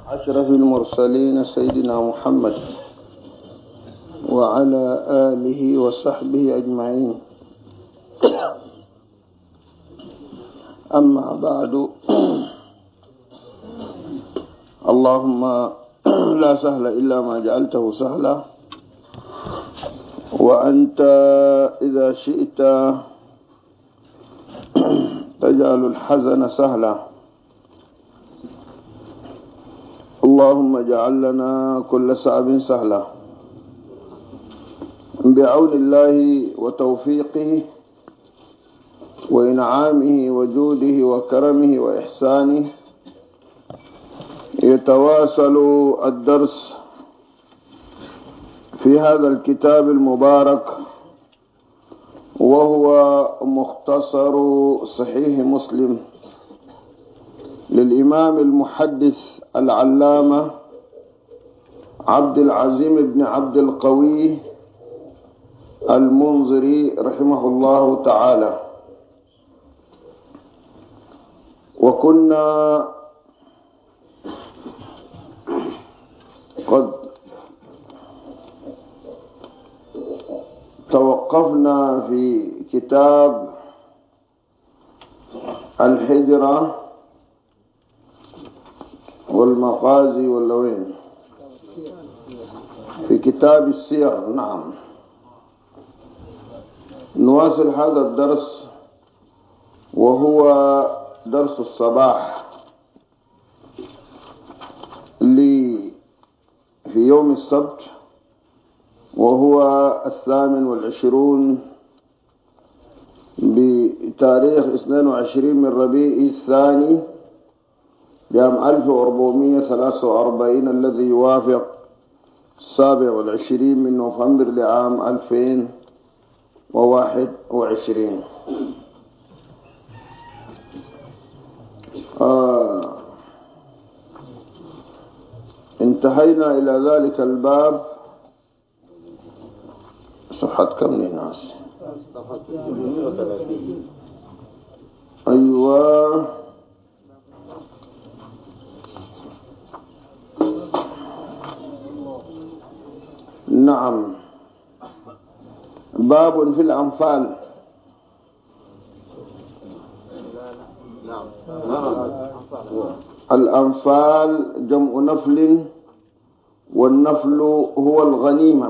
أشرف المرسلين سيدنا محمد وعلى آله وصحبه أجمعين. أما بعد، اللهم لا سهل إلا ما جعلته سهلا، وأنت إذا شئت تجعل الحزن سهلا. اللهم اجعل لنا كل صعب سهلا بعون الله وتوفيقه وإنعامه وجوده وكرمه وإحسانه. يتواصل الدرس في هذا الكتاب المبارك، وهو مختصر صحيح مسلم للإمام المحدث العلامة عبد العزيم بن عبد القوي المنذري رحمه الله تعالى. وكنا قد توقفنا في كتاب الهجرة والمغازي واللوين، في كتاب السير. نعم، نواصل هذا الدرس وهو درس الصباح في يوم السبت، وهو 28 بتاريخ 22 من ربيع الثاني عام 1443، الذي يوافق 27 من نوفمبر لعام 2021. انتهينا إلى ذلك الباب. صفحة كم للناس؟ أيوة، نعم، باب في الأنفال. الأنفال جمع نفل، والنفل هو الغنيمة،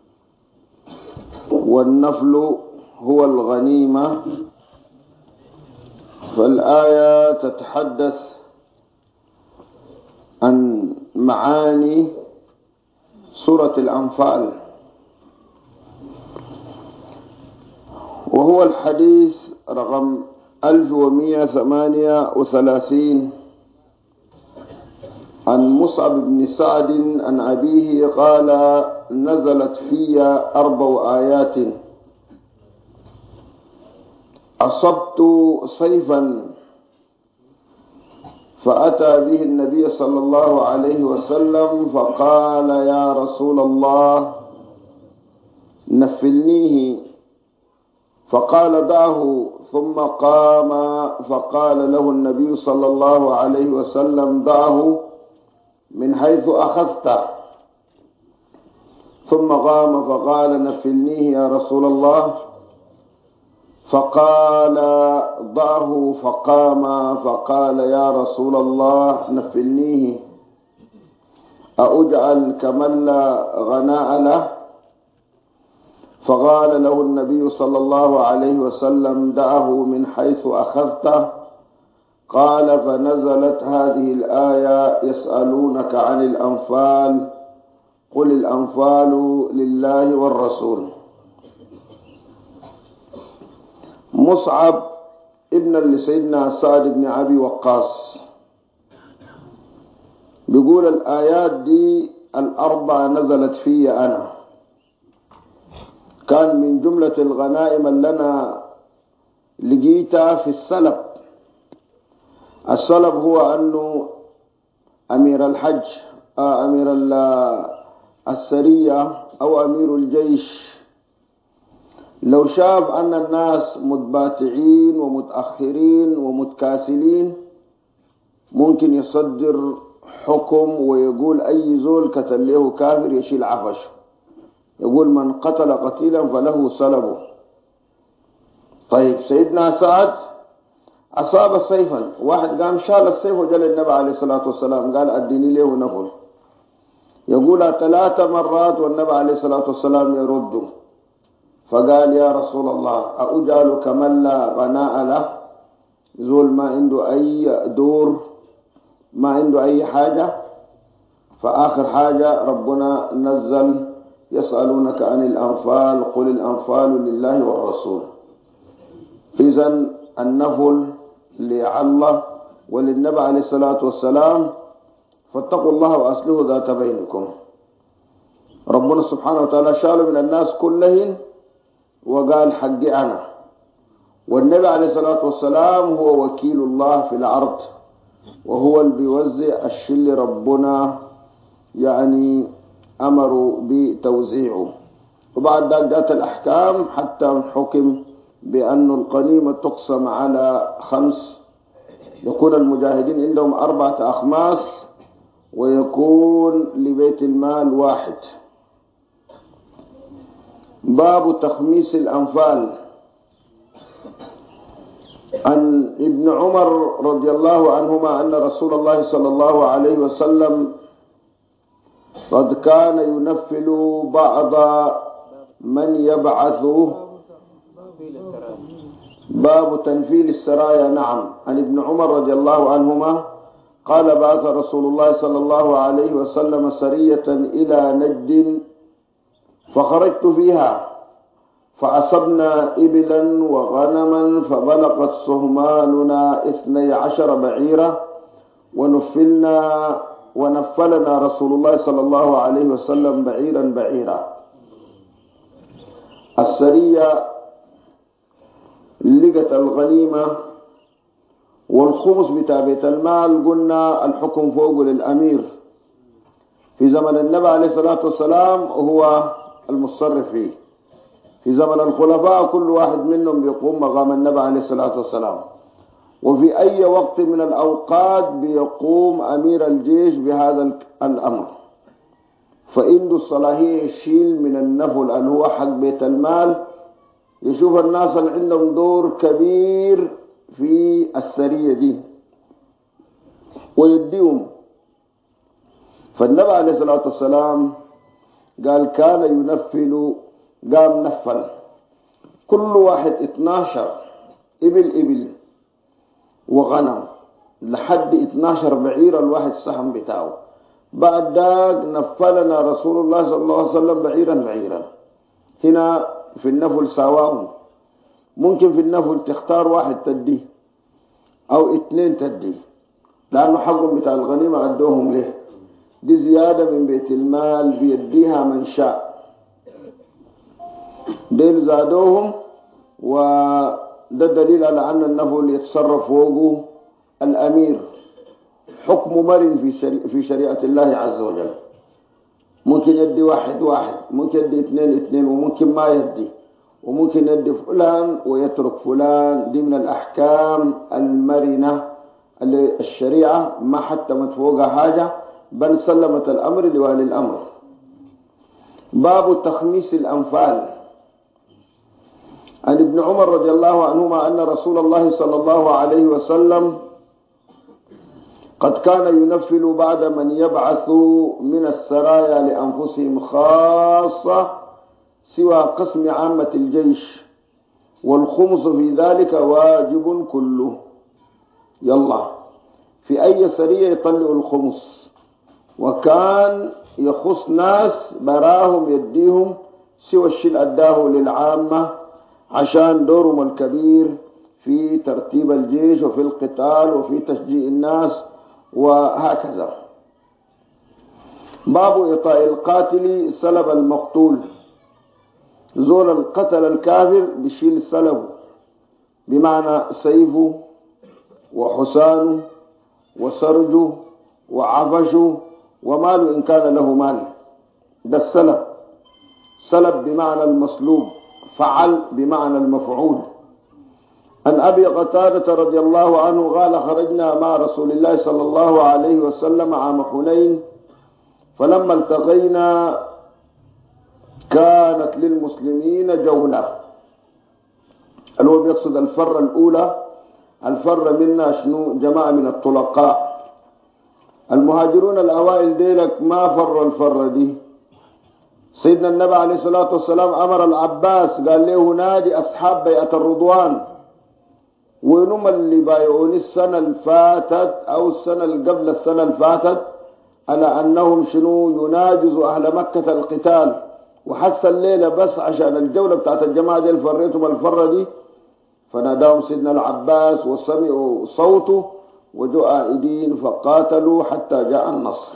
والنفل هو الغنيمة. فالآية تتحدث عن معاني سورة الأنفال، وهو الحديث رقم 1138 عن مصعب بن سعد عن أبيه قال: نزلت في 4 آيات: أصبت صيفا فأتى به النبي صلى الله عليه وسلم فقال: يا رسول الله نفلنيه، فقال: دعه. ثم قام فقال له النبي صلى الله عليه وسلم: دعه من حيث أخذته. ثم قام فقال: نفلنيه يا رسول الله، فقال: ضعه. فقام فقال: يا رسول الله نفلنيه، أجعل كمن لا غناء له؟ فقال له النبي صلى الله عليه وسلم: دعه من حيث أخذته. قال: فنزلت هذه الآية: يسألونك عن الأنفال، قل الأنفال لله والرسول. مصعب ابن لسيدنا سعد بن أبي وقاص بيقول: الآيات دي 4 نزلت في أنا، كان من جملة الغنائم اللي أنا لقيتها في السلب. السلب هو أنه أمير الحج، أمير السرية أو أمير الجيش، لو شاف أن الناس متباتعين ومتأخرين ومتكاسلين ممكن يصدر حكم ويقول أي زول قتل له كافر يشيل عفشه، يقول من قتل قتيلا فله سلبه. طيب سيدنا سعد أصاب سيفا، واحد قام شال السيف وجل النبي عليه الصلاة والسلام قال أديني له نفل، يقول 3 مرات والنبي عليه الصلاة والسلام يرد، فقال يا رسول الله أجعلك من لا غناء له، زول ما عنده أي دور، ما عنده أي حاجة. فآخر حاجة ربنا نزل يسألونك عن الأنفال قل الأنفال لله والرسول. إذن النفل لله وللنبي عليه الصلاة والسلام، فاتقوا الله وأصلحوا ذات بينكم. ربنا سبحانه وتعالى شال من الناس كلهم وقال حقي أنا، والنبي عليه الصلاة والسلام هو وكيل الله في الأرض، وهو اللي بيوزع الشل ربنا يعني أمروا بتوزيعه. وبعد ذلك جاءت الأحكام حتى حكم بأن الغنيمة تقسم على 5، يكون المجاهدين عندهم 4 أخماس، ويكون لبيت المال 1. باب تخميس الأنفال. عن ابن عمر رضي الله عنهما أن رسول الله صلى الله عليه وسلم قد كان ينفل بعض من يبعث. باب تنفيل السرايا. نعم. عن ابن عمر رضي الله عنهما قال بعث رسول الله صلى الله عليه وسلم سرية إلى نجد، فخرجت فيها فأصبنا إبلا وغنما، فبلغت سهماننا 12 بعيرا، ونفلنا رسول الله صلى الله عليه وسلم بعيرا بعيرا. السرية لقت الغنيمة والخمس بتاع بيت المال، قلنا الحكم فوق للأمير. في زمن النبي عليه الصلاة والسلام هو المصرف فيه، في زمن الخلفاء كل واحد منهم بيقوم مقام النبي عليه الصلاة والسلام، وفي أي وقت من الأوقات بيقوم أمير الجيش بهذا الأمر. فإنه الصلاحية يشيل من النفل اللي هو حق بيت المال، يشوف الناس اللي عندهم دور كبير في السرية دي ويديهم. فالنبي عليه الصلاة والسلام قال كان ينفل، قام نفل كل واحد 12 إبل وغنم لحد 12 بعير الواحد السهم بتاعه. بعد ذلك نفلنا رسول الله صلى الله عليه وسلم بعيرا. هنا في النفل سواهم، ممكن في النفل تختار 1 تديه أو 2 تديه، لأنه حقهم بتاع الغنيمة عدوهم له، دي زيادة من بيت المال بيديها من شاء، ديل زادوهم. وده دليل على أن النفل يتصرف فوقه الأمير، حكم مرن في شريعة الله عز وجل. ممكن يدي 1 ممكن يدي 2 وممكن ما يدي، وممكن يدي فلان ويترك فلان. دي من الأحكام المرنة اللي الشريعة ما حتمت فوقها حاجة، بل سلمت الأمر لوالي الأمر. باب تخميس الأنفال. عن ابن عمر رضي الله عنهما أن رسول الله صلى الله عليه وسلم قد كان ينفل بعد من يبعث من السرايا لأنفسهم خاصة سوى قسم عامة الجيش، والخمس في ذلك واجب كله. يلا في أي سرية يطلع الخمس، وكان يخص ناس براهم يديهم سوى الشيء أداه للعامة عشان دورهم الكبير في ترتيب الجيش وفي القتال وفي تشجيع الناس وهكذا. باب إعطاء القاتل سلب المقتول. زول القتل الكافر بشيل سلبه، بمعنى سيفه وحسانه وسرجه وعفشه وماله إن كان له مال. ده السلب. سلب بمعنى المسلوب، فعل بمعنى المفعول. عن أبي قتادة رضي الله عنه قال خرجنا مع رسول الله صلى الله عليه وسلم عام حنين، فلما التقينا كانت للمسلمين جولة. هو بيقصد الفرة الأولى. الفرة منا شنو؟ جماعة من الطلقاء. المهاجرون الأوائل ديلك ما فروا الفرة دي. سيدنا النبي عليه الصلاة والسلام أمر العباس قال له نادي أصحاب بيعة الرضوان، وينهم اللي بايعوني السنة الفاتت أو السنة اللي قبل السنة الفاتت على أنهم شنو يناجزوا أهل مكة القتال، وحس الليلة بس عشان الجولة بتاعت الجماعة دي فريتهم الفرة دي، فناداهم سيدنا العباس وسمعوا صوته وجاءوا عائدين فقاتلوا حتى جاء النصر.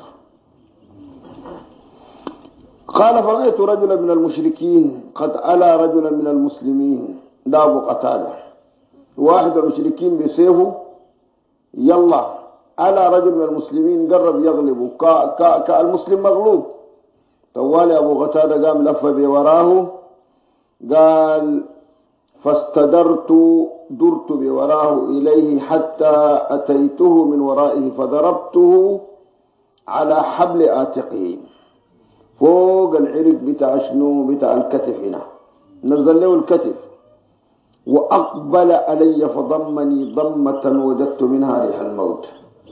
قال فرأيت رجلا من المشركين قد ألا رجلا من المسلمين. ده أبو قتادة. واحد المشركين بسيفه يلا ألا رجل من المسلمين قرب يغلبه كالمسلم مغلوب. طوالي أبو قتادة قام لف بوراه قال فاستدرت درت بوراه إليه حتى أتيته من ورائه فضربته على حبل آتقه فوق العرق بتاع شنو بتاع الكتف هنا، نزل له الكتف وأقبل علي فضمني ضمة وجدت منها ريح الموت.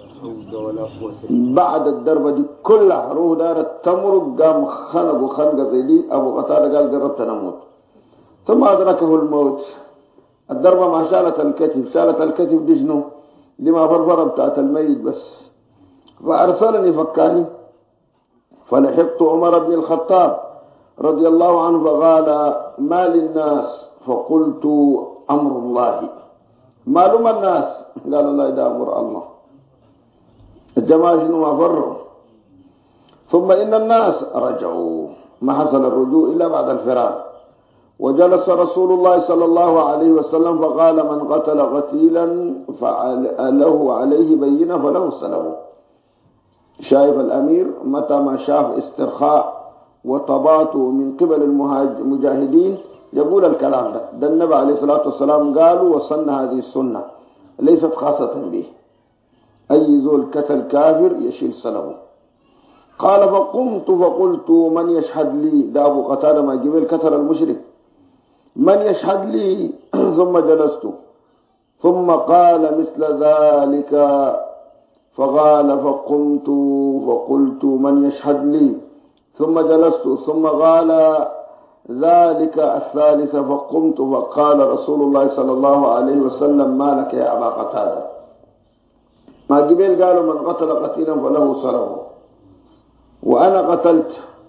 بعد الضربة دي كلها روح دارت تمرق قام خنق وخنقة زي دي. أبو قتادة قال قربت نموت ثم أدركه الموت. الضربة ما شالت الكتف، شالت الكتف دي شنو؟ دي ما فرفرة بتاعت الميت بس. فأرسلني فكاني فلحقت عمر بن الخطاب رضي الله عنه فقال ما للناس؟ فقلت أمر الله. ما لهم الناس؟ قال الله ده أمر الله. الجماعة شنو ما فروا. ثم إن الناس رجعوا، ما حصل الرجوع إلا بعد الفرار. وجلس رسول الله صلى الله عليه وسلم فقال من قتل قتيلا فله عليه بينة فله سلبه. شايف الأمير متى ما شاف استرخاء وطباطه من قبل المجاهدين يقول الكلام ده النبي عليه الصلاة والسلام قالوا وصلنا هذه السنة ليست خاصة به. أي زول قتل كافر يشيل سلبه. قال فقمت فقلت من يشهد لي؟ ده أبو قتادة ما جبل قتل المشرك، من يشهد لي؟ ثم جلست ثم قال مثل ذلك فقال فقمت فقلت من يشهد لي؟ ثم جلست ثم قال ذلك الثالث فقمت فقال رسول الله صلى الله عليه وسلم ما لك يا أبا قتادة؟ ما قبل قالوا من قتل قتيلا فله سلبه وأنا قتلت،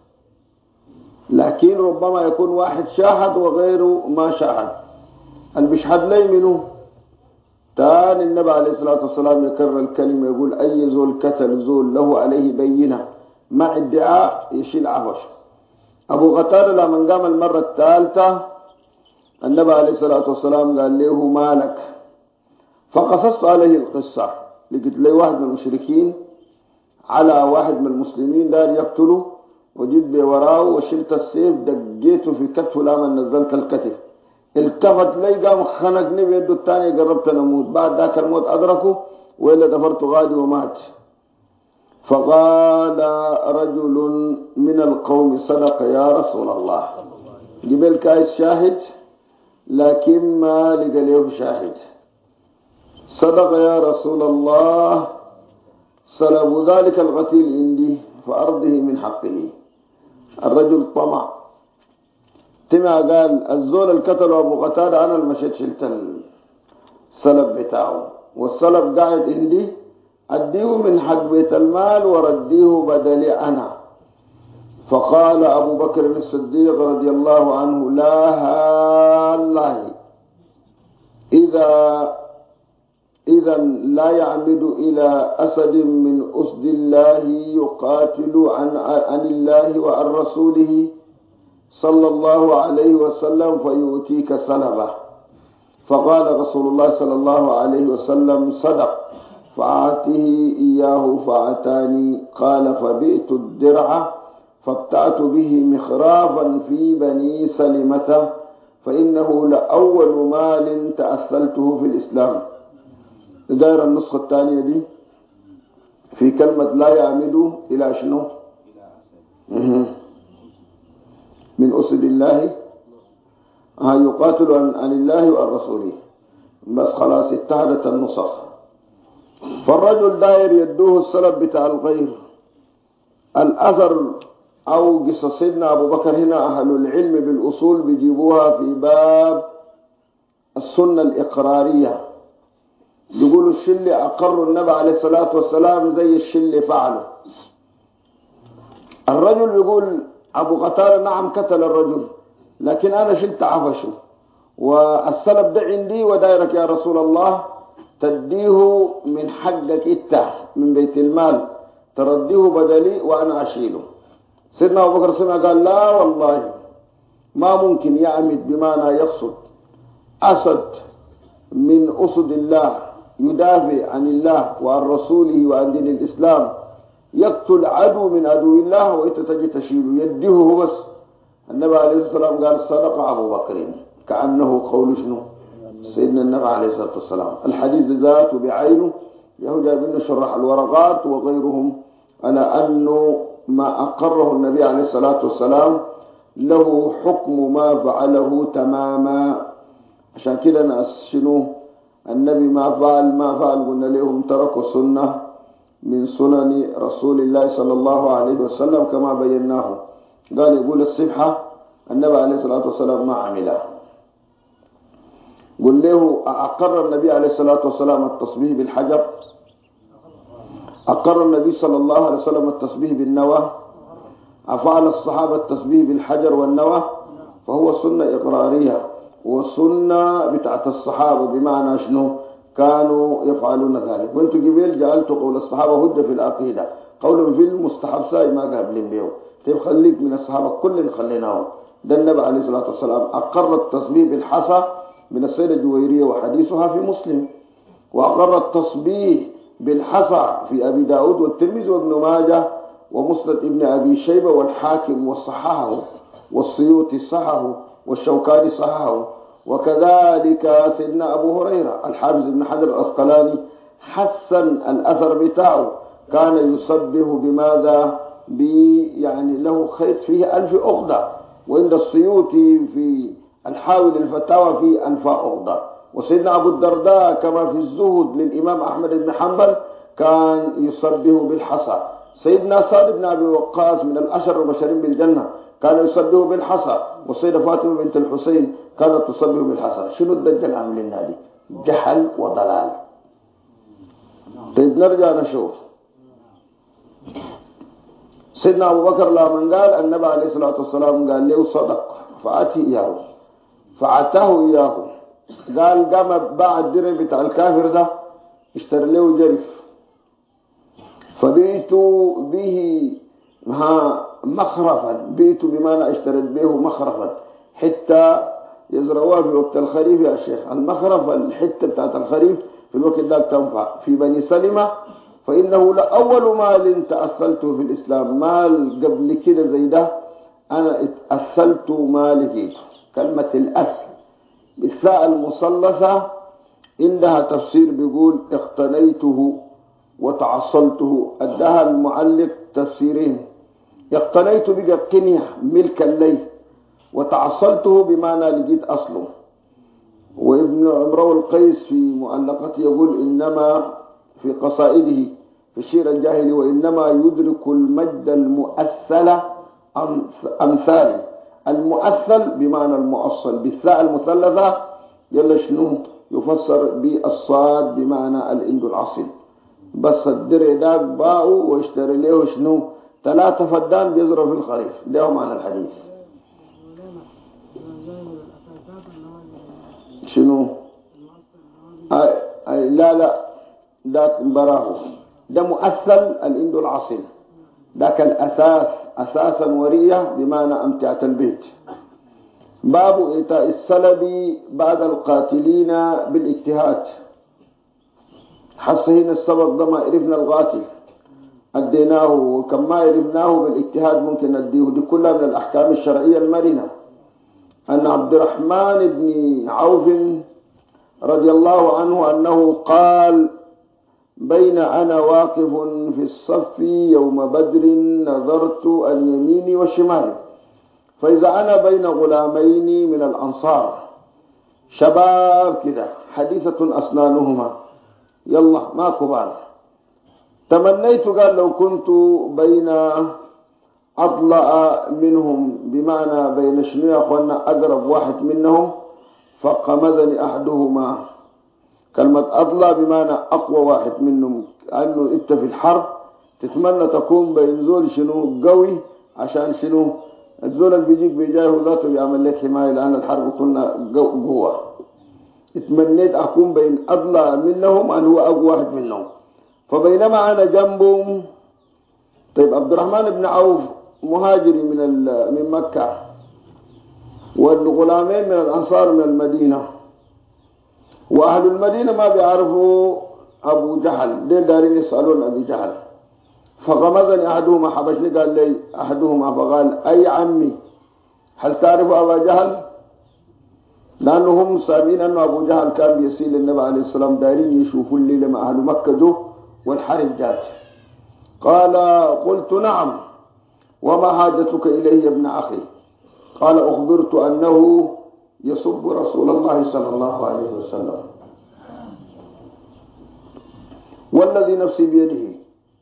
لكن ربما يكون واحد شاهد وغيره ما شاهد. اللي بيشهد لي منه تاني النبي عليه الصلاة والسلام يكرر الكلمة يقول أي زول قتل زول له عليه بينة مع ادعاء يشيل عفش. أبو قتادة لما قام المرة الثالثة النبي عليه الصلاة والسلام قال له مالك؟ فقصصت عليه القصة. لقيت لي واحد من المشركين على واحد من المسلمين دار يقتله، وجيت بوراه وشلت السيف دقيته في كتفه لما نزلت الكتف، التفت لي قام خنقني بيده الثاني قربت نموت. بعد ذاك الموت أدركه وإلا دفرت غادي ومات. فقال رجل من القوم صدق يا رسول الله. جبل كايس شاهد لكن ما لقى له شاهد. صدق يا رسول الله سلب ذلك القتيل عندي فأرضه من حقه. الرجل طمع قال الزول القتل أبو قتادة أنا المشيت شلت السلب بتاعه والسلب قاعد عندي أديه من حق بيت المال ورديه بدلي أنا. فقال أبو بكر الصديق رضي الله عنه لا الله إذا لا يعمد إلى أسد من أسد الله يقاتل عن الله وعن رسوله صلى الله عليه وسلم فيؤتيك سلبه. فقال رسول الله صلى الله عليه وسلم صدق فأعطه إياه فأعطاني. قال فبئت الدرع فابتعت به مخرافا في بني سلمة فإنه لأول مال تأثلته في الإسلام. داير النسخة الثانية دي في كلمة لا يعمد إلى شنو؟ من أسد الله يقاتل عن الله وعن رسوله. بس خلاص اتحدت النسخ. فالرجل داير يدوه السلب بتاع الغير. الأثر أو قصة سيدنا أبو بكر هنا أهل العلم بالأصول بيجيبوها في باب السنة الإقرارية. يقولوا الشل أقر النبي عليه الصلاة والسلام زي الشل فعله. الرجل يقول أبو قتادة نعم قتل الرجل، لكن أنا شلت عفشه والسلب ده عندي ودايرك يا رسول الله تديه من حقك إنت من بيت المال، ترديه بدلي وأنا أشيله. سيدنا أبو بكر سمع قال لا والله ما ممكن يعمد بمعنى يقصد أسد من أسد الله يدافع عن الله وعن رسوله وعن دين الإسلام يقتل عدو من عدو الله وإنت تجي تشيله يديه هو بس. النبي عليه الصلاة والسلام قال صدق أبو بكر، كأنه قول شنو سيدنا النبي عليه الصلاة والسلام. الحديث ذاته بعينه يهودا بن شرح الورقات وغيرهم على أنه ما أقره النبي عليه الصلاة والسلام له حكم ما فعله تماما. عشان كده ناس شنو النبي ما فعل قلنا لهم تركوا سنة من سنن رسول الله صلى الله عليه وسلم كما بيناه. قال يقول السبحة النبي عليه الصلاة والسلام ما عملها. قل له أقر النبي عليه الصلاة والسلام التصبيح بالحجر؟ أقر النبي صلى الله عليه وسلم التصبيح بالنوى؟ أفعل الصحابة التصبيح بالحجر والنوى؟ فهو سنة إقرارية وسنة بتاعت الصحابة، بمعنى شنو كانوا يفعلون ذلك. وانتو قبل جعلتوا قول الصحابة هجة في العقيدة، قول في المستحب ساي ما قابلين بيه. طيب خليك من الصحابة كل خليناهم. ده النبي عليه الصلاة والسلام أقر التصبيح بالحصى من السيدة الجويرية وحديثها في مسلم، وأقر التصبيح بالحصى في أبي داود والترمذي وابن ماجه ومسند ابن أبي شيبة والحاكم وصححه والسيوطي صححه والشوكاني صححه. وكذلك سيدنا أبو هريرة الحافظ ابن حجر الأسقلاني حسن الأثر بتاعه، كان يصبه بماذا؟ يعني له خيط فيه 1000 عقدة، وعند السيوطي في الحاول الفتاوى في 1000 عقدة. وسيدنا أبو الدرداء كما في الزهد للإمام أحمد بن حنبل كان يصبه بالحصى. سيدنا سعد بن أبي وقاص من العشر المبشرين بالجنة كان يصبه بالحصى. والسيدة فاطمة بنت الحسين كانت تصبه بالحصى. شنو الدجال عامل لنا دي؟ جهل وضلال. طيب نرجع نشوف سيدنا أبو بكر لما قال النبي عليه الصلاة والسلام قال له صدق فأتي إياه، فأتاه إياه. قال قام باع الدرع بتاع الكافر ده اشترى له جرف، فبيت به مخرفا، بيت بمعنى اشتريت به مخرفا حتى يزرعوها في وقت الخريف يا شيخ. المخرف الحتة بتاعت الخريف في الوقت ده تنفع في بني سلمة. فإنه لأول مال تأثلته في الإسلام. مال قبل كده زي ده أنا اتأثلت مالي فيه. كلمة الأسل بالثاء المثلثة عندها تفسير بيقول اقتنيته وتعصلته. أدها المعلق تفسيرين. اقتنيت بقى قنية ملكا لي، وتعصلته بمعنى لقيت أصله. وابن عمرو القيس في معلقته يقول إنما في قصائده في الشعر الجاهلي وإنما يدرك المجد المؤثل أمثال. المؤثل بمعنى المؤصل بالثاء المثلثة يلا شنو يفسر بالصاد بمعنى الإند العصيب. بس الدرع داك باعوا واشتري له شنو 3 فدان بيزرعوا في الخريف. ده معنى الحديث. شنو لا ذاك براه ده مؤثل الإند العصيب. ذاك الأثاث أثاثا ورية بمعنى أمتعة البيت. باب إيتاء السلب بعد القاتلين بالاجتهاد. حسين السبب ده ما عرفنا القاتل أديناه، وكما عرفناه بالاجتهاد ممكن نديه. دي كلها من الأحكام الشرعية المرنة. أن عبد الرحمن بن عوف رضي الله عنه أنه قال: بين أنا واقف في الصف يوم بدر نظرت عن يميني وشمالي، فإذا أنا بين غلامين من الأنصار شباب كده حديثة أسنانهما، يلا ما كبار. تمنيت، قال، لو كنت بين أضلع منهم، بمعنى بين شنو يا أخوانا، أقرب واحد منهم، فقمذني أحدهما. كلمة أضلع بمعنى أقوى واحد منهم، أنه أنت في الحرب تتمنى تكون بين زول شنو قوي، عشان شنو الزول اللي بيجيك بيجايه ذاته بيعمل لك حماية، لأن الحرب كنا قوة. اتمنيت أكون بين أضلع منهم، أن هو أقوى واحد منهم. فبينما أنا جنبهم. طيب عبد الرحمن بن عوف مهاجري من مكة، والغلامين من الأنصار من المدينة، وأهل المدينة ما بيعرفوا أبو جهل، دين دارين يسألون أبي جهل. فغمزني أحدهما، حبشني، قال لي أحدهما، فقال: أي عمي، هل تعرف أبا جهل؟ لأنهم سامعين أن أبو جهل كان بيسيل النبي عليه السلام، دارين يشوفوا اللي لما أهل مكة جو والحرب جات. قال: قلت: نعم. وما حاجتك إليه يا ابن أخي؟ قال: أخبرت أنه يسب رسول الله صلى الله عليه وسلم، والذي نفسي بيده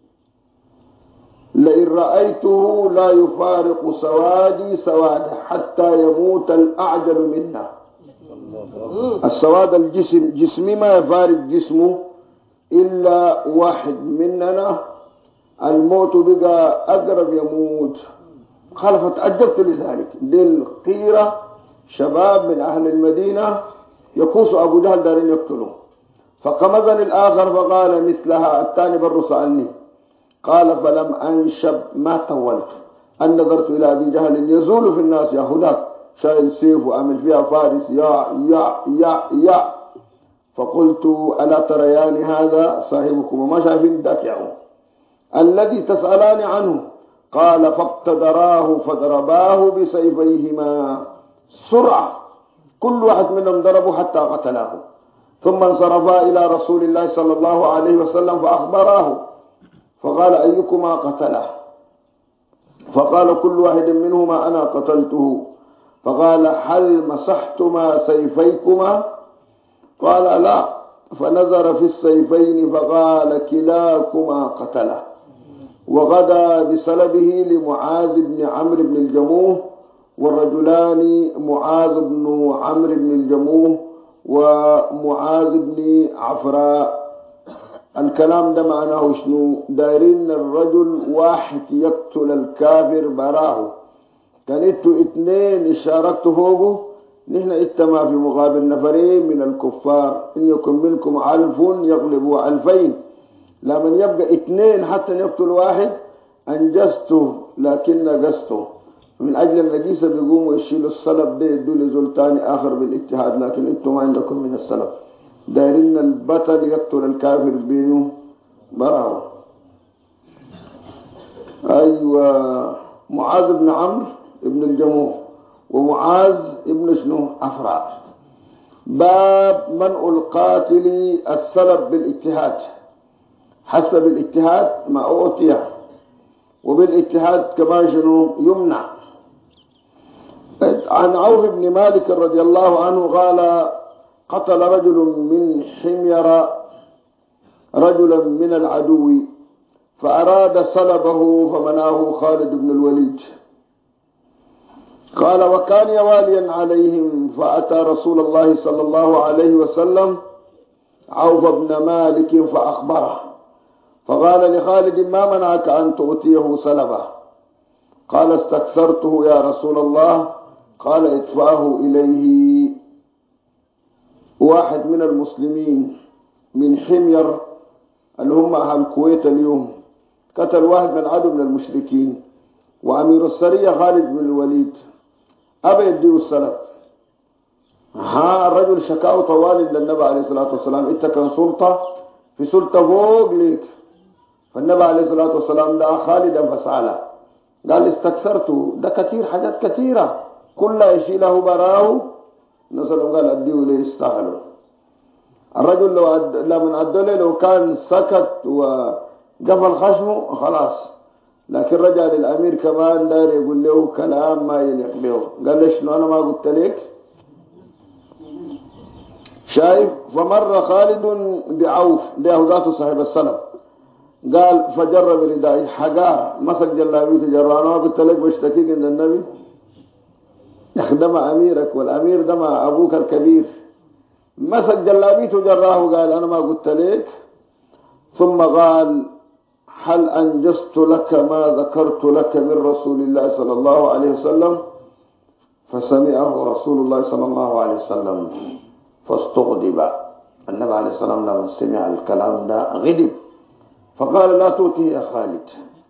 لئن رأيته لا يفارق سوادي سواده حتى يموت الأعجل منا. السواد الجسم، جسمي ما يفارق جسمه إلا واحد مننا، الموت بقى أقرب يموت. قال: فتعجبت لذلك. للقيرة شباب من أهل المدينة يقوس أبو جهل دارين يقتلوه. فقمزني الآخر فقال مثلها، الثاني بر سألني. قال: فلم أنشب، ما طولت، أن نظرت إلى أبي جهل يزول في الناس، يا هداك شايل سيف وعمل فيها فارس، يا يا يا يا. فقلت: ألا تريان هذا صاحبكم؟ وما شايفين ذاك يا الذي تسألان عنه؟ قال: فاقتدراه فضرباه بسيفيهما سرعة، كل واحد منهم ضربه حتى قتلاه، ثم انصرفا إلى رسول الله صلى الله عليه وسلم فأخبراه، فقال: أيكما قتله؟ فقال كل واحد منهما: أنا قتلته. فقال: هل مسحتما سيفيكما؟ قال: لا. فنظر في السيفين فقال: كلاكما قتله. وغدا بسلبه لمعاذ بن عمرو بن الجموح، والرجلان معاذ بن عمرو بن الجموح ومعاذ بن عفراء. الكلام ده معناه شنو؟ دايرين الرجل واحد يقتل الكافر براه، كان انتوا اثنين شاركتوا فوقه، نحن اتما في مقابل نفرين من الكفار، ان يكن منكم 1000 يغلبوا 2000. لما يبقى اثنين حتى يقتل واحد انجزته، لكن نقصته. من اجل النجيسه بيقوموا يشيلوا السلب ده يدوا لزول تاني اخر بالاجتهاد، لكن انتم ما عندكم من السلب. دايرين البطل يقتل الكافر بينه براه. ايوه، معاذ بن عمرو ابن الجموح ومعاذ ابن شنو عفراء. باب منع القاتل السلب بالاجتهاد، حسب الاجتهاد ما أعطي، وبالاجتهاد كمان شنو يمنع. عن عوف بن مالك رضي الله عنه قال: قتل رجل من حمير رجلا من العدو، فأراد صلبه فمناه خالد بن الوليد. قال: وكان يواليا عليهم، فأتى رسول الله صلى الله عليه وسلم عوف بن مالك فأخبره، فقال لخالد: ما منعك أن تؤتيه صلبه؟ قال: استكثرته يا رسول الله. قال: ادفعه إليه. واحد من المسلمين من حمير اللي هم أهل الكويت اليوم قتل واحد من العدو من المشركين، وأمير السرية خالد بن الوليد أبى يديه السلب. الرجل شكاو طوال للنبي عليه الصلاة والسلام: انت كان سلطة في سلطة فوق ليك. فالنبي عليه الصلاة والسلام دعا خالدا فسأله، قال: استكثرته، ده كثير، حاجات كثيرة، كل يشيله براه نسأل قال أديه لي يستاهلوا. الرجل لمن أدله لو كان سكت وقفل خشمه خلاص، لكن رجع للأمير كمان دار يقول له كلام ما يليق به. قال له شنو أنا ما قلت لك؟ شايف؟ فمر خالد بعوف له ذاته صاحب السلف، قال فجر بردائي حجار مسك جلابيته جرانا، ما قلت لك بشتكيك عند النبي؟ يخدم أميرك والأمير دم أبوك الكبير. مسك جلابيته جراه قال أنا ما قلت لك؟ ثم قال هل أنجزت لك ما ذكرت لك من رسول الله صلى الله عليه وسلم؟ فسمعه رسول الله صلى الله عليه وسلم فاستغضب. النبي عليه الصلاة والسلام لما سمع الكلام ده غضب، فقال لا تؤتيه يا خالد،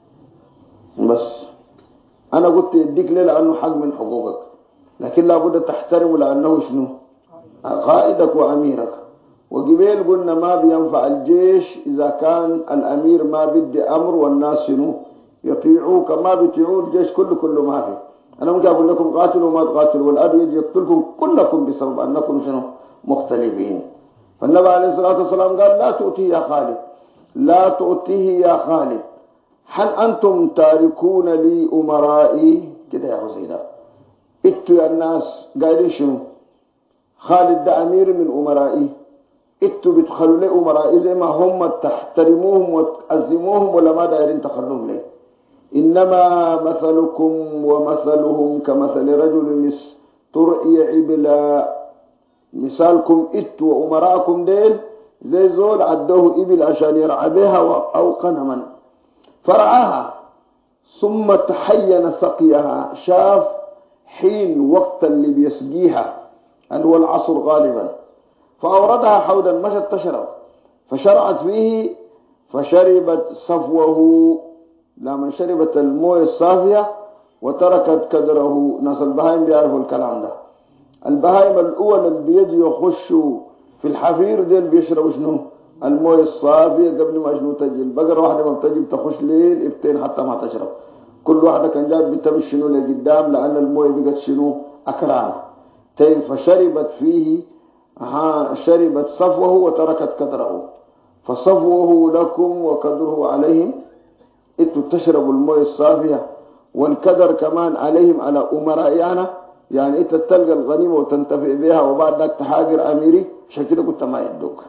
بس أنا قلت يديك ليه لأنه حق من حقوقك، لكن لابد تحترمه لأنه شنو؟ قائدك وأميرك. وقبيل قلنا ما بينفع الجيش إذا كان الأمير ما بدي أمر والناس شنو؟ يطيعوك، ما بيطيعوا الجيش كله ما في. أنا ممكن أقول لكم قاتلوا وما تقاتلوا والأدو يجي يقتلكم كلكم بسبب أنكم شنو؟ مختلفين. فالنبي عليه الصلاة والسلام قال لا تؤتيه يا خالد، لا تؤتيه يا خالد، هل أنتم تاركون لي أمرائي؟ كده يا حسين اتوا يا الناس قايلين شنو؟ خالد ده أمير من أمرائي، اتوا بتخلوا لي أمرائي زي ما هم تحترموهم وتعزموهم ولا ما دايرين تخلوهم لي؟ إنما مثلكم ومثلهم كمثل رجل استرعي عبلا. مثالكم اتوا وأمراءكم ديل زي زول عدوه إبل عشان يرعى بها أو غنما فرعاها ثم تحين سقيها، شاف حين وقت اللي بيسقيها اللي هو العصر غالبا، فأوردها حوضا مشت تشرب، فشرعت فيه فشربت صفوه. لما شربت المويه الصافية وتركت كدره. ناس البهائم بيعرفوا الكلام ده. البهائم الأول اللي بيجي يخشوا في الحفير ديل بيشربوا شنو؟ المويه الصافية قبل ما شنو تجي. البقرة واحدة ما بتجي بتخش ليل افتين حتى ما تشرب. كل واحدة كان جات بتمشي شنو لقدام لأن المويه بقت شنو؟ أكران. طيب فشربت فيه شربت صفوه وتركت كدره، فصفوه لكم وكدره عليهم. انتوا تشربوا المويه الصافية والكدر كمان عليهم على أمرائنا. يعني انت تلقى الغنيمة وتنتفع بها وبعد ذلك تحاقر أميري، عشان كده قلت ما يدوك.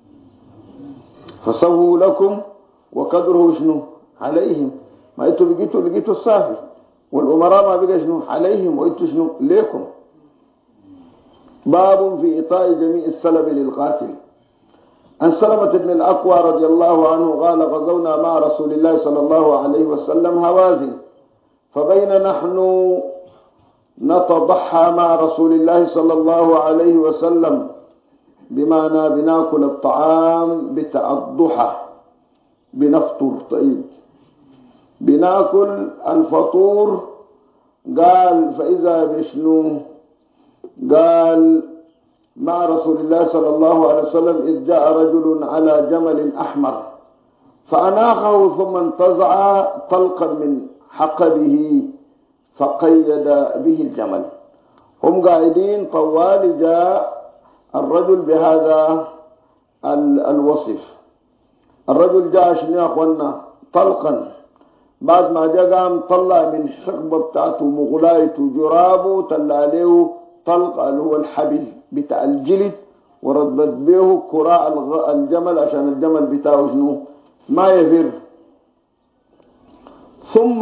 فصفوه لكم وكدره شنو؟ عليهم. ما انتوا لقيتوا الصافي والأمراء ما بقى شنو؟ عليهم، وانتوا شنو؟ ليكم. باب في إعطاء جميع السلب للقاتل. عن سلمة بن الأكوى رضي الله عنه قال غزونا مع رسول الله صلى الله عليه وسلم هوازن، فبين نحن نتضحى مع رسول الله صلى الله عليه وسلم، بمعنى بناكل الطعام بتاع الضحى، بنفطر. طيب بناكل الفطور. قال فإذا بشنو؟ قال مع رسول الله صلى الله عليه وسلم إذ جاء رجل على جمل أحمر فأناخه ثم انتزع طلقا من حقبه فقيد به الجمل. هم قاعدين طوال، جاء الرجل بهذا الوصف. الرجل جاء شنو يا أخوانا؟ طلقا. بعد ما جاء قام طلع من حقبة بتاعته مغلايته جرابه، طلع عليه طلق اللي هو الحبل بتاع الجلد، وربط به كراع الجمل عشان الجمل بتاعه شنو؟ ما يفر. ثم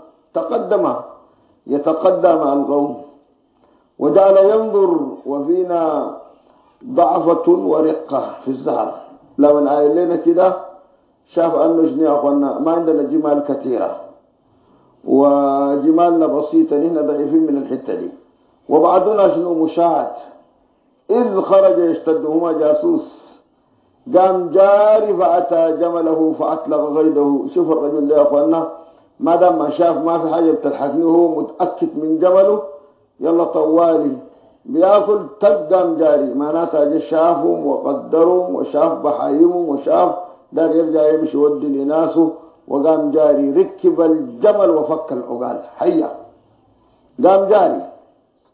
يتقدم مع القوم وجعل ينظر، وفينا ضعفة ورقة في الزهر. لو نعاين لنا كده شاف أنه شنو يا أخوانا؟ ما عندنا جمال كثيرة وجمالنا بسيطة، نحن ضعيفين من الحتة دي، وبعدنا شنو؟ مشاهد. إذ خرج يشتدهما جاسوس، قام جاري فأتى جمله فأطلق غيده. شوف الرجل يا أخوانا، ما دام ما شاف ما في حاجة بتلحقني وهو متأكد من جمله، يلا طوالي بياكل قام جاري. معناتها شافهم وقدرهم وشاف بحايمهم وشاف دار يرجع يمشي ودي لناسه، وقام جاري. ركب الجمل وفك العقال حيا، قام جاري.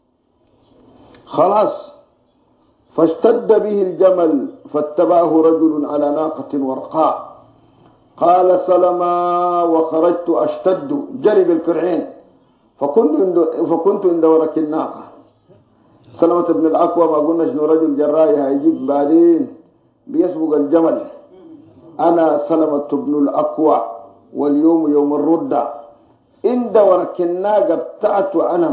خلاص. فاشتد به الجمل فاتبعه رجل على ناقة ورقاء. قال سلما وخرجت أشتد جرب الكرعين فكنت عند ورك الناقة. سلمة بن الأكوى ما قلنا شنو رجل جراي هيجيك بعدين بيسبق الجمل. أنا سلمة بن الأكوى واليوم يوم الردة عند ورك الناقة بتاعته أنا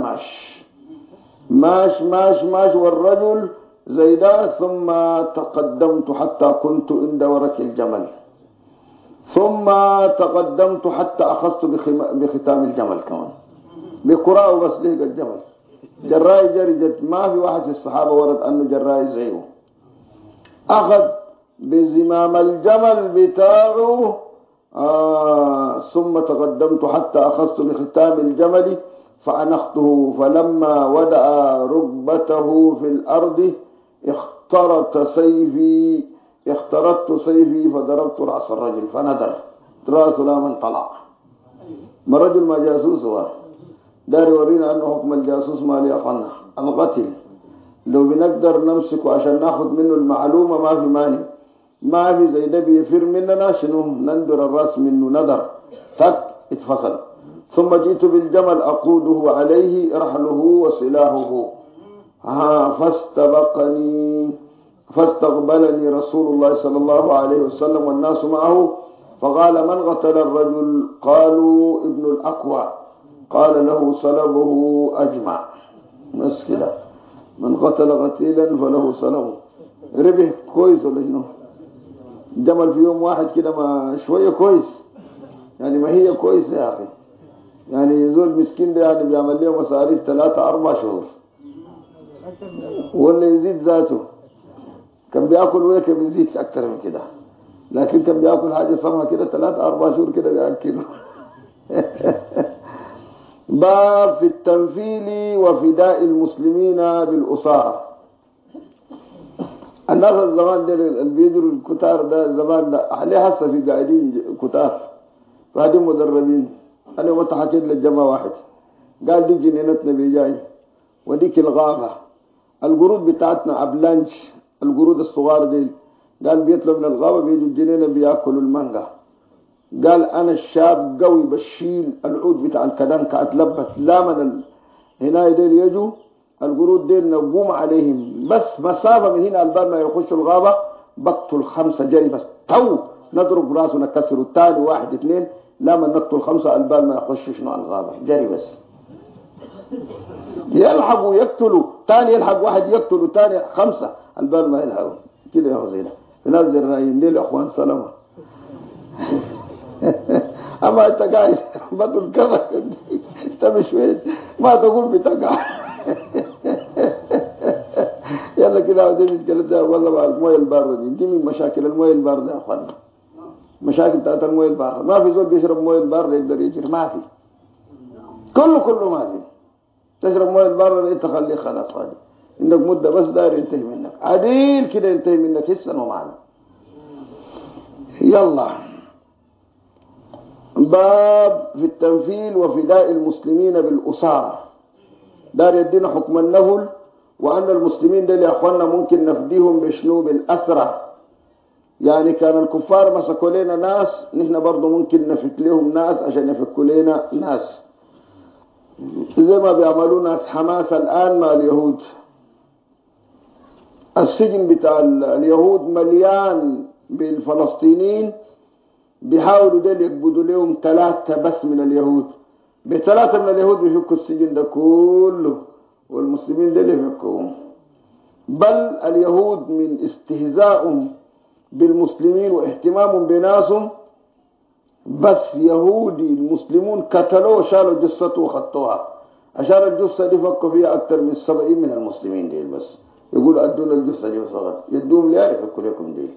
ماش والرجل زيدا. ثم تقدمت حتى كنت عند ورك الجمل ثم تقدمت حتى أخذت بختام الجمل كمان بقراء بس ليق الجمل. جراي جرجت ما في واحد في الصحابة ورد أنه جراي زيه. أخذ بزمام الجمل بتاعه ثم تقدمت حتى أخذت بختام الجمل فأنخته فلما ودأ ركبته في الأرض اخترت سيفي فضربت رأس الرجل فندر رأسه لا من طلع. ما رجل ما جاسوس هو داري ورينا أنه حكم الجاسوس ما لي أخنا القتل. لو بنقدر نمسكه عشان ناخذ منه المعلومة ما في مانع. ما في زي ده بيفر مننا شنو نندر الرأس منه ندر تك اتفصل. ثم جئت بالجمل أقوده عليه رحله وسلاحه فاستقبلني رسول الله صلى الله عليه وسلم والناس معه فقال من قتل الرجل؟ قالوا ابن الأكوى. قال له صلبه أجمع. بس كده من قتل قتيلا فله صلبه. ربح كويس ولا شنو؟ جمل في يوم واحد كده ما شوية كويس يعني ما هي كويسة يا أخي. يعني يزول مسكين ده يعني بيعمل له مصاريف 3-4 شهور ولا يزيد ذاته. كان بياكل ويك بيزيد أكتر من كده لكن كان بياكل حاجة صمها كده 3-4 شهور كده بيأكله. باب في التنفيل وفداء المسلمين بالأسارة. الناس الزمان ده اللي بيجروا الكتار ده الزمان ده عليه هسه في قاعدين كتار فهذه مدربين. أنا وقت حكيت للجماعة واحد قال دي جنينتنا بيجاي وديك الغابة القرود بتاعتنا أبلانش القرود الصغار دي. قال بيطلع من الغابة بيجوا الجنينة بياكلوا المانجا. قال أنا الشاب قوي بشيل العود بتاع الكدنكة أتلبت لا من هنا ديل يجوا القرود ديل نقوم عليهم بس مسافة من هنا البال ما يخشوا الغابة بقتل 5 جري بس تو نضرب راسه نكسره. التالي 1-2 لا من نقتل 5 البال ما يخشوا شنو الغابة جري بس يلحقوا يقتلوا تاني يلحق واحد يقتلوا تاني 5 البال ما يلحقوا كده يا وزينة. في ناس الرأيين ليه الأخوان سلامة. أما أنت قاعد بطل كذا أنت مش وين ما تقول بتقع. يلا كده ودي مشكلتها والله مع المويه الباردة دي من مشاكل المويه الباردة يا أخوان. مشاكل بتاعت المويه الباردة ما في زول بيشرب مويه الباردة يقدر يجري ما في كله ما في. تشرب مويه الباردة انت خليه خلاص فاضي انك مدة بس داير ينتهي منك عديل كده ينتهي منك حسا ومعنى. يلا باب في التنفيل وفداء المسلمين بالأسارة. دار يدينا حكم النفل وأن المسلمين دول يا أخوانا ممكن نفديهم بشنو بالأسرة. يعني كان الكفار مسكوا لنا ناس نحن برضو ممكن نفك لهم ناس عشان يفكوا لنا ناس زي ما بيعملوا ناس حماس الآن مع اليهود. السجن بتاع اليهود مليان بالفلسطينيين بيحاولوا دول يقبضوا لهم 3 بس من اليهود. ب3 من اليهود بيفكوا السجن ده كله والمسلمين دول يفكوهم. بل اليهود من استهزائهم بالمسلمين واهتمامهم بناسهم بس يهودي المسلمون قتلوه شالوا جثته وخطوها عشان الجثة دي فكوا فيها أكثر من 70 من المسلمين دي بس يقولوا أدونا الجثة دي فقط يدوهم ليه يفكوا لكم دي.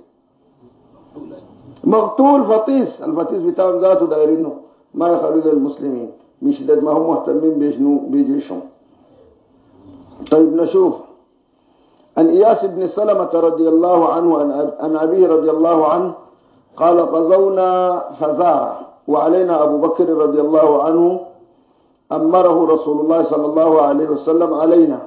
مقتول فطيس الفطيس بتاعهم ذاته دايرينه ما يخلوا للمسلمين مش شدد ما هم مهتمين بيشنو بيجيشهم. طيب نشوف عن إياس بن سلمة رضي الله عنه عن أبيه رضي الله عنه قال غزونا فزارة وعلينا أبو بكر رضي الله عنه أمره رسول الله صلى الله عليه وسلم علينا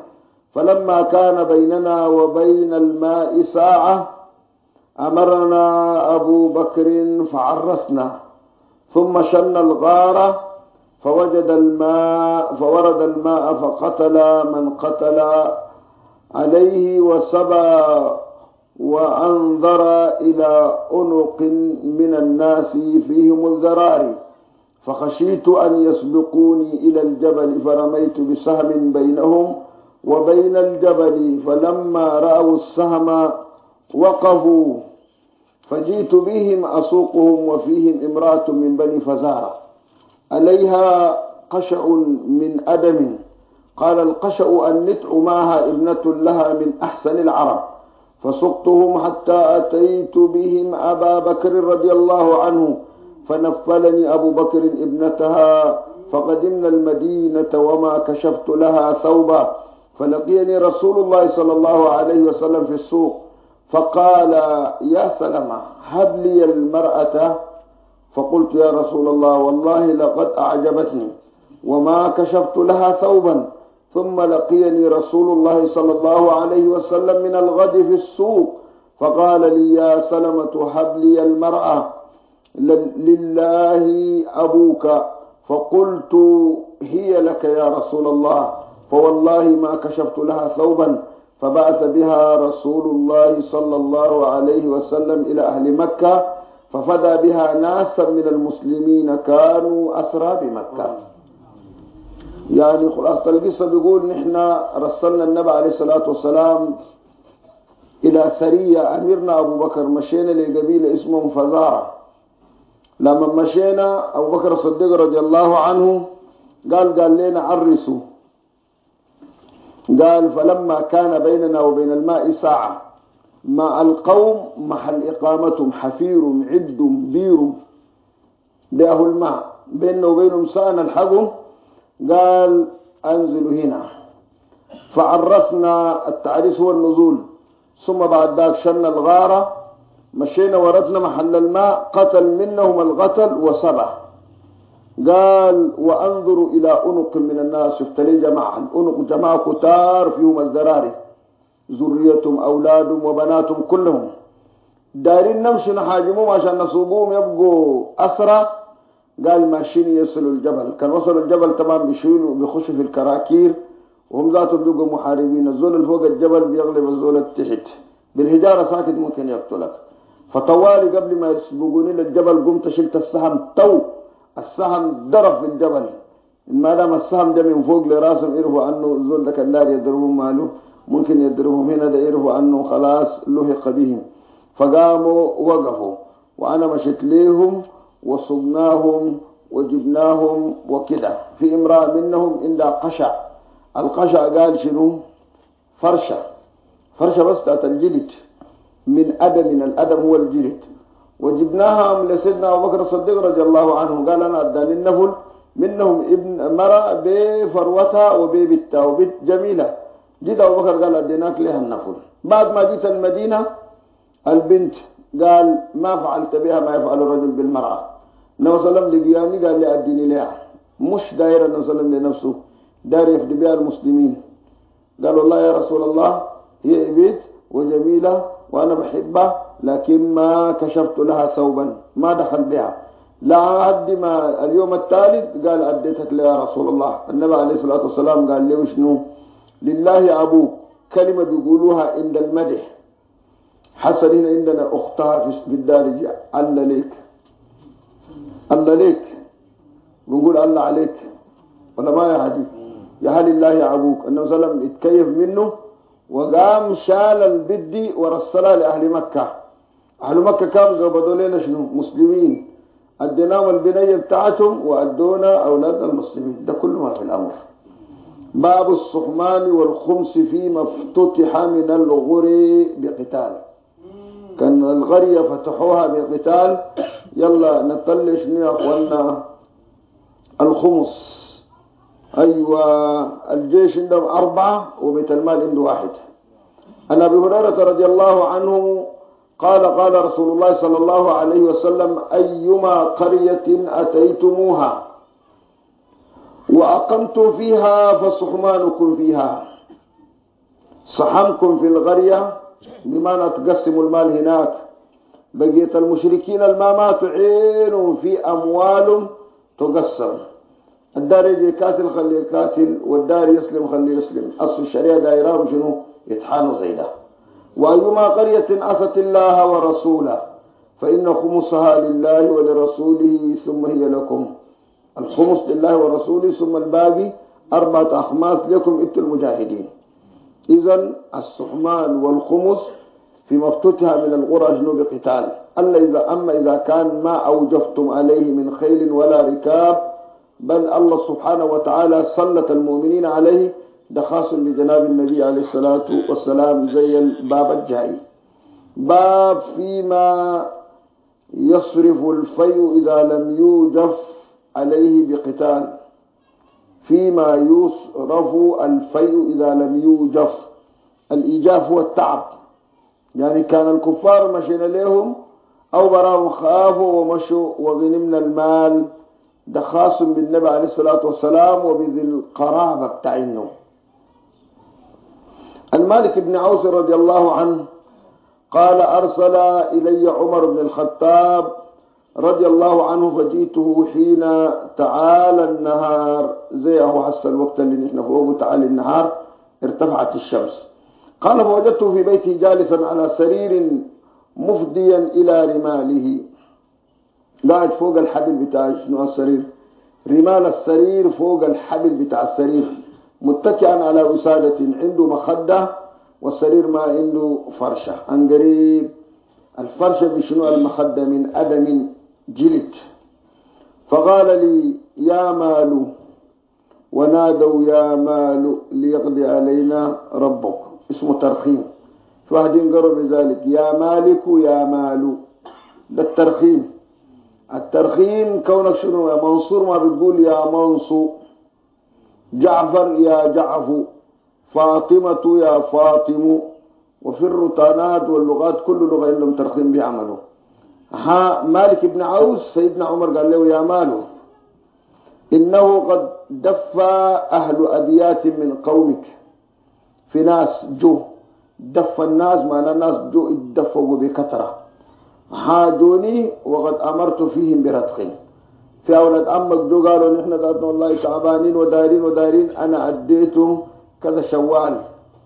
فلما كان بيننا وبين الماء ساعة أمرنا أبو بكر فعرسنا، ثم شن الغارة فورد الماء فقتل من قتل عليه وسبى وأنظر إلى أنق من الناس فيهم الذراري، فخشيت أن يسبقوني إلى الجبل فرميت بسهم بينهم وبين الجبل، فلما رأوا السهم وقفوا، فجئت بهم أسوقهم وفيهم امرأة من بني فزارة عليها قشع من أدم. قال القشع النتع معها ابنة لها من أحسن العرب، فسقتهم حتى أتيت بهم أبا بكر رضي الله عنه، فنفلني أبو بكر ابنتها، فقدمنا المدينة وما كشفت لها ثوبا، فلقيني رسول الله صلى الله عليه وسلم في السوق فقال يا سلمة هب لي المرأة، فقلت يا رسول الله والله لقد أعجبتني وما كشفت لها ثوبا. ثم لقيني رسول الله صلى الله عليه وسلم من الغد في السوق فقال لي يا سلمة هب لي المرأة لله أبوك، فقلت هي لك يا رسول الله، فوالله ما كشفت لها ثوبا، فبعث بها رسول الله صلى الله عليه وسلم إلى أهل مكة، ففدى بها ناسا من المسلمين كانوا أسرى بمكة. يعني خلاصة القصة بيقول نحن رسلنا النبي عليه الصلاة والسلام إلى سرية، أميرنا أبو بكر مشينا لقبيلة اسمهم فزارة. لما مشينا أبو بكر الصديق رضي الله عنه قال لنا عرسوا، قال فلما كان بيننا وبين الماء ساعة، مع القوم محل إقامتهم حفير عد بير ده الماء بيننا وبينهم ساعة نلحقهم، قال أنزلوا هنا، فعرسنا. التعريس هو النزول. ثم بعد ذلك شن الغارة، مشينا وردنا محل الماء، قتل منهم القتل وسبى. قال وأنظر إلى أنق من الناس، شفت لي جماعة الأنق جماعة كتار فيهم الذراري، ذريتهم أولادهم وبناتهم كلهم دارين نمشي نحاجمهم عشان نصوبوهم يبقوا أسرى. قال ماشيين يصلوا الجبل، كان وصلوا الجبل تمام بيشيلوا بيخشوا في الكراكير وهم ذاتهم بيبقوا محاربين. الزول اللي فوق الجبل بيغلب الزول التحت بالهجارة ساكت ممكن يقتلك. فطوالي قبل ما يسبقوني للجبل قمت شلت السهم، السهم ضرب في الجبل، ما دام السهم ده من فوق لراسهم يعرفوا انه الزول ده كان داري يضربهم ماله، ممكن يضربهم هنا ده يعرفوا انه خلاص لحق بهم. فقاموا وقفوا وانا مشيت ليهم وصبناهم وجبناهم وكده. في امرأة منهم عندها قشع، القشع قال شنو؟ فرشة بس تحت الجلد من أدم، الأدم هو الجلد. وجبناها لسيدنا أبو بكر الصديق رضي الله عنه، قال أنا أداني النفل منهم ابن مرأة بفروتها وببتها وبت جميلة. جيت أبو بكر قال أديناك لها النفل. بعد ما جيت المدينة البنت قال ما فعلت بها ما يفعل الرجل بالمرأة. النبي صلى الله عليه وسلم لقياني قال لي أديني لها، مش داير النبي صلى الله عليه وسلم لنفسه، داير يفدي بها المسلمين. قال والله يا رسول الله هي بيت وجميلة وأنا بحبها، لكن ما كشفت لها ثوبا، ما دخل بها. لا عد ما اليوم الثالث قال أديتك لي يا رسول الله. النبي عليه الصلاة والسلام قال لي شنو؟ لله أبوك، كلمة بيقولوها عند المدح. حسن هنا عندنا أختها في الدارجة، الله ليك الله ليك، بنقول الله عليك ولا ما يا حديث يا هل الله يا أبوك. النبي صلى الله عليه وسلم اتكيف منه وقام شال البدي ورسلها لأهل مكة. أهل مكة كانوا قبضوا لنا شنو؟ مسلمين، أديناهم البنية بتاعتهم وأدونا أولاد المسلمين. ده كله ما في الأمر. باب الصحمان والخمس فيما افتتح من الغري بقتال. كان الغرية فتحوها بقتال. يلا نطلع شنو يا أخوانا؟ الخمس. أيوة الجيش عندهم 4 وبيت المال عنده 1. عن أبي هريرة رضي الله عنه قال قال رسول الله صلى الله عليه وسلم أيما قرية أتيتموها وأقمتم فيها فصحمانكم فيها. صحمكم في القرية بمعنى تقسموا المال هناك. بقية المشركين المامات عينهم في أموالهم تقسم، الدار يجي كاتل خليه كاتل، والدار يسلم خليه يسلم. أصل الشريعة دائرهم شنو؟ يتحانوا زي ده. وأيما قرية عصت الله ورسوله فإن خمسها لله ولرسوله ثم هي لكم. الخمس لله ورسوله ثم الباقي 4 أخماس لكم انتم المجاهدين. إذن السحمان والخمس في مفتوتها من القرى جنوب قتال. أما إذا كان ما أوجفتم عليه من خيل ولا ركاب، بل الله سبحانه وتعالى سلط المؤمنين عليه، ده خاص بجناب النبي عليه الصلاة والسلام زي الباب الجاي. باب فيما يصرف الفيء إذا لم يوجف عليه بقتال. فيما يصرف الفيء إذا لم يوجف. الإيجاف هو التعب، يعني كان الكفار مشينا لهم أو براهم خافوا ومشوا وغنمنا المال، ده خاص بالنبي عليه الصلاة والسلام وبذي القرابة بتاعينه. المالك بن عوف رضي الله عنه قال أرسل إلي عمر بن الخطاب رضي الله عنه فجئته حين تعالى النهار، زي هو حس الوقت اللي نحن فوقه تعالى النهار ارتفعت الشمس. قال فوجدته في بيته جالسا على سرير مفضيا إلى رماله، قاعد فوق الحبل بتاع شنو السرير، رمال السرير فوق الحبل بتاع السرير، متكئا على وسادة، عنده مخدة والسرير ما عنده فرشة عن قريب. الفرشة بشنو؟ المخدة من أدم جلد. فقال لي يا مال، ونادوا يا مال ليقضي علينا ربك، اسمه ترخيم. في واحد ينقروا بذلك يا مالك يا مال، ده الترخيم. الترخيم كونك شنو يا منصور ما بتقول يا منصور، جعفر يا جعفو، فاطمة يا فاطم. وفي الرطانات واللغات كل لغة عندهم ترخيم بيعملوا. مالك بن عوف سيدنا عمر قال له يا مالو إنه قد دفى أهل أبيات من قومك، في ناس جو دفى الناس، ما الناس جو اتدفقوا بكثرة، حاجوني وقد أمرت فيهم برتخين. في أولاد أمك جو قالوا نحن ذاتنا والله تعبانين ودايرين أنا أديتهم كذا شوال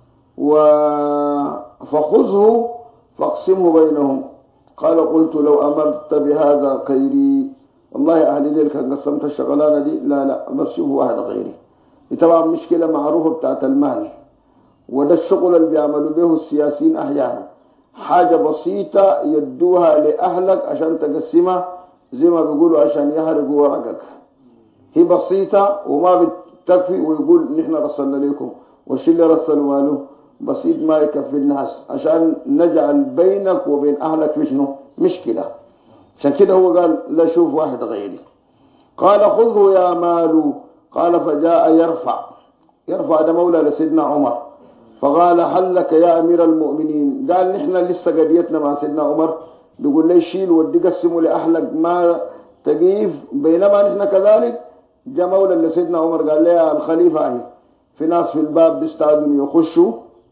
فخذه فاقسمه بينهم. قال قلت لو أمرت بهذا غيري، والله أهل ديل كان قسمت الشغلانة دي، لا بس شوفوا واحد غيري. طبعا مشكلة معروفة بتاعت المال، وده الشغل اللي بيعملوا به السياسيين أحيانا، حاجة بسيطة يدوها لأهلك عشان تقسمها زي ما بيقولوا عشان يحرقوا ورقك. هي بسيطة وما بتكفي، ويقول نحن رسلنا لكم، وش اللي رسلوا ماله بسيط ما يكفي الناس، عشان نجعل بينك وبين أهلك في شنو مشكلة. عشان كده هو قال لا شوف واحد غيري. قال خذه يا مال. قال فجاء يرفع ده مولى لسيدنا عمر، فقال هل لك يا أمير المؤمنين؟ قال نحن لسه قضيتنا مع سيدنا عمر، بيقول لي شيل ودي قسموا لأهلك ما تقيف، بينما نحن كذلك. جاء مولى لسيدنا عمر قال لي الخليفة هي في ناس في الباب بيستعدوا يخشوا،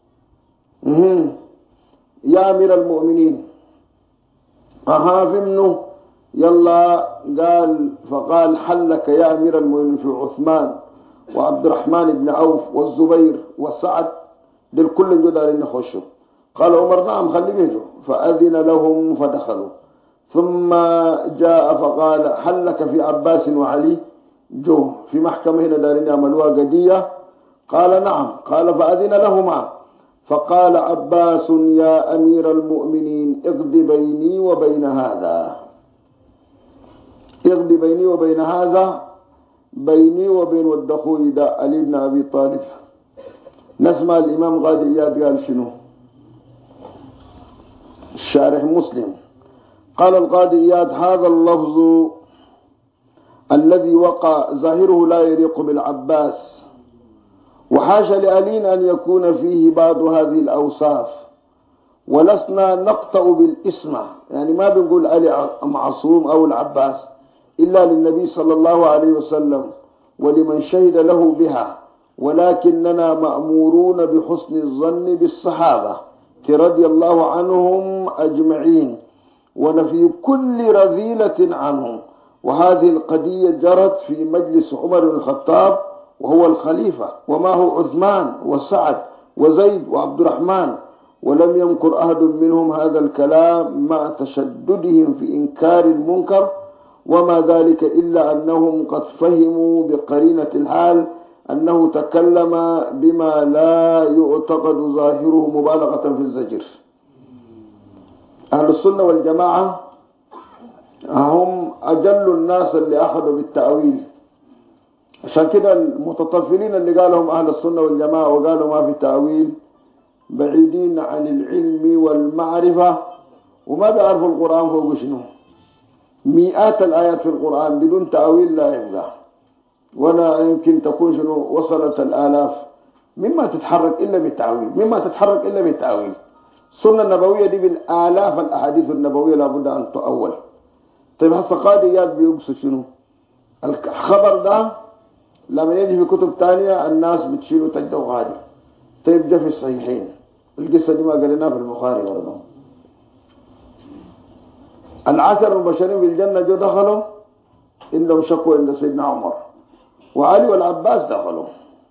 يا أمير المؤمنين أخاف منه يلا. فقال حلك يا أمير المؤمنين في عثمان وعبد الرحمن بن عوف والزبير وسعد، دول كل جدار يخشوا. قال عمر نعم خلي بيجوا، فأذن لهم فدخلوا. ثم جاء فقال حلك في عباس وعلي، جو في محكمة هنا دارين يعملوها قضية. قال نعم. قال فأذن لهما، فقال عباس يا أمير المؤمنين اقض بيني وبين هذا، اقض بيني وبين هذا، بيني وبين والدخول دا علي بن أبي طالب. نسمع الإمام غادي إياد قال شنو، الشارح مسلم قال القاضي إياد هذا اللفظ الذي وقع ظاهره لا يليق بالعباس، وحاشا لألين أن يكون فيه بعض هذه الأوصاف، ولسنا نقطع بالإسمة، يعني ما بنقول علي معصوم أو العباس، إلا للنبي صلى الله عليه وسلم ولمن شهد له بها ولكننا مأمورون بحسن الظن بالصحابة رضي الله عنهم أجمعين ونفي كل رذيلة عنهم. وهذه القضية جرت في مجلس عمر بن الخطاب وهو الخليفة، ومعه عثمان وسعد وزيد وعبد الرحمن، ولم ينكر أحد منهم هذا الكلام مع تشددهم في إنكار المنكر، وما ذلك إلا أنهم قد فهموا بقرينة الحال أنه تكلم بما لا يعتقد ظاهره مبالغة في الزجر. أهل السنة والجماعة هم أجل الناس اللي أخذوا بالتأويل، عشان كده المتطفلين اللي قالهم أهل السنة والجماعة وقالوا ما في تأويل بعيدين عن العلم والمعرفة وما بيعرفوا القرآن فوق شنو. مئات الآيات في القرآن بدون تأويل لا يبقى، ولا يمكن تكون شنو وصلت الآلاف مما تتحرك إلا بالتأويل. السنة النبوية دي بالآلاف الأحاديث النبوية لابد أن تؤول. طيب هسه قاضيات بيقصد شنو الخبر ده لما يجي في كتب تانية الناس بتشيله تجده غادي. طيب ده في الصحيحين، القصة دي ما قريناها في البخاري برضه. العشر المبشرين بالجنة جو دخلوا إنهم شكوا عند سيدنا عمر، وعلي والعباس دخلوا،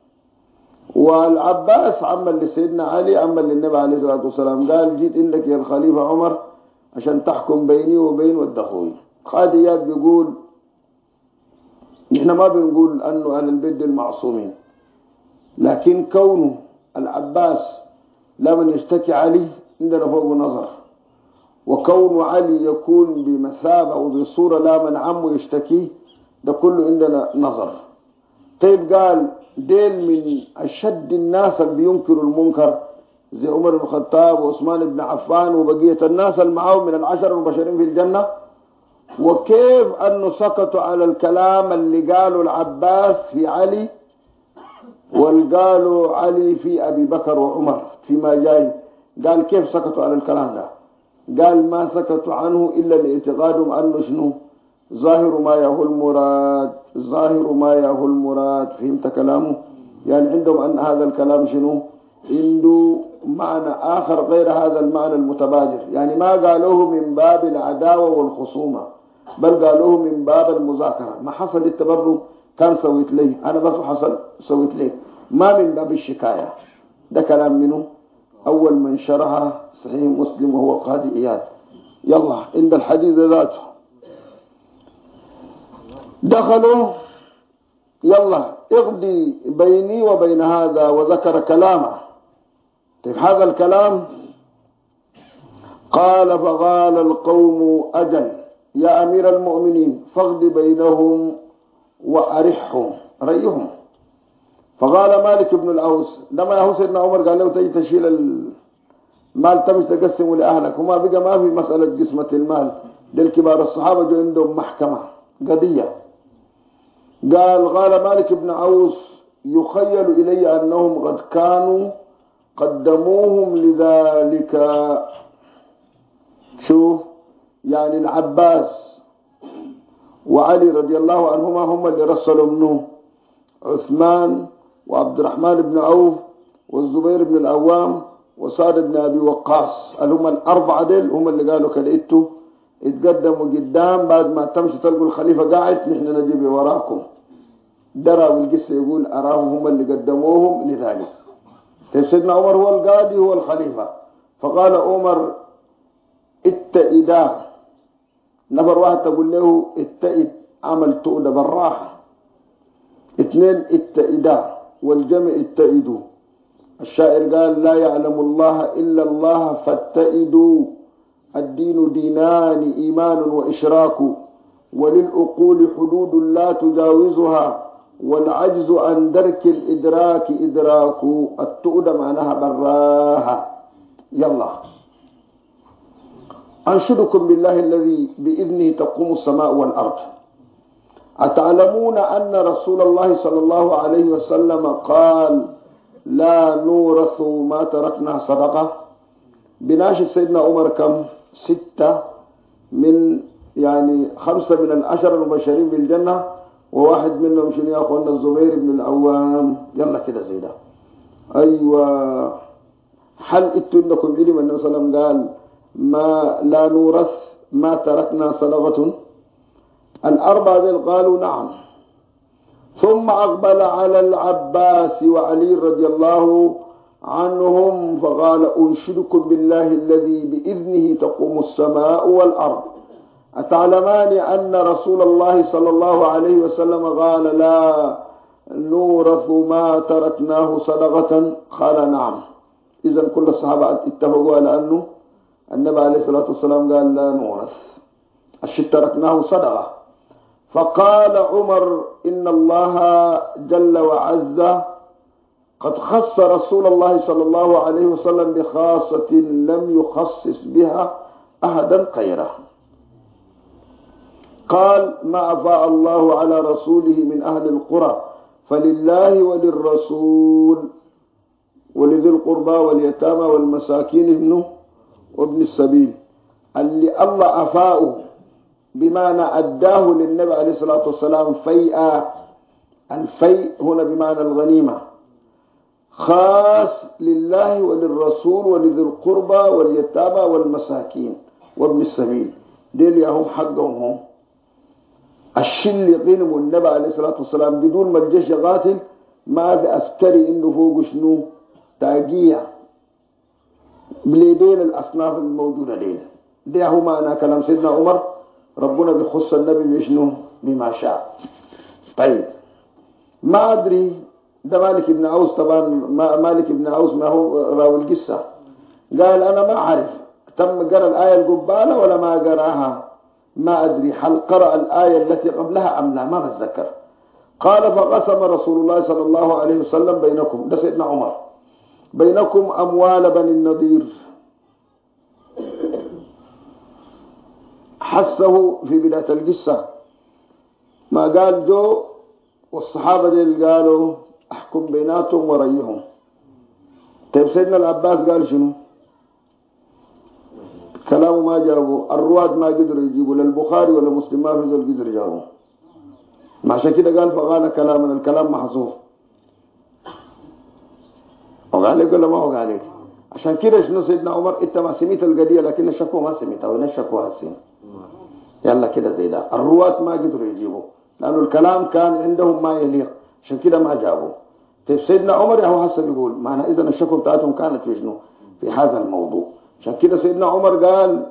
والعباس عمل لسيدنا علي عمل للنبي عليه الصلاة والسلام، قال جيت عندك يا الخليفة عمر عشان تحكم بيني وبين ولد أخوي. قاضيات بيقول نحن ما بنقول أنه أهل البيت المعصومين، لكن كونه العباس لمن يشتكي علي عندنا فوق نظر، وكون علي يكون بمثابة وبصورة لا من عمه يشتكيه ده كله عندنا نظر. طيب قال ديل من أشد الناس اللي بينكروا المنكر زي عمر بن الخطاب وعثمان بن عفان وبقية الناس اللي معهم من العشر المبشرين في الجنة، وكيف أنه سكتوا على الكلام اللي قالوا العباس في علي والقالوا علي في أبي بكر وعمر فيما جاي. قال كيف سكتوا على الكلام ده؟ قال ما سكتوا عنه إلا لاعتقادهم أنه شنو ظاهر ما يهو المراد. فهمت كلامه؟ يعني عندهم أن هذا الكلام شنو عنده معنى آخر غير هذا المعنى المتبادر، يعني ما قالوه من باب العداوة والخصومة بل قالوه من باب المذاكرة. ما حصل التبرك كان سويت لي أنا بس حصل سويت لي، ما من باب الشكاية. ده كلام منه أول من شرح صحيح مسلم وهو قاضي إياد. يلا عند الحديث ذاته دخلوا يلا اقضي بيني وبين هذا وذكر كلامه. طيب هذا الكلام قال فقال القوم أجل يا أمير المؤمنين فاقضي بينهم وأرحهم ريهم. فقال مالك بن الأوس لما يهو سيدنا عمر قال له تجي تشيل المال تمش تقسمه لأهلك، وما بقى ما في مسألة قسمة المال. للكبار الصحابة جو عندهم محكمة قضية. قال مالك بن أوس يخيل إلي أنهم قد كانوا قدموهم لذلك. شوف يعني العباس وعلي رضي الله عنهما هم اللي رسلوا منه، عثمان وعبد الرحمن بن عوف والزبير بن العوام وسعد بن أبي وقاص هم الأربعة ديل هم اللي قالوا كده اتقدموا قدام بعد ما تمشي تلقوا الخليفة قاعد نحن نجيب وراكم. درى بالقصة يقول أراهم هم اللي قدموهم لذلك. سيدنا عمر هو القاضي هو الخليفة، فقال عمر اتئدا، نفر واحد تقول له اتئد عمل تؤدى بالراحة، اثنين اتئدا والجمع اتئدوا. الشاعر قال لا يعلم الله إلا الله فاتئدوا، الدين دينان إيمان وإشراك، وللأقول حدود لا تجاوزها، والعجز عن درك الإدراك إدراك. التؤدى معناها براها. يلا أنشدكم بالله الذي بإذنه تقوم السماء والأرض، أتعلمون أن رسول الله صلى الله عليه وسلم قال لا نورث ما تركنا صدقة. بناشد سيدنا عمر كم 6 من يعني 5 من العشر المبشرين بالجنة، وواحد منهم شنو يا أخوانا الزبير بن العوام. يلا كده زي ده. أيوة. هل إنكم علم النبي صلى الله عليه وسلم قال ما لا نورث ما تركنا صدقة؟ الأربعة ذي قالوا نعم. ثم أقبل على العباس وعلي رضي الله عنهم فقال أنشدكم بالله الذي بإذنه تقوم السماء والأرض أتعلمان أن رسول الله صلى الله عليه وسلم قال لا نورث ما تركناه صدقة؟ قال نعم. إذن كل الصحابة اتفقوا على أنه النبي عليه الصلاة والسلام قال لا نورث الشيء تركناه صدقة. فقال عمر إن الله جل وعز قد خص رسول الله صلى الله عليه وسلم بخاصة لم يخصص بها أحدا غيره. قال ما أفاء الله على رسوله من أهل القرى فلله وللرسول ولذي القربى واليتامى والمساكين وابن السبيل. اللي الله أفاؤه بمعنى أداه للنبي عليه الصلاة والسلام فيئا. الفيء هنا بمعنى الغنيمة. خاص لله وللرسول ولذي القربى واليتامى والمساكين وابن السبيل. ديل يهم حقهم هم الشل غنم النبي عليه الصلاة والسلام بدون ما الجيش قاتل. ما في عسكري عنده فوق شنو تاقية بليدين الأصناف الموجودة دين. ده هو معنى كلام سيدنا عمر ربنا بيخص النبي بشنو بما شاء. طيب ما أدري ده مالك بن عوس. طبعا مالك بن عوس ما هو راوي القصة قال أنا ما أعرف تم قرأ الآية القبالة ولا ما قرأها ما أدري هل قرأ الآية التي قبلها أم لا ما بتذكر. قال فقسم رسول الله صلى الله عليه وسلم بينكم ده سيدنا عمر بينكم أموال بني النضير. حسه في بداية القصة ما قال جو والصحابة دي قالوا احكم بيناتهم وريهم. طيب سيدنا العباس قال شنو؟ كلامه ما جابوا الرواد ما قدروا يجيبوا للبخاري ولا مسلم ما في ذول قدر يجاوبوا. عشان كده قال فقال كلامنا الكلام محذوف. وقال لك ولا ما هو قال لك؟ عشان كده شنو سيدنا عمر انت ما سميت القضيه لكن الشكوى ما سميتها وين الشكوى هسين. يلا كده زي ده الرواد ما قدروا يجيبوا لانه الكلام كان عندهم ما يليق عشان كده ما جابوا. طيب سيدنا عمر هو هسه بيقول معنى اذا الشكوى بتاعتهم كانت في شنو؟ في هذا الموضوع. عشان كده سيدنا عمر قال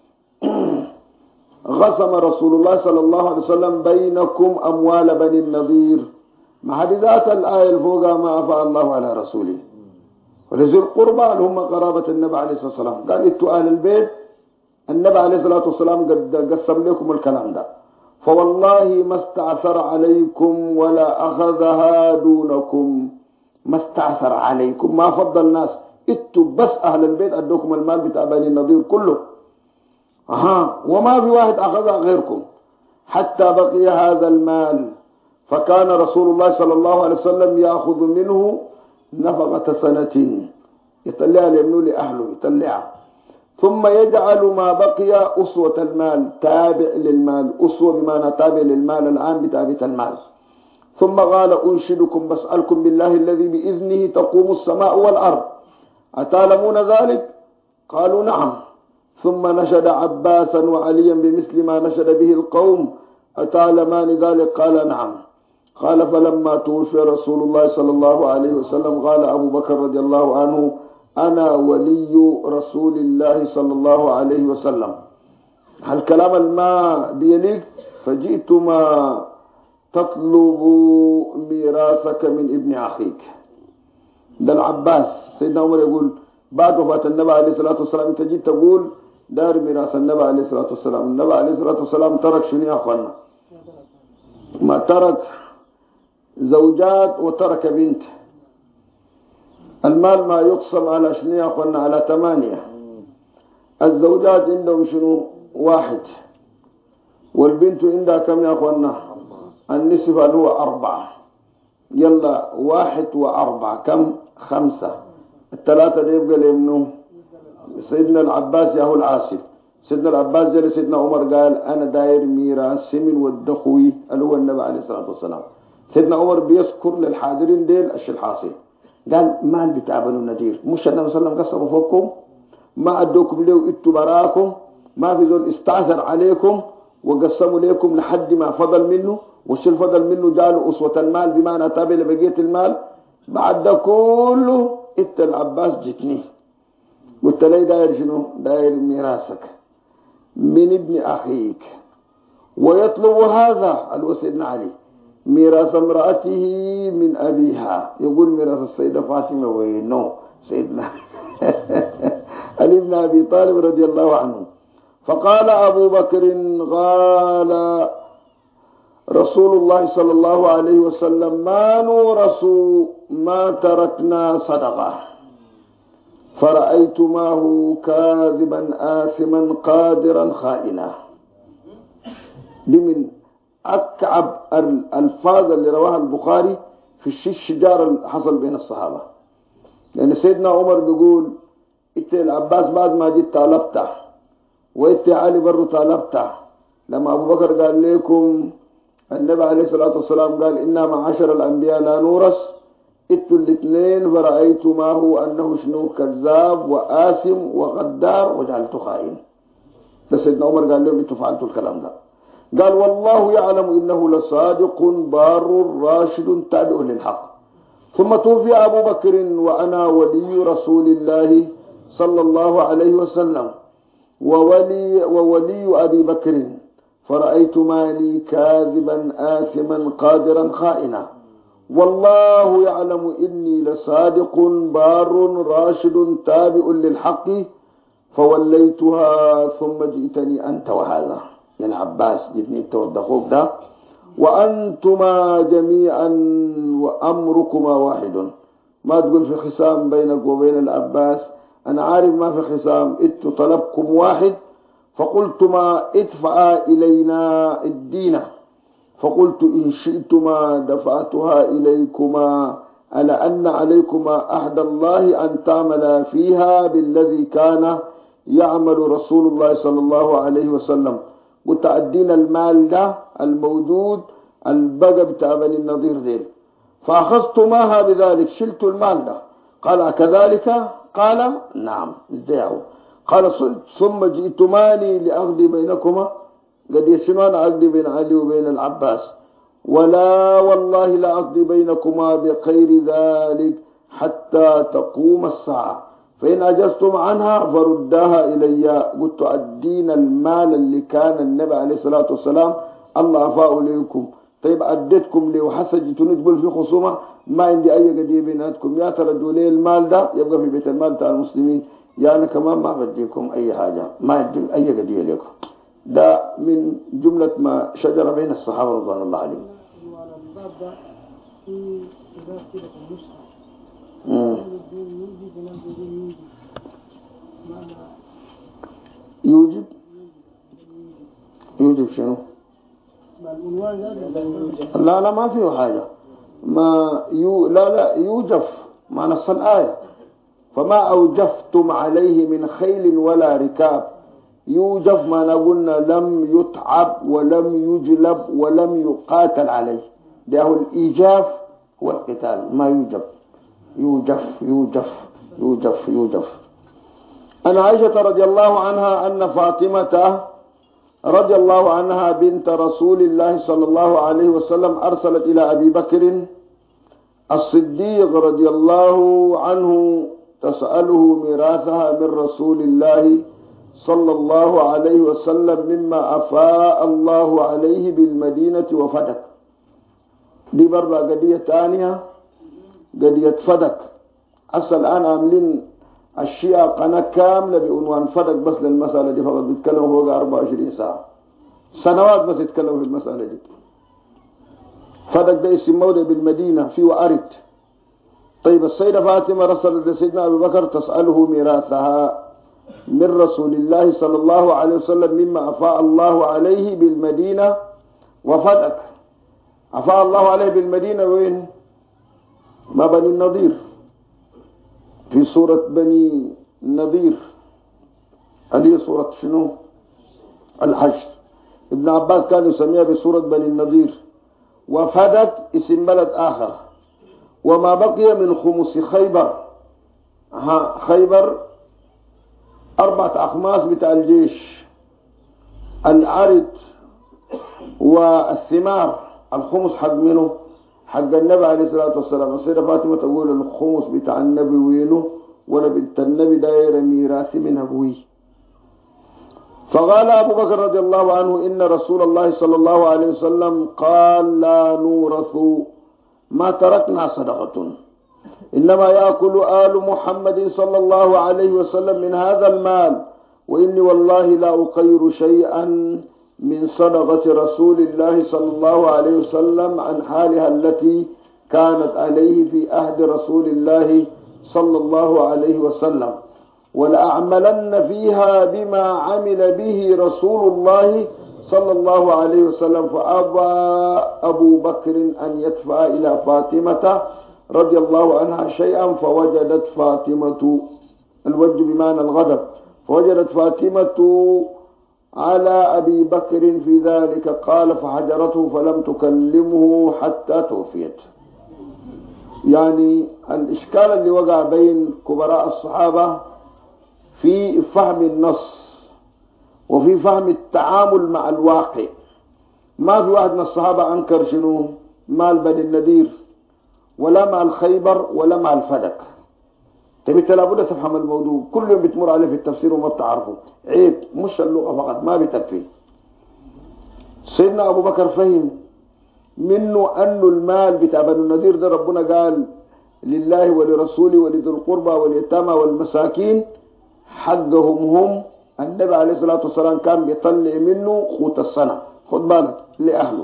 غصم رسول الله صلى الله عليه وسلم بينكم أموال بني النضير مع ذات الآية الفوقى ما أفاء الله على رسوله ولذي القربى اللي هم قرابة النبي عليه الصلاة والسلام. قال اتوا آل البيت النبي عليه الصلاة والسلام قد قسم لكم الكلام ده فوالله ما استعثر عليكم ولا أخذها دونكم. ما استعثر عليكم ما فضل الناس اتوا بس أهل البيت أدوكم المال بتاع بني النضير كله. وما في واحد أخذها غيركم حتى بقي هذا المال. فكان رسول الله صلى الله عليه وسلم يأخذ منه نفقة سنة يطلع لابنه لأهله يطلع ثم يجعل ما بقي أسوة المال تابع للمال. أسوة بمعنى تابع للمال الآن بتابع المال. ثم قال أنشدكم بسألكم بالله الذي بإذنه تقوم السماء والأرض أتعلمون ذلك؟ قالوا نعم. ثم نشد عباسا وعليا بمثل ما نشد به القوم أتعلمان ذلك؟ قال نعم. قال فلما توفي رسول الله صلى الله عليه وسلم قال أبو بكر رضي الله عنه أنا ولي رسول الله صلى الله عليه وسلم. هل كلام الماء بيليك فجئت ما تطلب ميراثك من ابن أخيك. ده العباس سيدنا عمر يقول بعد وفاة النبي عليه الصلاة والسلام انت جيت تقول دار ميراث النبي عليه الصلاة والسلام. النبي عليه الصلاة والسلام ترك شنو يا أخوانا؟ ما ترك زوجات وترك بنت. المال ما يقسم على شنو يا أخوانا؟ على 8. الزوجات عندهم شنو؟ 1 والبنت عندها كم يا أخوانا؟ النصف اللي هو 4. يلا 1 و4 كم؟ 5. الثلاثة دي يبقى لابنه سيدنا العباس ياهو العاصف. سيدنا العباس جل سيدنا عمر قال أنا داير ميراث من والدخوي اللي هو النبي عليه الصلاة والسلام. سيدنا عمر بيذكر للحاضرين ديل الشيء الحاصل، قال ما عندي تعب بنو النذير، مش النبي صلى الله عليه وسلم قسموا فوقكم، ما أدوكم له إتوا براكم، ما في زول استعثر عليكم وقسموا لكم لحد ما فضل منه، والشيء الفضل منه جاله أسوة المال بمعنى تابع لبقية المال. بعد ده كله إنت العباس جتني قلت لي داير شنو؟ داير ميراثك من ابن أخيك، ويطلب هذا الوسيدنا علي ميراث امرأته من أبيها. يقول ميراث السيدة فاطمة وينو سيدنا علي بن أبي طالب رضي الله عنه. فقال أبو بكر قال رسول الله صلى الله عليه وسلم ما نورث ما تركنا صدقة، فرأيتماه كاذبا آثما قادرا خائنا. دي من أكعب الألفاظ اللي رواها البخاري في الشجار اللي حصل بين الصحابة. لأن سيدنا عمر بيقول إنت العباس بعد ما جيت طالبته، وإنت علي برضو طالبته. لما أبو بكر قال لكم النبي عليه الصلاة والسلام قال إنا معاشر الأنبياء لا نورث، إنتوا الاثنين فرأيتماه أنه شنو كذاب وآثم وغدار وجعلته خائن. فسيدنا عمر قال لهم إنتوا فعلتوا الكلام ده. قال والله يعلم إنه لصادق بار راشد تابع للحق. ثم توفي أبو بكر وأنا ولي رسول الله صلى الله عليه وسلم وولي أبي بكر، فرأيت مالي كاذبا آثما قادرا خائنا. والله يعلم إني لصادق بار راشد تابع للحق، فوليتها ثم جئتني أنت وهذا، يعني عباس جئتني توضخوك ده، وأنتما جميعا وأمركما واحد. ما تقول في خصام بينك وبين العباس، أنا عارف ما في خصام، إنتوا طلبكم واحد. فقلتما ادفعا إلينا الدين، فقلت إن شئتما دفعتها إليكما، على أن عليكما أحد الله أن تعملا فيها بالذي كان يعمل رسول الله صلى الله عليه وسلم. قلت أدينا المال ده الموجود البقى بتاع بني النضير ديل، فأخذتماها بذلك، شلت المال ده. قال كذلك؟ قال نعم ادعوا. قال ثم جئتماني لأقضي بينكما، قد يسمان أقضي بين علي وبين العباس، ولا والله لا أقضي بينكما بخير ذلك حتى تقوم الساعة، فإن أجزتم عنها فرداها إلي. قلت أدين المال اللي كان النبي عليه الصلاة والسلام الله أفاء ليكم، طيب أديتكم لي وحسجتوني تقول في خصومة، ما عندي أي قضية بيناتكم، يا تردوا لي المال ده يبقى في بيت المال بتاع المسلمين، يعني أنا كمان ما بديكم أي حاجة، ما أدي أي قضية لكم. ده من جملة ما شجر بين الصحابة رضوان الله عليهم. يوجب شنو؟ لا ما فيه حاجة، ما لا يوجف ما نص الآية، فما أوجفتم عليه من خيل ولا ركاب. يوجف ما قلنا لم يتعب ولم يجلب ولم يقاتل عليه، ده هو الإيجاف هو القتال، ما يوجب. يوجف. أن عائشة رضي الله عنها أن فاطمة رضي الله عنها بنت رسول الله صلى الله عليه وسلم أرسلت إلى أبي بكر الصديق رضي الله عنه تسأله ميراثها من رسول الله صلى الله عليه وسلم مما أفاء الله عليه بالمدينة وفدك. دي برضه قضية ثانية، قضية فدك. أصل الآن عاملين الشيعة قناة كاملة بعنوان فدك بس للمسألة دي، فقط بيتكلموا فوق 24 ساعة، سنوات بس يتكلموا في المسألة دي. فدك ده اسم موضع بالمدينة في وأرد. طيب السيدة فاطمة رسلت لسيدنا أبي بكر تسأله ميراثها من رسول الله صلى الله عليه وسلم مما أفاء الله عليه بالمدينة وفدك. أفاء الله عليه بالمدينة وين؟ ما بني النضير، في سورة بني النضير. هذه سورة شنو؟ الحشر. ابن عباس كان يسميها بسورة بني النضير. وفدك اسم بلد آخر. وما بقي من خمس خيبر، خيبر 4 أخماس بتاع الجيش، العرض والثمار، الخمس حق منه؟ حق النبي عليه الصلاة والسلام. السيدة فاطمة تقول الخمس بتاع النبي وينه، ولا بنت النبي داير ميراث من أبوي. فقال أبو بكر رضي الله عنه إن رسول الله صلى الله عليه وسلم قال لا نورث ما تركنا صدقة، إنما يأكل آل محمد صلى الله عليه وسلم من هذا المال، وإني والله لا أقير شيئا من صدقة رسول الله صلى الله عليه وسلم عن حالها التي كانت عليه في عهد رسول الله صلى الله عليه وسلم، ولأعملن فيها بما عمل به رسول الله صلى الله عليه وسلم. فأبى أبو بكر أن يدفع إلى فاطمة رضي الله عنها شيئا، فوجدت فاطمة، الوجه بمعنى الغضب، فوجدت فاطمة على أبي بكر في ذلك، قال فحجرته فلم تكلمه حتى توفيت. يعني الإشكال اللي وقع بين كبراء الصحابة في فهم النص وفي فهم التعامل مع الواقع. ما في واحد من الصحابة أنكر شنو مال بني النذير، ولا مع الخيبر، ولا مع الفدك. تبي لابد تفهم الموضوع، كل يوم بتمر عليه في التفسير وما بتعرفه، عيب، مش اللغة فقط ما بتكفي. سيدنا أبو بكر فهم منه أن المال بتاع بني النذير ده ربنا قال لله ولرسوله ولذي القربى واليتامى والمساكين حقهم هم. النبي عليه الصلاة والسلام كان بيطلع منه قوت السنة، خد بالك، لأهله.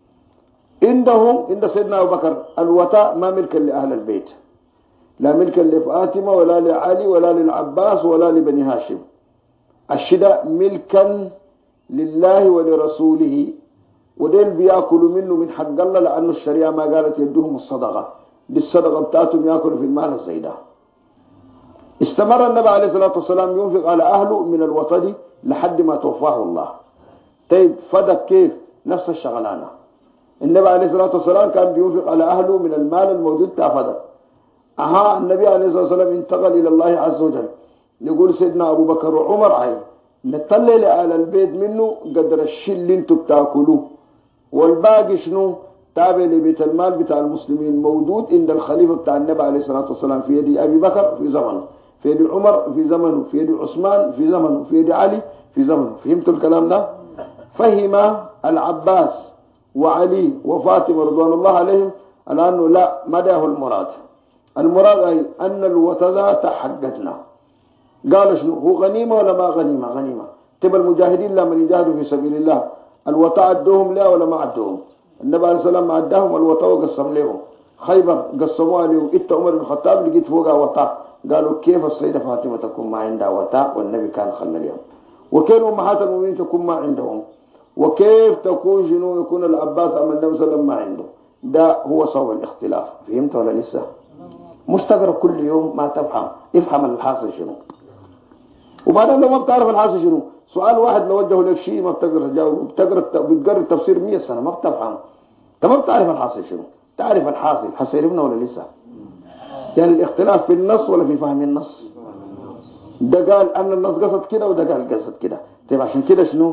عند سيدنا أبو بكر الوتاء ما ملكا لأهل البيت، لا ملكا لفاطمة ولا لعلي ولا للعباس ولا لبني هاشم. الشداء ملكا لله ولرسوله، وديل بياكلوا منه من حق الله، لأنه الشريعة ما قالت يدهم الصدقة، بالصدقة بتاعتهم ياكلوا في المال الزيدة. استمر النبي عليه الصلاة والسلام ينفق على أهله من الوطن لحد ما توفاه الله. طيب فدك كيف؟ نفس الشغلانة. النبي عليه الصلاة والسلام كان بينفق على أهله من المال الموجود تافدك. النبي عليه الصلاة والسلام انتقل إلى الله عز وجل. يقول سيدنا أبو بكر وعمر عين نطلع لأهل البيت منه قدر الشيء اللي انتم بتاكلوه، والباقي شنو تابع لبيت المال بتاع المسلمين، موجود عند الخليفة بتاع النبي عليه الصلاة والسلام، في يد أبي بكر في زمنه، في يد عمر في زمنه، في يد عثمان في زمنه، في يد علي في زمنه. فهمتوا الكلام ده؟ فهم العباس وعلي وفاطمة رضوان الله عليهم الآن لا، ما ده المراد. المراد أي أن الوتذات حقتنا. قال شنو هو غنيمة ولا ما غنيمة؟ غنيمة. تبى المجاهدين لما يجاهدوا في سبيل الله الوتاء عدوهم لا ولا ما عدوهم؟ النبي عليه الصلاة والسلام عداهم الوتاء وقسم لهم. خيبر قسموها له. إنت عمر بن الخطاب لقيت فوقها وتاء، قالوا كيف السيدة فاطمة تكون ما عندها وتاء والنبي كان خلى لهم؟ وكيف أمهات المؤمنين تكون ما عندهم؟ وكيف تكون شنو يكون العباس أما النبي صلى الله عليه وسلم ما عنده؟ ده هو صوب الاختلاف. فهمت ولا لسه؟ مستغرب كل يوم ما تفهم. افهم الحاصل شنو، وبعدين لو ما بتعرف الحاصل شنو، سؤال واحد لو وجهه لك شيء ما بتقدر تجاوب، بتقرر التفسير 100 سنة ما بتفهم. انت ما بتعرف الحاصل شنو، تعرف الحاصل حسيربنا ولا لسه؟ يعني الاختلاف في النص ولا في فهم النص؟ ده قال ان النص قصد كده وده قال قصد كده. طيب عشان كده شنو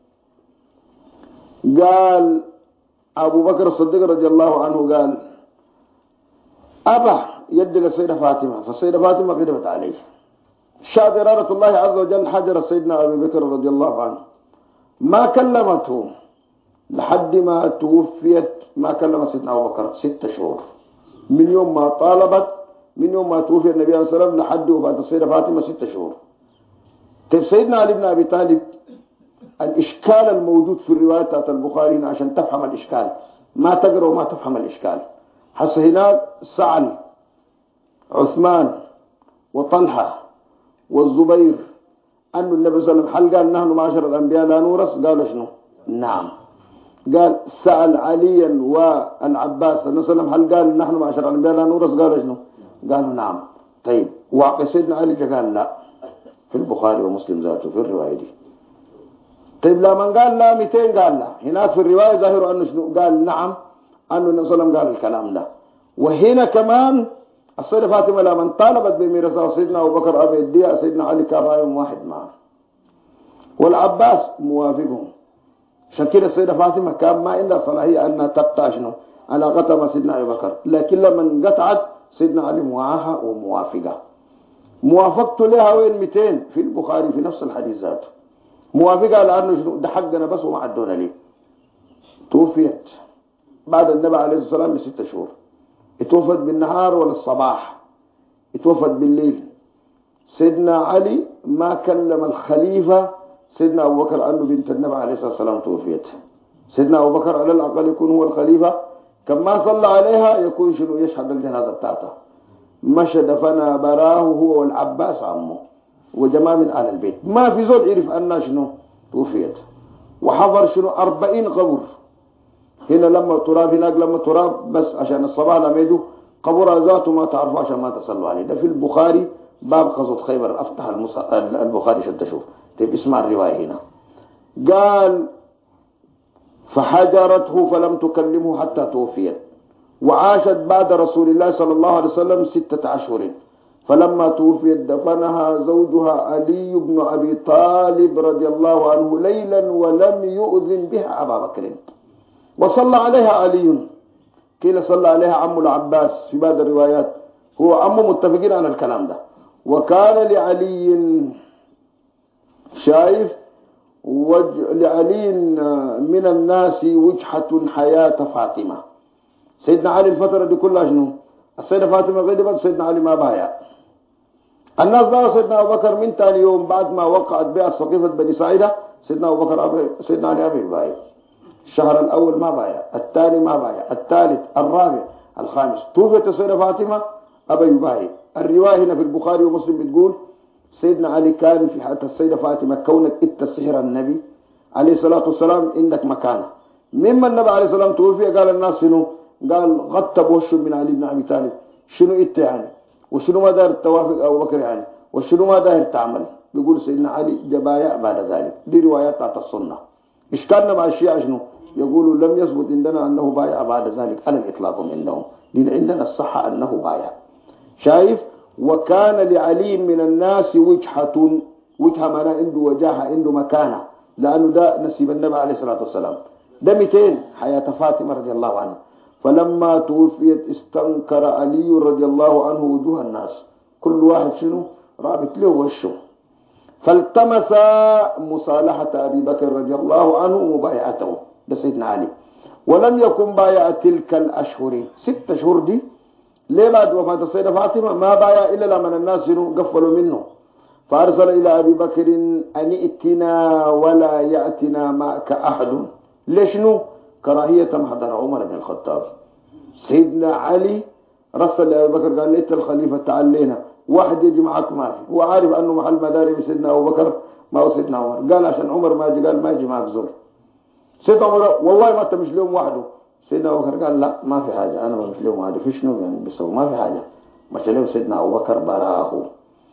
قال ابو بكر الصديق رضي الله عنه؟ قال ابى يدق السيدة فاطمة، فالسيدة فاطمة غضبت عليه. شاءت إرادة الله عز وجل حجر سيدنا أبي بكر رضي الله عنه، ما كلمته لحد ما توفيت. ما كلم سيدنا أبو بكر 6 شهور من يوم ما طالبت، من يوم ما توفي النبي عليه الصلاة والسلام لحد وفاة السيدة فاطمة 6 شهور. طيب سيدنا علي بن أبي طالب، الإشكال الموجود في الرواية بتاعت البخاري هنا عشان تفهم الإشكال، ما تقرأ وما تفهم الإشكال. حس هناك سعل عثمان وطلحة والزبير أن النبي صلى الله عليه وسلم هل قال نحن معشر الأنبياء لا نورث؟ قالوا شنو؟ نعم. قال سأل عليا والعباس النبي صلى الله عليه وسلم هل قال نحن معشر الأنبياء لا نورث؟ قالوا شنو؟ قالوا نعم. طيب واقع سيدنا علي قال لا، في البخاري ومسلم ذاته في الرواية دي. طيب لا من قال لا 200 قال لا. هناك في الرواية ظاهر أنه شنو قال نعم، أنه النبي صلى الله عليه وسلم قال الكلام ده. وهنا كمان السيدة فاطمة لما طالبت بميراث سيدنا أبو بكر أبي يديها، سيدنا علي كان رايهم واحد معه والعباس موافقهم. عشان كده السيدة فاطمة كان ما عندها صلاحية أنها تقطع شنو علاقتها مع سيدنا أبو بكر، لكن لما انقطعت سيدنا علي معاها وموافقة. موافقته لها وين 200 في البخاري في نفس الحديث ذاته، موافقة لأنه شنو ده حقنا بس وما عدونا ليه. توفيت بعد النبي عليه الصلاة والسلام ب6 شهور. اتوفت بالنهار ولا الصباح؟ اتوفت بالليل. سيدنا علي ما كلم الخليفة سيدنا أبو بكر أنه بنت النبي عليه الصلاة والسلام توفيت. سيدنا أبو بكر على الأقل يكون هو الخليفة، كما صلى عليها يكون شنو يشهد الجنازة بتاعتها. مشى دفنها براه هو والعباس عمه وجماعة من أهل البيت. ما في زول يعرف أنها شنو توفيت. وحضر شنو 40 قبر. هنا لما تراب، هناك لما تراب، بس عشان الصباح لما يجوا قبرها ذاته ما تعرفوا عشان ما تصلوا عليه. ده في البخاري باب غزوة خيبر. افتح البخاري عشان تشوف. طيب اسمع الرواية هنا. قال فحجرته فلم تكلمه حتى توفيت، وعاشت بعد رسول الله صلى الله عليه وسلم 6 أشهر، فلما توفيت دفنها زوجها علي بن أبي طالب رضي الله عنه ليلا ولم يؤذن بها أبا بكر، وصلى عليها علي. قيل صلى عليها عم العباس في بعض الروايات، هو عمه متفقين على الكلام ده. وكان لعلي شايف لعلي من الناس وجحة حياة فاطمة. سيدنا علي الفترة دي كلها شنو؟ السيدة فاطمة غضبت، سيدنا علي ما بايع. الناس باعوا سيدنا أبو بكر من ثاني يوم بعد ما وقعت بها سقيفة بني سعيدة. سيدنا أبو بكر سيدنا علي أبي بايع. الشهر الأول ما بايع، الثاني ما بايع، الثالث، الرابع، الخامس. توفيت السيدة فاطمة أبي يبايع. الرواية هنا في البخاري ومسلم بتقول سيدنا علي كان في حياة السيدة فاطمة كونك إنت سحر النبي عليه الصلاة والسلام عندك مكانه. مما النبي عليه الصلاة والسلام توفي قال الناس شنو؟ قال غطى بوشه من علي بن أبي طالب. شنو إنت يعني؟ وشنو ما داير توافق أبو بكر يعني؟ وشنو ما داير تعمل؟ بيقول سيدنا علي جبايع بعد ذلك. دي روايات بتاعت السنة. إشكالنا مع الشيعة شنو؟ يقولوا لم يثبت عندنا أنه بايع بعد ذلك على الإطلاق عندهم. دين عندنا الصحة أنه بايع. شايف؟ وكان لعلي من الناس وجهة معناه عنده وجاهة، عنده مكانة، لأنه ده نسيب النبي عليه الصلاة والسلام. ده 200 حياة فاطمة رضي الله عنها. فلما توفيت استنكر علي رضي الله عنه وجوه الناس، كل واحد شنو رابط له وشه. فالتمس مصالحة أبي بكر رضي الله عنه ومبايعته، ده سيدنا علي. ولم يكن بايع تلك الأشهر 6 شهور دي. ليه بعد وفاة السيدة فاطمة ما بايع إلا لما الناس قفلوا منه. فأرسل إلى أبي بكر أن ائتنا ولا يأتنا معك أحد. ليش نو؟ كراهية محضر عمر بن الخطاب. سيدنا علي رسل لأبي بكر قال ليت الخليفة تعال لنا، واحد يجي معك ما في. هو عارف أنه محل مداري سيدنا أبو بكر ما هو سيدنا عمر. قال عشان عمر ما يجي، قال ما يجي معك زول. سيدنا عمر والله ما تمشي لهم وحده. سيدنا أبو بكر قال لا ما في حاجة، أنا بمشي لهم وحده. في شنو يعني بيسوي؟ ما في حاجة. مشي لهم سيدنا أبو بكر براه.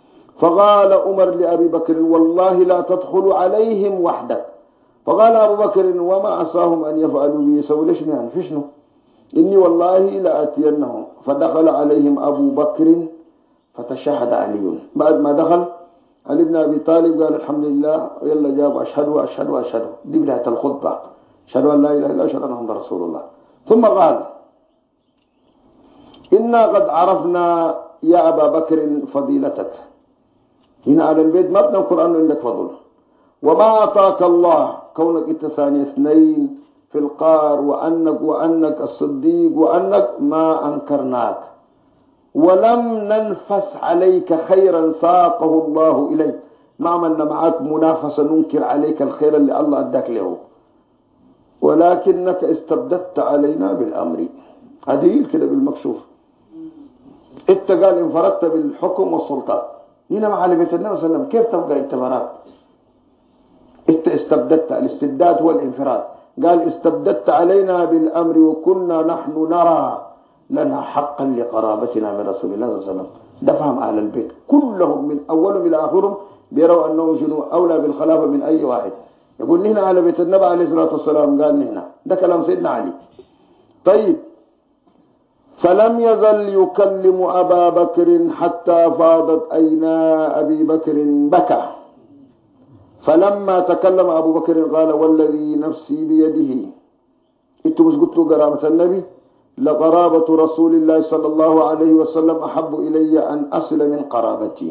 فقال عمر لأبي بكر والله لا تدخل عليهم وحدك. فقال أبو بكر وما عصاهم أن يفعلوا بي؟ يسوي ليش يعني في شنو؟ إني والله لآتينهم. فدخل عليهم أبو بكر فتشهد علي. بعد ما دخل علي بن أبي طالب قال الحمد لله، يلا جاب أشهد وأشهد وأشهد. دي بداية الخطبة، أشهد أن لا إله إلا الله أشهد أن محمدا رسول الله. ثم قال إنا قد عرفنا يا أبا بكر فضيلتك. هنا على البيت ما بنذكر أنه عندك فضل. وما أعطاك الله كونك أنت ثاني 2 في القار، وأنك الصديق، وأنك ما أنكرناك، ولم ننفس عليك خيرا ساقه الله إليك. ما عملنا معك منافسة ننكر عليك الخير اللي الله أداك له، ولكنك استبددت علينا بالأمر. عديل كده بالمكشوف. انت قال انفردت بالحكم والسلطان. هنا مع بيت النبي صلى الله عليه وسلم كيف تبقى انت براك؟ انت استبددت. الاستبداد هو الانفراد. قال استبددت علينا بالأمر وكنا نحن نرى لنا حقا لقرابتنا من رسول الله صلى الله عليه وسلم. ده فهم أهل البيت كلهم من أولهم إلى آخرهم بيروا أنه شنو أولى بالخلافة من أي واحد. يقول هنا على بيت النبي عليه الصلاة والسلام، قال هنا ده كلام سيدنا علي. طيب، فلم يزل يكلم أبا بكر حتى فاضت عينا أبي بكر بكى. فلما تكلم أبو بكر قال والذي نفسي بيده، انتم مش قلتوا قرابة النبي؟ لقرابة رسول الله صلى الله عليه وسلم أحب إلي أن أصل من قرابتي.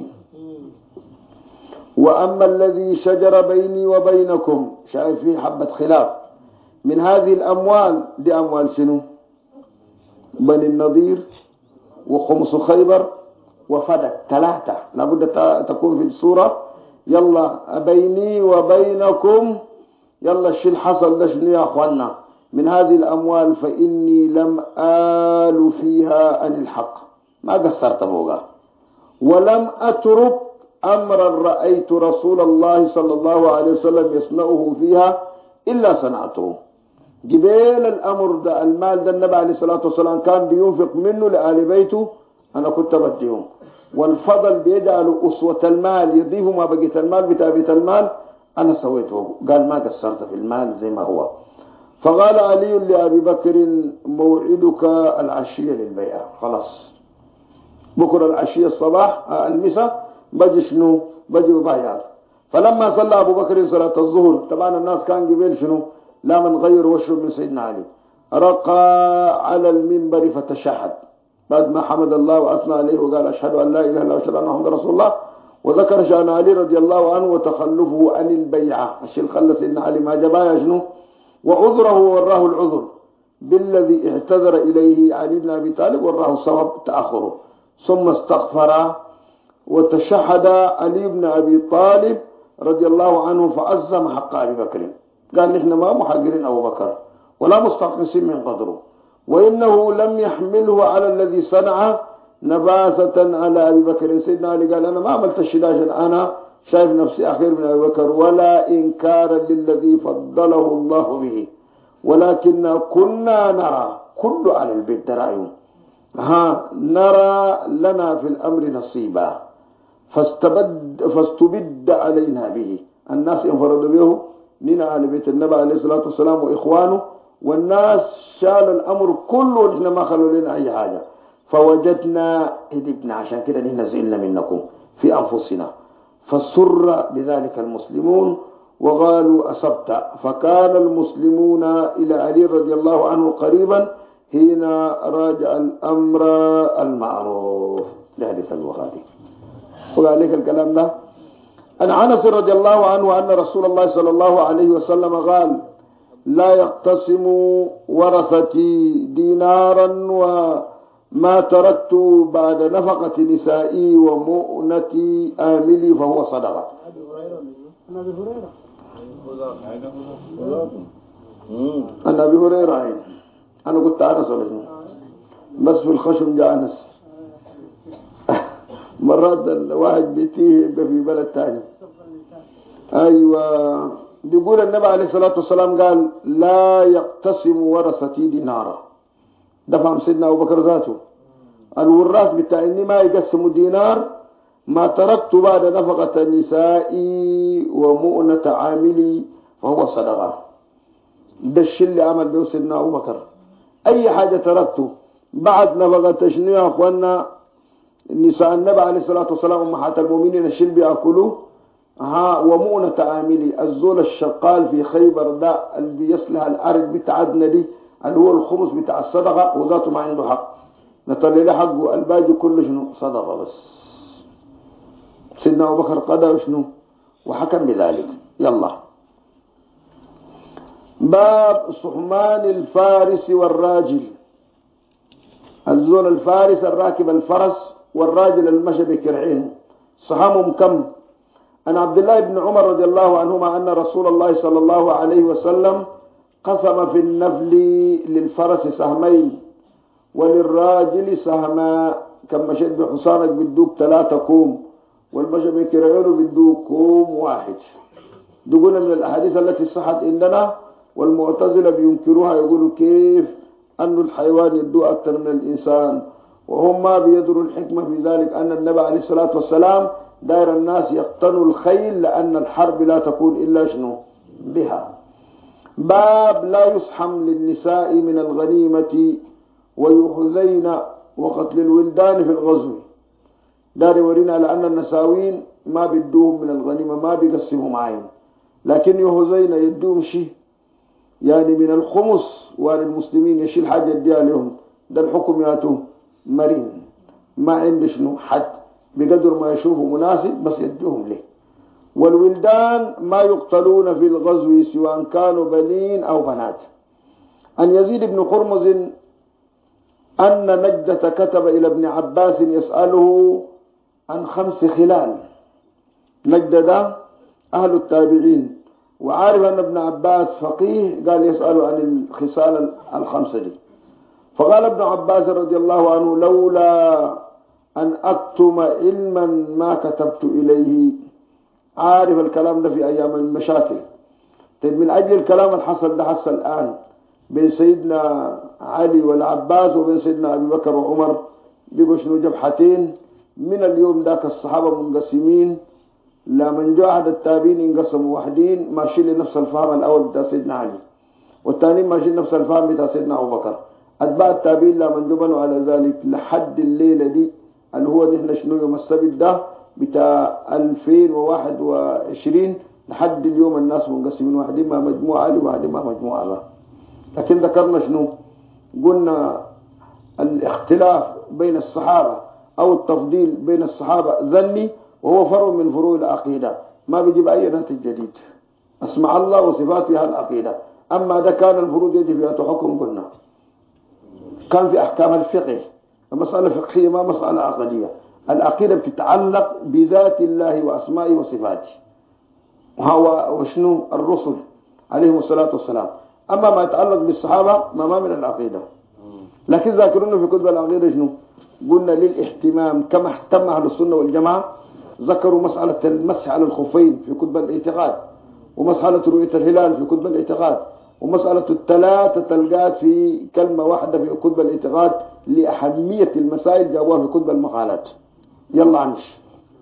وأما الذي شجر بيني وبينكم، شايف فيه حبة خلاف، من هذه الأموال، دي أموال شنو؟ بني النضير وخمس خيبر وفدك، ثلاثة لابد تكون في الصورة. يلا بيني وبينكم، يلا الشيء الحصل ده شنو يا أخوانا؟ من هذه الأموال فإني لم آل فيها عن الحق، ما قصرت فوقها، ولم أترك أمرا رأيت رسول الله صلى الله عليه وسلم يصنعه فيها إلا صنعته. جبال الأمر ده، المال ده النبي عليه الصلاة والسلام كان بينفق منه لآل بيته، أنا كنت بديهم، والفضل بيجعل أسوة المال، يضيف ما بقيت المال بتاع بيت المال، أنا سويته. قال ما قصرت في المال زي ما هو. فقال علي لأبي بكر موعدك العشية للبيعة، خلاص بكرة العشية الصباح المساء بجي شنو؟ بجي ببايعات. فلما صلى أبو بكر صلاة الظهر، طبعا الناس كان قبل شنو؟ لا من غير وشرب من سيدنا علي، رقى على المنبر فتشهد بعد ما حمد الله وأثنى عليه وقال أشهد أن لا إله إلا الله وأشهد أن محمدا رسول الله، وذكر شأن علي رضي الله عنه وتخلفه عن البيعة، الشيء خلى سيدنا علي ما جبايا شنو، وعذره وراه العذر بالذي اعتذر إليه علي بن أبي طالب، وراه سبب تأخره. ثم استغفر وتشهد علي بن أبي طالب رضي الله عنه فعظم حق أبي بكر، قال نحن ما محقرين أبو بكر ولا مستقصين من قدره، وإنه لم يحمله على الذي صنع نفاسة على أبي بكر. سيدنا علي قال أنا ما عملت الشيء عشان أنا شايف نفسي أخير من أبي بكر، ولا إنكارا للذي فضله الله به، ولكن كنا نرى كل على البيت رأيه نرى لنا في الأمر نصيبا، فاستبد علينا به، الناس انفردوا به، نينا على بيت النبي عليه الصلاة والسلام وإخوانه، والناس شال الأمر كله ونحن ما خلوا لنا أي حاجة. فوجدنا إدبنا، عشان كده نحن زئلنا منكم في أنفسنا، فسر بذلك المسلمون وقالوا أصبت. فكان المسلمون إلى علي رضي الله عنه قريبا حين راجع الأمر المعروف لحديث البخاري. وقال لك الكلام ده عن أنس رضي الله عنه أن رسول الله صلى الله عليه وسلم قال لا يقتسم ورثتي دينارا وما تركت بعد نفقة نسائي ومؤنة آملي فهو صدقة. أنا أبي هريرة أنا قلت أنس ولا بس في الخشم جاء أنس. مرات الواحد بيتيه في بلد تاني. أيوة، بيقول النبي عليه الصلاة والسلام قال لا يقتسم ورثتي دينارا، ده فهم سيدنا أبو بكر ذاته، الوراث بتاعي ما يقسموا دينار ما تركت بعد نفقة نسائي ومؤنة عاملي فهو صدقة. ده الشيء اللي عمل به سيدنا أبو بكر، أي حاجة تركته بعد نفقة شنو يا أخوانا؟ النساء النبي عليه الصلاة والسلام أمهات المؤمنين الشيء بيأكلوه، ومؤنة عاملي الزول الشقال في خيبر ده اللي بيصلح الأرض بتاعتنا دي اللي هو الخمس بتاع الصدقة، وذاته ما عنده حق نطلع له حقه، الباقي كله شنو؟ صدقة بس. سيدنا أبو بكر قضى وشنو وحكم بذلك. يلا باب صحمان الفارس والراجل، الزول الفارس الراكب الفرس والراجل المشى بكرعين، صحامهم كم؟ عن عبد الله بن عمر رضي الله عنهما أن رسول الله صلى الله عليه وسلم قسم في النفل للفرس سهمين وللراجل سهما، كم مشيت بحصانك بدوك 3 كوم والمشى بكرعينه بدوك كوم واحد. دقونا من الأحاديث التي صحت عندنا، والمعتزلة بينكروها، يقولوا كيف أن الحيوان يدو أكثر من الإنسان، وهم ما بيدروا الحكمة في ذلك أن النبي عليه الصلاة والسلام داير الناس يقتنوا الخيل، لأن الحرب لا تكون إلا شنو؟ بها. باب لا يسحم للنساء من الغنيمة ويؤخذين وقتل الولدان في الغزو. دار يورينا على أن النساوين ما بيدوهم من الغنيمة، ما بيقسمهم عين، لكن يهزين يدوهم شيء يعني من الخمس، والمسلمين يشيل حاجة يديها لهم. ده الحكم ياتوه مرين، ما عنده شنو حد، بقدر ما يشوفوا مناسب بس يدوهم له. والولدان ما يقتلون في الغزو سواء كانوا بنين أو بنات. أن يزيد بن قرمز أن نجدة كتب إلى ابن عباس يسأله عن 5 خلال. نجدة أهل التابعين، وعارف أن ابن عباس فقيه، قال يسأله عن الخصال 5 دي. فقال ابن عباس رضي الله عنه: لولا أن أكتم علما ما كتبت إليه. عارف الكلام ده في أيام المشاكل. طيب من أجل الكلام الحصل ده حصل الآن بين سيدنا علي والعباس وبين سيدنا أبي بكر وعمر، بيقوا شنو جبحتين. من اليوم ذاك الصحابة منقسمين، لمن جاء أحد التابعين انقسموا واحدين ماشي لنفس الفهم الأول بتاع سيدنا علي، والثاني ماشي نفس الفهم بتاع سيدنا أبو بكر. أتباع التابعين لمن جبنوا على ذلك لحد الليلة دي اللي هو نحن شنو يوم السبت ده بتاع 2021 لحد اليوم الناس منقسمين، واحدين مع مجموعة علي وواحدين مع مجموعة الله. لكن ذكرنا شنو؟ قلنا الاختلاف بين الصحابة أو التفضيل بين الصحابة ذني، وهو فرع من فروع العقيدة، ما بيجيب أي ناتج جديد. أسمع الله وصفات فيها العقيدة. أما ده كان الفروض يجي فيها حكم، قلنا كان في أحكام الفقه، مسألة فقهية ما مسألة عقدية. العقيدة بتتعلق بذات الله وأسمائه وصفاته، وهو وشنو الرسل عليهم الصلاة والسلام. أما ما يتعلق بالصحابة ما من العقيدة. لكن ذاكرون في كتب العقيدة شنو؟ قلنا للاهتمام كما اهتم أهل السنة والجماعة، ذكروا مسألة المسح على الخفين في كتب الاعتقاد، ومسألة رؤية الهلال في كتب الاعتقاد، ومسألة الثلاثة تلقات في كلمة واحدة في كتب الاعتقاد لأهمية المسائل جابوها في كتب المقالات. يلا عنش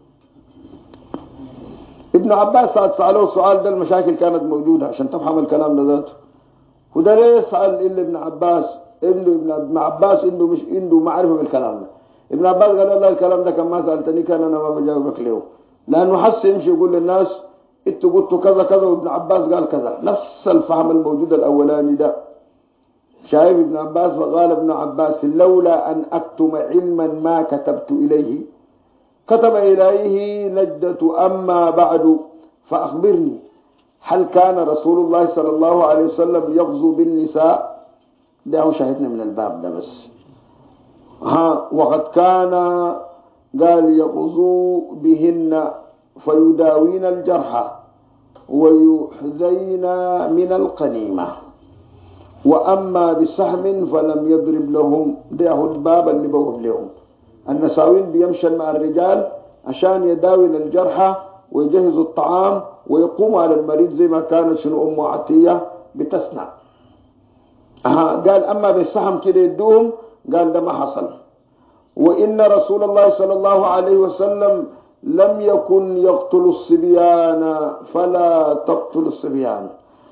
ابن عباس سألوه السؤال ده، المشاكل كانت موجودة عشان تفهم الكلام ده ذاته. وده ليه سأل إلا ابن عباس؟ ابن عباس مش عنده معرفة بالكلام ده. ابن عباس قال الله الكلام ده كان ما سألتني كان أنا ما بجاوبك له، لأنه حس يمشي يقول للناس انتوا قلتوا كذا كذا وابن عباس قال كذا، نفس الفهم الموجود الأولاني ده. شايف ابن عباس؟ فقال ابن عباس: لولا أن أكتم علما ما كتبت إليه. كتب إليه نجدة: أما بعد فأخبرني، هل كان رسول الله صلى الله عليه وسلم يغزو بالنساء؟ ده هو شاهدنا من الباب ده بس. وقد كان قال يغزو بهن فيداوين الجرحى ويحذين من القنيمة، وأما بسهم فلم يضرب لهم. ده هو الباب اللي بوهم لهم. النساوين بيمشن مع الرجال عشان يداوين الجرحى ويجهزوا الطعام ويقوموا على المريض زي ما كانت شنو أم عطية بتصنع. قال أما بالسهم كده يدوهم، قال ده ما حصل. وإن رسول الله صلى الله عليه وسلم لم يكن يقتل الصبيان فلا تقتل الصبيان.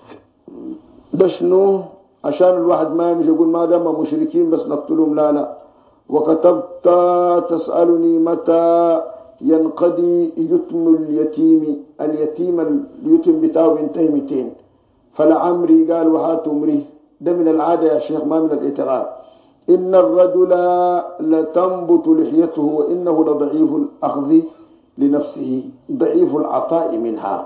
ده شنو؟ عشان الواحد ما يمشي يقول ما دام مشركين بس نقتلهم، لا. وكتبت تسألني متى ينقضي يتم اليتيم. اليتيم بتاعه بينتهي 200. فلعمري قال وهات أمري. ده من العادة يا شيخ ما من الاعتقاد. إن الرجل لتنبت لحيته وإنه لضعيف الأخذ لنفسه ضعيف العطاء منها.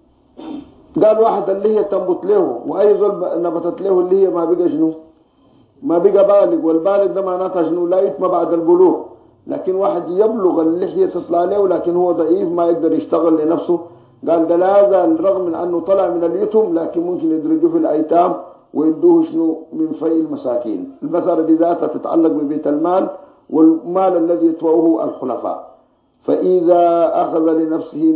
قال واحد اللي هي تنبت له، وأي زول نبتت له اللي هي ما بقى شنو؟ ما بقى بالغ، والبالغ ده معناتها شنو؟ لا يتم بعد البلوغ. لكن واحد يبلغ اللحية تطلع له لكن هو ضعيف ما يقدر يشتغل لنفسه. قال ده لا زال رغم من أنه طلع من اليتم لكن ممكن يدرجوه في الأيتام ويدوه شنو؟ من في المساكين. المسألة دي ذاتها تتعلق ببيت المال، والمال الذي يتوه الخلفاء. فإذا أخذ لنفسه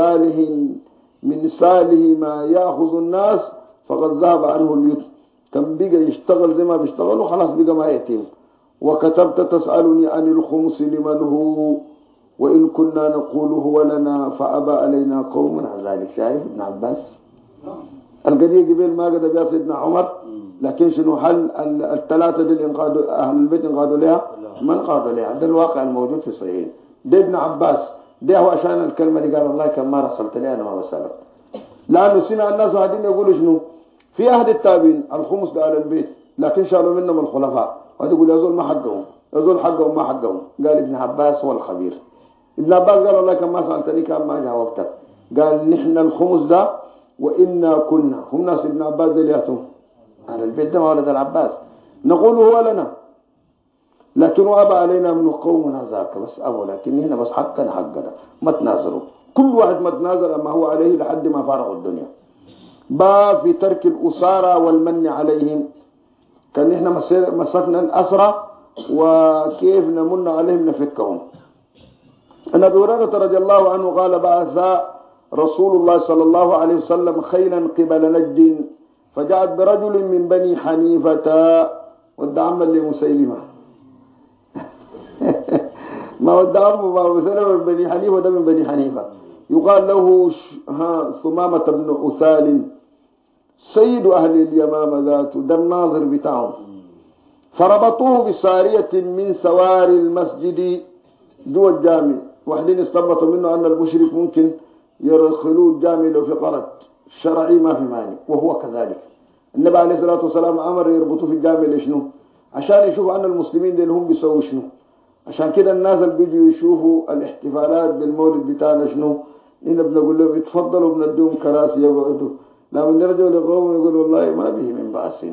من ساله ما يأخذ الناس فقد ذهب عنه اليتم. كم بقى يشتغل زي ما بيشتغل وخلاص بقى ما يتيم. وكتبت تسألني عن الخمس لمن هو وإن كنا نقول هو لنا فأبى علينا قوم ذلك. شايف ابن عباس؟ القضية قبل ما قد بها سيدنا عمر، لكن شنو حل الثلاثة دي انقادوا أهل البيت انقادوا لها؟ ما انقادوا لها. ده الواقع الموجود في الصحيحين. ده ابن عباس ده هو عشان الكلمة دي قال الله كم ما رسلت لي أنا ما بسألك، لأنه سمع الناس وقاعدين يقولوا شنو في عهد التابعين الخمس ده أهل البيت، لكن شالوا منهم الخلفاء، وهذا يقول يزول ما حقهم، يزول حقهم ما حقهم. قال ابن عباس هو الخبير. ابن عباس قال الله كم ما سألتني كم ما جاوبتك. قال نحن الخمس ده وإنا كنا هم ناس ابن عباس دلياتهم على البيت ده ولد العباس نقول هو لنا، لكن أبى علينا من قومنا ذاك بس أبو، لكن هنا بس حقنا حقنا ما تنازلوا، كل واحد ما تنازل ما هو عليه لحد ما فارغوا الدنيا. باب في ترك الأسارة والمن عليهم، كان احنا مسكنا الأسرة وكيف نمن عليهم نفكهم. أن أبي هريرة رضي الله عنه قال بعث رسول الله صلى الله عليه وسلم خيلا قبل نجد فجاءت برجل من بني حنيفة ودعم لمسيلمة ما ودعم ما مسيلمة من بني حنيفة، ده من بني حنيفة يقال له ثمامة بن أثال سيد أهل اليمامة ذاته، ده الناظر بتاعهم. فربطوه بسارية من سوار المسجد جوا الجامع، واحدين استنبطوا منه أن المشرك ممكن يدخلوا الجامع لو في قرض شرعي ما في مانع، وهو كذلك. النبي عليه الصلاة والسلام أمر يربطوا في الجامع لشنو؟ عشان يشوفوا أن المسلمين دي هم بيسووا شنو. عشان كده الناس اللي بيجوا يشوفوا الاحتفالات بالمولد بتاعنا شنو، هنا بنقول لهم اتفضلوا بندوهم كراسي يقعدوا، لما نرجع لقوم يقول والله ما به من بأس.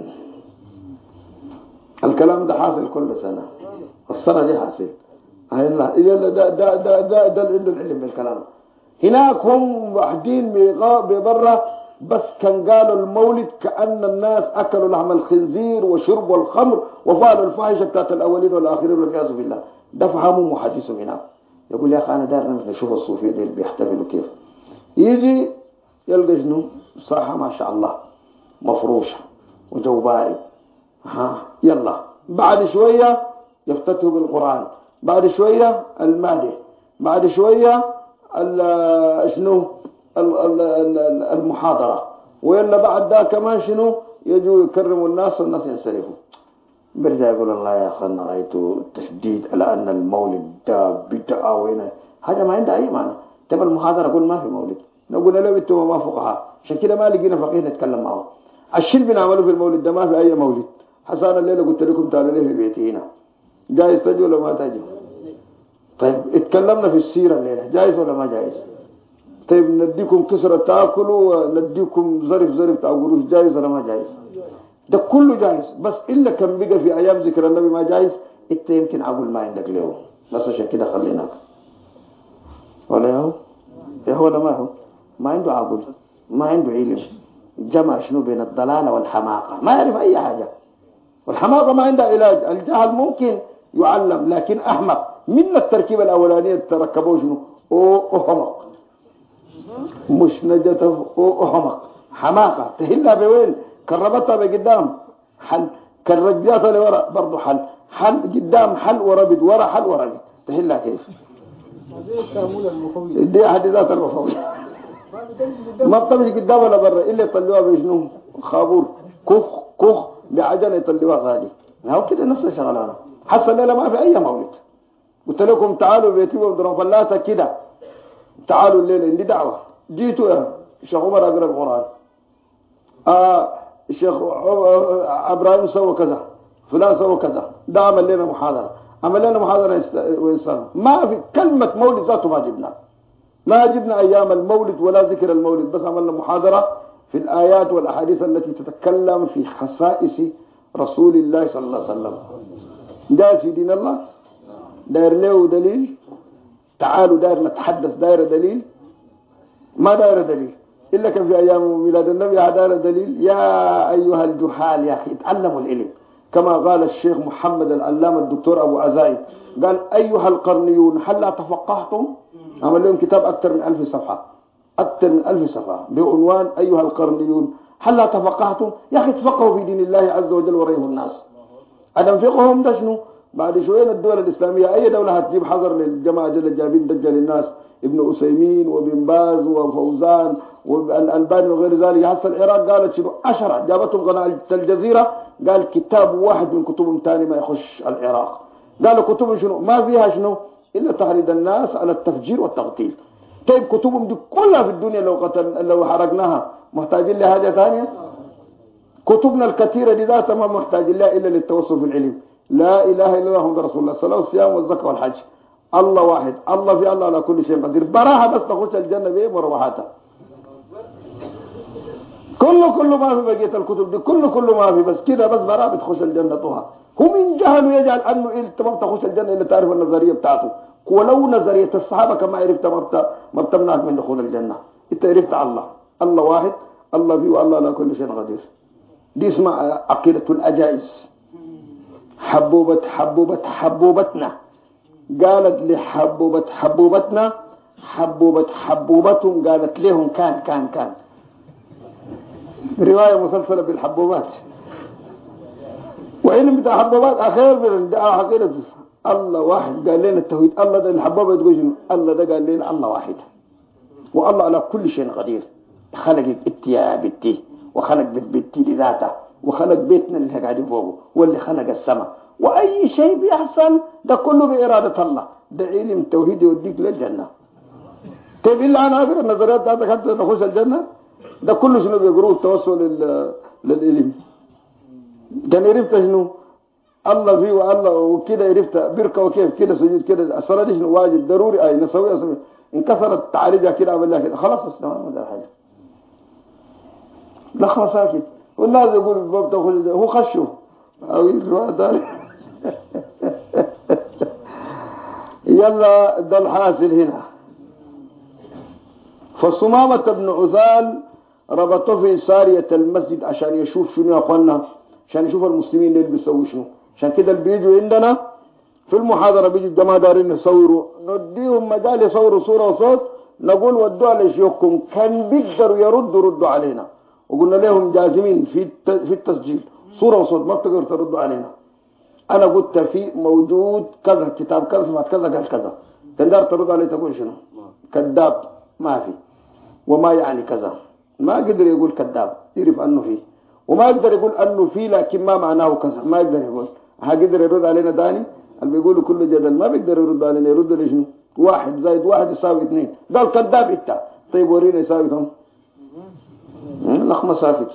الكلام ده حاصل كل سنة، السنة دي حاصل. إذا ده عنده العلم بالكلام. هناك هم واحدين ببرة بس كان قالوا المولد كأن الناس أكلوا لحم الخنزير وشربوا الخمر وفعلوا الفاحشة بتاعت الأولين والآخرين والعياذ بالله. ده فهموا محدثهم هناك. يقول يا أخي أنا دارنا نشوف الصوفية دي بيحتفلوا كيف. يجي يلقى شنو صراحة ما شاء الله مفروشة وجو بارد، يلا بعد شوية يفتتحوا بالقرآن، بعد شوية المادة، بعد شوية شنو المحاضرة، ويلا بعد ده كمان شنو يجوا يكرموا الناس والناس ينصرفوا. برجع يقول الله يا أخي أنا رأيت تشديد على أن المولد ده بدعة وين هذا ما عنده أي معنى. تبى المحاضرة أقول ما في مولد، نقول له أنتم ما فقهاء، عشان كده ما لقينا فقيه نتكلم معه. الشيء بنعمله في المولد ده ما في أي مولد. حسنا الليلة قلت لكم تعالوا لي في بيتي هنا، جايز تجوا ولا ما تجوا؟ طيب اتكلمنا في السيرة الليلة، جايز ولا ما جايز؟ طيب نديكم كسرة تاكلوا ونديكم ظرف تاكلوا، جايز ولا ما جايز؟ ده كله جايز، بس إلا كان بقى في أيام ذكر النبي ما جايز. انت يمكن أقول ما عندك له، بس عشان كده خليناك ولا هو ولا ما هو ما عنده عقل، ما عنده علم، جمع شنو بين الضلالة والحماقة، ما يعرف أي حاجة. والحماقة ما عندها علاج. الجهل ممكن يعلم، لكن أحمق. من التركيبة الأولانية تركبوه شنو؟ أحمق، مش نجته أحمق، حماقة. تهلها بوين؟ كربتها بقدام حل، كرجاتها لورا برضو حل، حل قدام حل وربد، ورا حل وربد، تهلها كيف؟ دي حديثات المفروض ما بتمشي قدام ولا برا إلا يطلعوها بشنو؟ خابور كخ بعجلة يطلعوها غالي. هو كده نفس الشغلانة. حصل الليلة ما في أي مولد. قلت لكم تعالوا بيتي وضرب فلاتة كده، تعالوا الليلة عندي دعوة، جيتوا يا شيخ عمر أقرأ القرآن، الشيخ إبراهيم سوى كذا، فلان سوى كذا، ده عمل لنا محاضرة، عمل لنا محاضرة وإنسان. ما في كلمة مولد ذاته ما جبنا، ما جبنا أيام المولد ولا ذكر المولد، بس عملنا محاضرة في الآيات والأحاديث التي تتكلم في خصائص رسول الله صلى الله عليه وسلم. ده في دين الله داير له دليل؟ تعالوا داير نتحدث داير دليل؟ ما داير دليل إلا كان في أيام ميلاد النبي داير دليل. يا أيها الجهال يا أخي اتعلموا العلم، كما قال الشيخ محمد العلامة الدكتور أبو عزائي، قال أيها القرنيون هل لا تفقهتم؟ عمل لهم كتاب أكثر من 1000 صفحة، أكثر من 1000 صفحة بعنوان أيها القرنيون هل لا تفقهتم؟ يا أخي تفقهوا في دين الله عز وجل وريه الناس. أدم فقههم ده شنو؟ بعد شوية الدول الإسلامية أي دولة هتجيب حظر للجماعة جل جابين دجال الناس ابن أسيمين وابن باز وفوزان والألباني وغير ذلك. حتى العراق قالت شنو 10 جابتهم قناة الجزيرة، قال كتاب واحد من كتبهم تاني ما يخش العراق. قالوا كتبهم شنو ما فيها شنو إلا تحريض الناس على التفجير والتقتيل. طيب كتبهم دي كلها في الدنيا لو حرقناها محتاجين لحاجة ثانية؟ كتبنا الكثيرة دي ذاتها ما محتاجين لها إلا للتوصل في العلم. لا إله إلا الله محمد رسول الله، الصلاة والصيام والزكاة والحج. الله واحد، الله في الله على كل شيء قدير. براها بس تخش الجنة بإيه مروحاتها. كله ما في بقية الكتب دي، كله ما في، بس كده بس براها بتخش الجنة طوها. هو من جهل يجعل أنه أنت ما بتخش الجنة إلا تعرف النظرية بتاعته. ولو نظرية الصحابة كما عرفت ما بتمنعك من دخول الجنة. انت عرفت الله واحد، الله فيه والله على كل شيء قدير. دي اسمها عقيدة الأجائز. حبوبتنا قالت حبوبتنا حبوبتهم قالت لهم كان رواية مسلسلة بالحبوبات. وإن بتاع حبوبات أخير من عقيدة الله واحد. قال لنا التوحيد. الله ده الحبوبة تقول شنو؟ الله ده قال لنا الله واحد، والله على كل شيء قدير. خلق يا بنتي، وخلق بنتي لذاته، وخلق بيتنا اللي قاعدين فوقه، واللي خلق السماء، واي شيء بيحصل ده كله بإرادة الله. ده علم توحيد يوديك للجنة. طيب الا انا اقرا النظريات بتاعتك حتى نخش الجنة؟ ده كله شنو بيقروه التوصل للعلم. كان عرفت شنو الله فيه والله وكده، عرفت بركه وكيف كده سجود كده. الصلاه دي شنو واجب ضروري اي نسويها. انكسرت تعالجها كده عمل لها كده خلاص استوى ده حاجه. لا خلاص ساكت والله يقول الباب تاخذ هو خشه او الروايه ثاني. يلا ده الحاصل هنا. فصمامة بن عثال ربطه في سارية المسجد عشان يشوف شنو يا اخوانا، عشان يشوف المسلمين اللي بيسووا شنو. عشان كده اللي بيجوا عندنا في المحاضرة بيجوا الجماعة دارين يصوروا، نديهم مجال يصوروا صورة وصوت، نقول ودوا لشيوخكم كان بيقدروا ردوا علينا، وقلنا لهم جازمين في التسجيل صورة وصوت ما بتقدروا تردوا علينا. أنا قلت في موجود كذا كتاب كذا سمعت كذا قال كذا، تقدر ترد عليه تقول شنو؟ كذاب ما في، وما يعني كذا. ما قدر يقول كذاب، يعرف أنه فيه، وما يقدر يقول أنه فيه لكن ما معناه كذا، ما يقدر يقول. قدر يرد علينا تاني اللي بيقولوا كل جدل ما بيقدر يرد علينا. يرد لي شنو؟ 1 زائد 1 يساوي 2. قال كذاب انت. طيب ورينا يساوي كم؟ لخمة ساكت.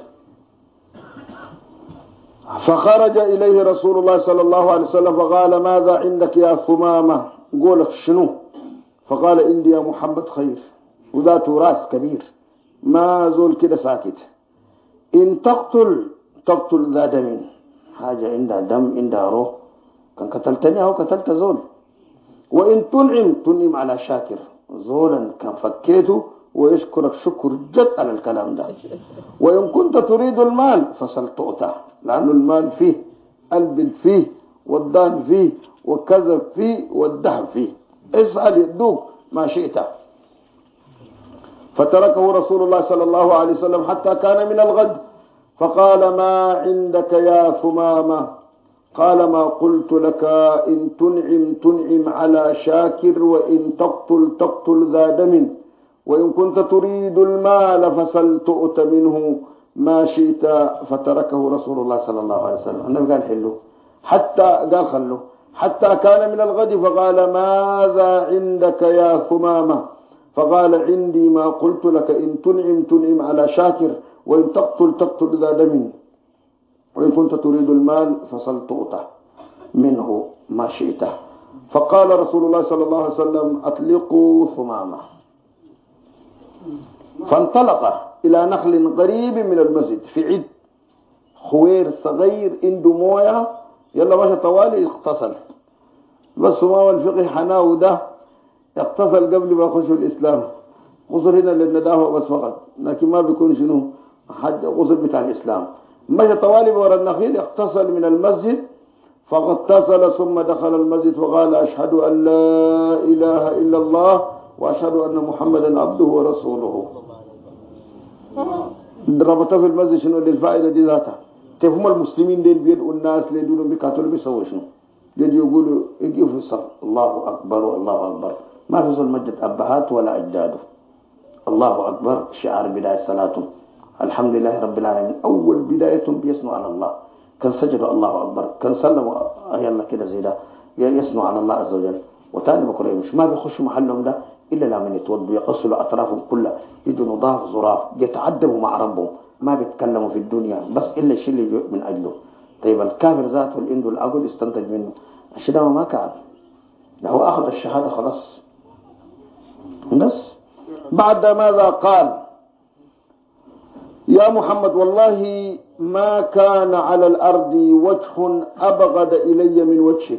فخرج إليه رسول الله صلى الله عليه وسلم فقال ماذا عندك يا ثمامة؟ قولك شنو؟ فقال عندي يا محمد خير وذات راس كبير، ما زول كده ساكت. إن تقتل ذا دم، حاجة عندها دم عندها روح، كان قتلتني أو قتلت زول. وإن تنعم على شاكر، زولا كان فكيته ويشكرك شكر جد على الكلام ده. وإن كنت تريد المال فسل تؤتى، لأنه المال فيه، البل فيه، والدان فيه، وكذب فيه، والدهب فيه، اسأل يدوك ما شئت. فتركه رسول الله صلى الله عليه وسلم حتى كان من الغد، فقال ما عندك يا ثمامة؟ قال ما قلت لك إن تنعم على شاكر، وإن تقتل ذا دم، وإن كنت تريد المال فسل تؤت منه ما شئت. فتركه رسول الله صلى الله عليه وسلم. النبي قال حلو قال خلوه حتى كان من الغد، فقال ماذا عندك يا ثمامة؟ فقال عندي ما قلت لك إن تنعم على شاكر، وإن تقتل ذا دم، وإن كنت تريد المال فسل تؤت منه ما شئت. فقال رسول الله صلى الله عليه وسلم أطلقوا ثمامة. فانطلق إلى نخل قريب من المسجد في عد خوير صغير عنده مويه، يلا ماشي طوالي اغتسل. بس ما الفقه حناه ده اغتسل قبل ما يخش الإسلام. غسل هنا للندافع بس فقط، لكن ما بيكون شنو حد غسل بتاع الإسلام. مشى طوالي ورا النخيل اغتسل من المسجد، فاغتسل ثم دخل المسجد فقال أشهد أن لا إله إلا الله وأشهد أن محمدا عبده ورسوله. ربطه في المسجد شنو للفائدة دي ذاتها. تفهم المسلمين دين بيدعوا الناس ليدونهم بكاتل بيسووا شنو؟ يجي يقولوا يجي في الصف الله أكبر والله أكبر، ما في زول مجد أبهات ولا أجداده. الله أكبر شعار بداية صلاته، الحمد لله رب العالمين، أول بداية بيثنوا على الله. كان سجدوا الله أكبر، كان سلموا يلا كده زي ده يثنوا على الله عز وجل. وتاني بكرة مش ما بيخشوا محلهم ده إلا لما يتوضوا يغسلوا أطرافهم كلها، يجوا نضاف ظراف، يتعدبوا مع ربهم، ما بيتكلموا في الدنيا بس إلا الشيء اللي من أجله. طيب الكافر ذاته اللي عنده الأقل استنتج منه الشيء ده ما كان ده، هو أخذ الشهادة خلاص. بس بعد ماذا قال؟ يا محمد والله ما كان على الأرض وجه أبغض إلي من وجهك.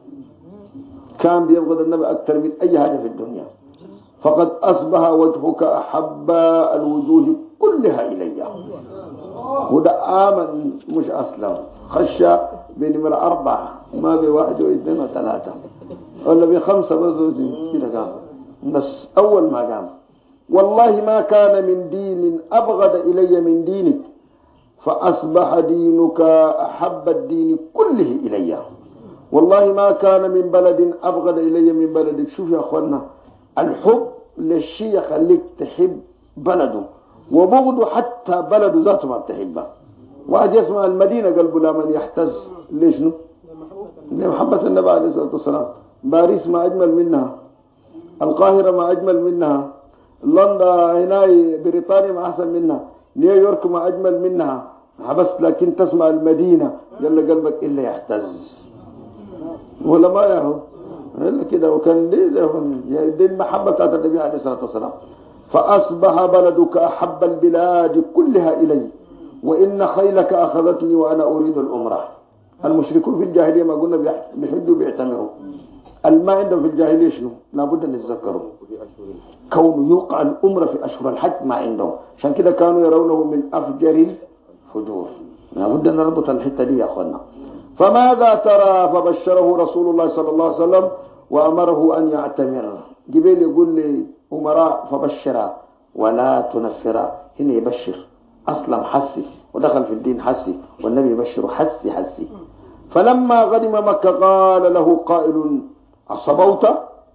كان بيبغض النبي أكثر من أي حاجة في الدنيا. فقد أصبح وجهك أحب الوجوه كلها إلي. وده آمن مش أسلم، خشى بنمرة 4 ما بواحد واثنين وثلاثة ولا بخمسة بزوجين كده قام. بس أول ما قام والله ما كان من دين أبغض إلي من دينك، فأصبح دينك أحب الدين كله إلي. والله ما كان من بلد أبغض إلي من بلدك. شوف يا أخوانا، الحب للشيء يخليك تحب بلده، وبغضه حتى بلده ذاته ما بتحبه. واحد يسمع المدينة قلبه لا من يحتز. ليش نو؟ لمحبة النبي عليه الصلاة والسلام. باريس ما أجمل منها، القاهرة ما أجمل منها، لندن هنا بريطانيا ما أحسن منها، نيويورك ما أجمل منها. بس لكن تسمع المدينة يلا قلبك إلا يحتز ولا ما يهو إلا كده. وكان دي المحبة بتاعت النبي عليه الصلاة والسلام. فأصبح بلدك أحب البلاد كلها إلي، وإن خيلك أخذتني وأنا أريد الأمرة. المشركون في الجاهلية ما قلنا بيحجوا بيعتمروا، الماء عندهم في الجاهلية شنو؟ لابد أن يتذكروا كونه يوقع الأمر في أشهر الحج ما عندهم، عشان كده كانوا يرونه من أفجر الفجور. لابد أن نربط الحتة دي يا أخوانا. فماذا ترى؟ فبشره رسول الله صلى الله عليه وسلم وأمره أن يعتمر. جبريل يقول لي أمراء فبشرا ولا تنفرا. هنا يبشر أسلم حسي ودخل في الدين حسي، والنبي يبشر حسي حسي. فلما قدم مكة قال له قائل أصبوت؟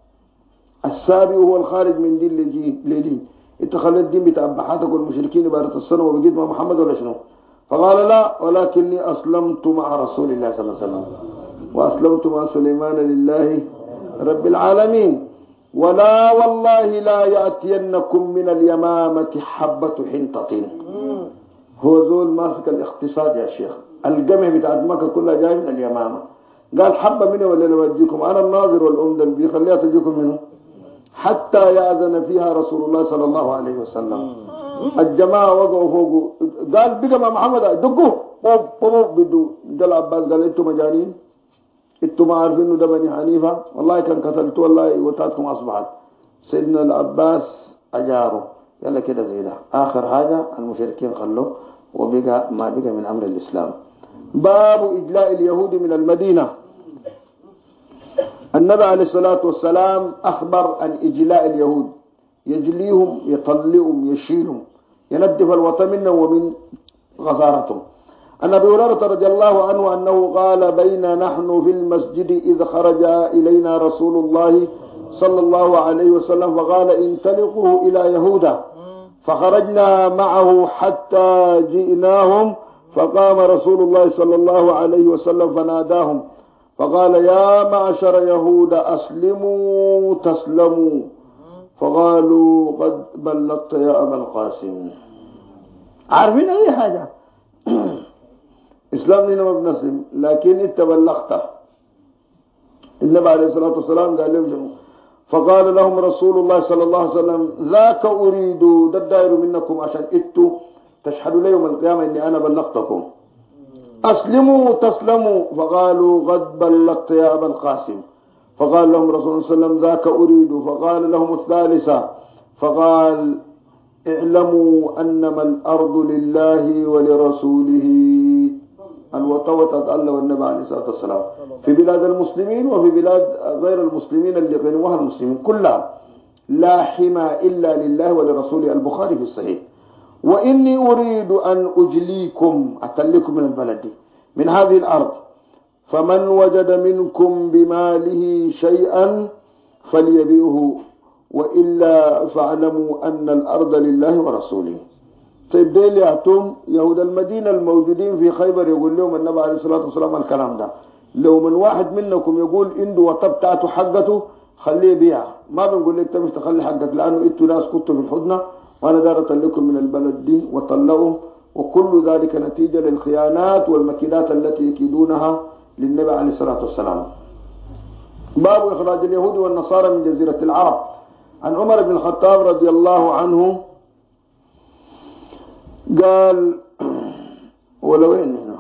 السابق هو الخارج من دين لدين. انت خليت الدين بتاع أبحاتك والمشركين بارة السنة وبقيت مع محمد ولا شنو؟ فقال لا، ولكني أسلمت مع رسول الله صلى الله عليه وسلم، وأسلمت مع سليمان لله رب العالمين. ولا والله لا يأتينكم من اليمامة حبة حنطة. هو زول ماسك الاقتصاد يا شيخ، الجمع بتاعت مكة كلها جاي من اليمامة. قال حبة منه ولا نوديكم؟ أنا الناظر والأمدل بيخليها تجيكم منه حتى يأذن فيها رسول الله صلى الله عليه وسلم. الجماعة وقعوا فوقه، قال بقى مع محمد دقوه بدو. جل عباس قال انتم مجانين، انتم ما عارفين انه ده بني حنيفة، والله كان قتلت والله وتاتكم أصبحت. سيدنا العباس أجاره يلا كده زي ده. آخر حاجة المشركين خلوه، وبقى ما بقى من أمر الإسلام. باب إجلاء اليهود من المدينة. النبي عليه الصلاة والسلام أخبر عن إجلاء اليهود، يجليهم يطلئهم يشيلهم يندف الوطن منهم ومن غزارتهم. عن أبي هريرة رضي الله عنه أنه قال بين نحن في المسجد إذ خرج إلينا رسول الله صلى الله عليه وسلم فقال انطلقوا إلى يهودا، فخرجنا معه حتى جئناهم، فقام رسول الله صلى الله عليه وسلم فناداهم فقال يا معشر يهود أسلموا تسلموا، فقالوا قد بلغت يا أبا القاسم. عارفين أي حاجة إسلام لنا ما بنسلم، لكن انت بلغت. النبي عليه الصلاة والسلام قال لهم شنو؟ فقال لهم رسول الله صلى الله عليه وسلم ذاك أريد الدائر منكم عشان انتوا تشهدوا لي يوم القيامة إني أنا بلغتكم. أسلموا تسلموا، فقالوا قد بلغت يا أبا القاسم. فقال لهم رسول الله صلى الله عليه وسلم ذاك أريد. فقال لهم الثالثة، فقال اعلموا أنما الأرض لله ولرسوله. الوطوة الله والنبي عليه الصلاة والسلام في بلاد المسلمين وفي بلاد غير المسلمين اللي غيرها المسلمين كلها لا حمى إلا لله ولرسوله. البخاري في الصحيح. وإني أريد أن أجليكم أتلكم من البلد من هذه الأرض، فمن وجد منكم بماله شيئا فليبيعه وإلا فاعلموا أن الأرض لله ورسوله. طيب ديل يأتون يهود المدينة الموجودين في خيبر يقول لهم النبي عليه الصلاة والسلام الكلام ده، لو من واحد منكم يقول عنده وطب بتاعته حقته خليه بيع، ما بنقول لك تمش تخلي حقك، لأنه انتوا ناس كنتوا في الحضنة وأنا دار أطلقكم من البلد دي وطلقوا، وكل ذلك نتيجة للخيانات والمكيدات التي يكيدونها للنبي عليه الصلاة والسلام. باب إخراج اليهود والنصارى من جزيرة العرب. عن عمر بن الخطاب رضي الله عنه قال ولو هنا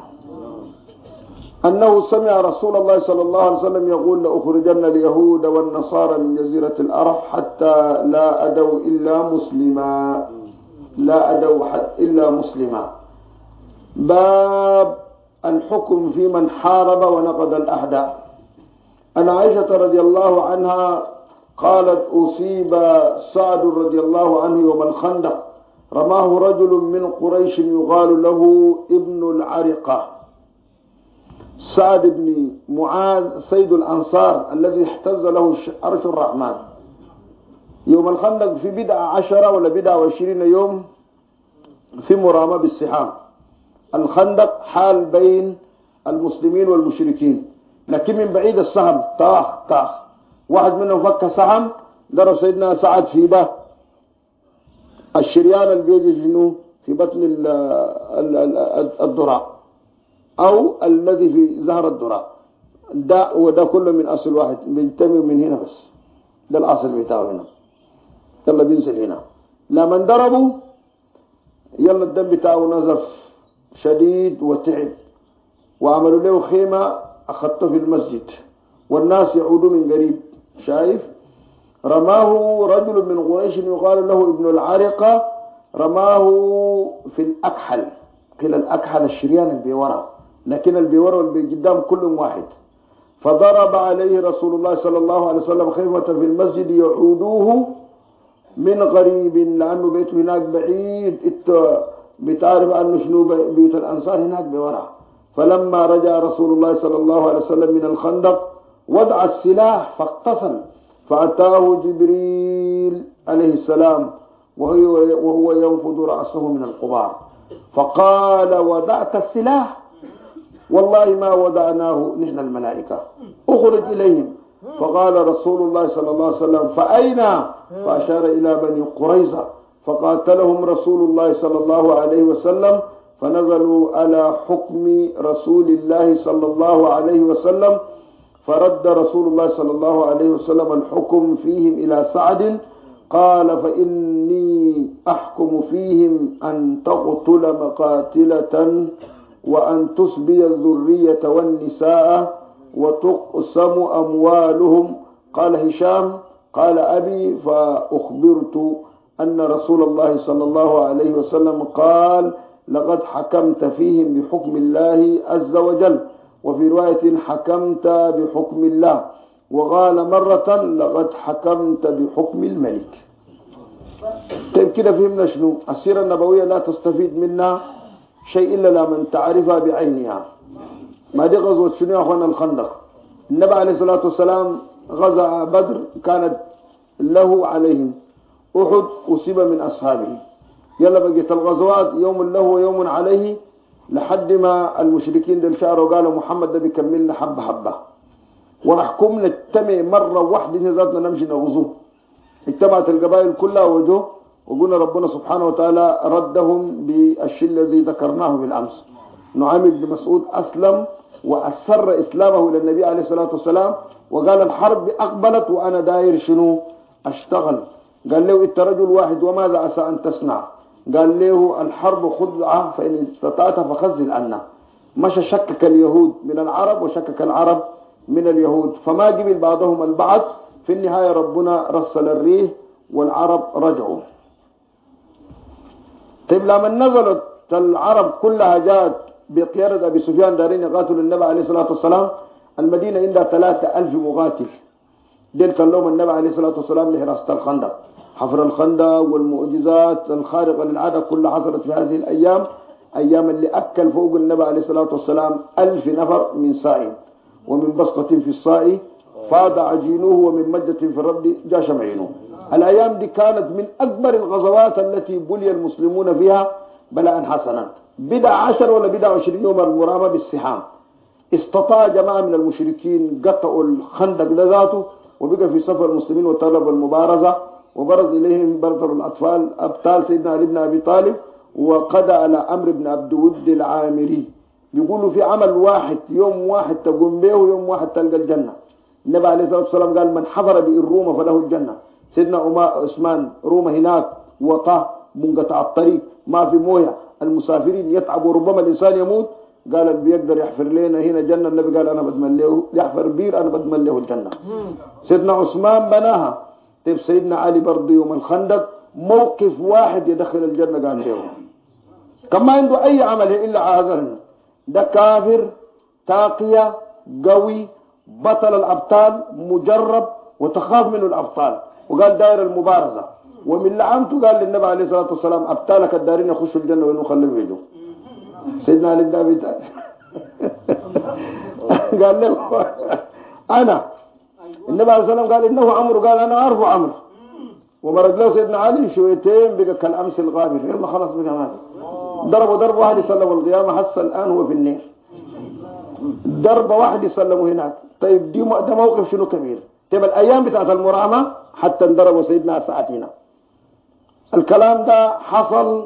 أنه سمع رسول الله صلى الله عليه وسلم يقول لأخرجن اليهود والنصارى من جزيرة العرب حتى لا أدوا إلا مسلما، لا أدوا إلا مسلما. باب الحكم في من حارب ونقض الأعداء. أن عائشة رضي الله عنها قالت أصيب سعد رضي الله عنه يوم الخندق، رماه رجل من قريش يقال له ابن العرقة. سعد بن معاذ سيد الأنصار الذي احتز له عرش الرحمن يوم الخندق في 11 ولا 20 يوم في مرامى بالسحام. الخندق حال بين المسلمين والمشركين، لكن من بعيد السهم طاخ واحد منهم فك سهم ضرب سيدنا سعد في ده الشريان اللي بيجي شنو في بطن الذراع او الذي في ظهر الذراع ده، وده كله من اصل واحد بينتمي من هنا، بس ده الاصل بتاعه هنا، يلا بينزل هنا. لما ضربوا يلا الدم بتاعه نزف شديد وتعب، وعملوا له خيمة أخذته في المسجد والناس يعودوا من قريب. شايف؟ رماه رجل من قريش يقال له ابن العرقة، رماه في الأكحل، قيل الأكحل الشريان اللي بيورا، لكن اللي بيورا واللي قدام كلهم واحد. فضرب عليه رسول الله صلى الله عليه وسلم خيمة في المسجد يعودوه من قريب، لأنه بيته هناك بعيد، بتعرف أنه شنو بيوت الأنصار هناك بورا. فلما رجع رسول الله صلى الله عليه وسلم من الخندق وضع السلاح فاقتصل، فأتاه جبريل عليه السلام وهو ينفض رأسه من القبار، فقال وضعت السلاح؟ والله ما وضعناه نحن الملائكة، اخرج إليهم. فقال رسول الله صلى الله عليه وسلم فأين؟ فأشار إلى بني قريظة، فقاتلهم رسول الله صلى الله عليه وسلم، فنزلوا على حكم رسول الله صلى الله عليه وسلم، فرد رسول الله صلى الله عليه وسلم الحكم فيهم إلى سعد، قال فإني أحكم فيهم أن تقتل مقاتلة وأن تسبي الذرية والنساء وتقسم أموالهم. قال هشام قال أبي فأخبرت أن رسول الله صلى الله عليه وسلم قال لقد حكمت فيهم بحكم الله عز وجل، وفي رواية حكمت بحكم الله، وقال مرة لقد حكمت بحكم الملك. طيب كده فهمنا شنو السيرة النبوية لا تستفيد منها شيء إلا لمن تعرفها بعينها. ما دي غزوة شنو يا أخوانا؟ الخندق. النبي عليه الصلاة والسلام غزا بدر كانت له عليهم، أحد أصيب من أصحابه، يلا بقيت الغزوات يوم له ويوم عليه، لحد ما المشركين دل شعروا قالوا محمد ده بيكملنا حبة حبة ونحكم نجتمع مرة واحدة ذاتنا نمشي نغزوه. اجتمعت القبائل كلها وجوه، وقلنا ربنا سبحانه وتعالى ردهم بالشيء الذي ذكرناه بالأمس. نعيم بن مسعود أسلم وأسر إسلامه إلى النبي عليه الصلاة والسلام، وقال الحرب أقبلت وأنا داير شنو أشتغل. قال له أنت رجل واحد وماذا عسى أن تصنع؟ قال له الحرب خدعة فإن استطعت فخزل عنا. مشى شكك اليهود من العرب وشكك العرب من اليهود، فما قبل بعضهم البعض. في النهاية ربنا رسل الريح والعرب رجعوا. طيب لما نزلت العرب كلها جاءت بقيادة أبي سفيان دارين يقاتل النبي عليه الصلاة والسلام، المدينة عندها 3000 مقاتل. دلت اللوم النبي عليه الصلاة والسلام لحراسة الخندق، حفر الخندق والمعجزات الخارقة للعادة كلها حصلت في هذه الأيام، أيام اللي أكل فوق النبي عليه الصلاة والسلام 1000 نفر من صائم، ومن بسطة في الصاء فاض عجينه ومن مجة في الرد جاش معينه. الأيام دي كانت من أكبر الغزوات التي بلي المسلمون فيها بلاء حسنا. بدأ 10 ولا بدأ 20 يوم المرامة بالسحام. استطاع جماعة من المشركين قطعوا الخندق ذاته وبقى في صف المسلمين وطلب المبارزة، وبرز إليهم برزر الأطفال أبطال سيدنا علي بن أبي طالب وقضى على عمرو بن عبد ود العامري. بيقولوا في عمل واحد يوم واحد تقوم به ويوم واحد تلقى الجنة. النبي عليه الصلاة والسلام قال من حضر بئر روما فله الجنة. سيدنا عثمان روما هناك وطاه منقطع الطريق ما في مويه، المسافرين يتعبوا ربما الإنسان يموت، قال اللي بيقدر يحفر لنا هنا جنة. النبي قال أنا بدمن له يحفر بير أنا بدمن له الجنة. سيدنا عثمان بناها. طيب سيدنا علي برضه يوم الخندق موقف واحد يدخل الجنة قال له كان ما عنده أي عمل إلا عاذرني. ده كافر تاقية قوي بطل الأبطال مجرب وتخاف منه الأبطال، وقال داير المبارزة. ومن لعنته قال للنبي عليه الصلاة والسلام أبطالك الدارين يخشوا الجنة وإنه خلوا يجوا. سيدنا علي بن أبي طالب قال له أنا. النبي عليه الصلاة والسلام قال إنه عمرو، قال أنا أعرف عمرو. ومرد له سيدنا علي شويتين بقى كالأمس الغابر. يلا خلاص بقى ما ضربوا ضرب واحد يسلموا القيامة حس الآن هو في النير. ضربة واحد يسلموا هناك. طيب ده موقف شنو كبير. طيب الأيام بتاعت المرامة حتى انضربوا سيدنا ساعتين. الكلام ده حصل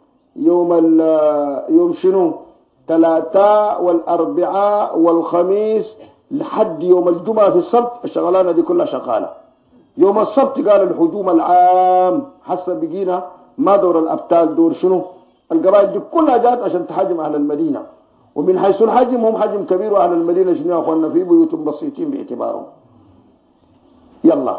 يوم شنو 3 والأربعاء والخميس لحد يوم الجمعة في السبت. الشغلانة دي كلها شغالة. يوم السبت قال الهجوم العام حسب بقينا ما دور الأبطال دور شنو. القبائل دي كلها جات عشان تحجم أهل المدينة، ومن حيث الحجم هم حجم كبير، وأهل المدينة شنو يا أخوانا في بيوت بسيطين باعتبارهم. يلا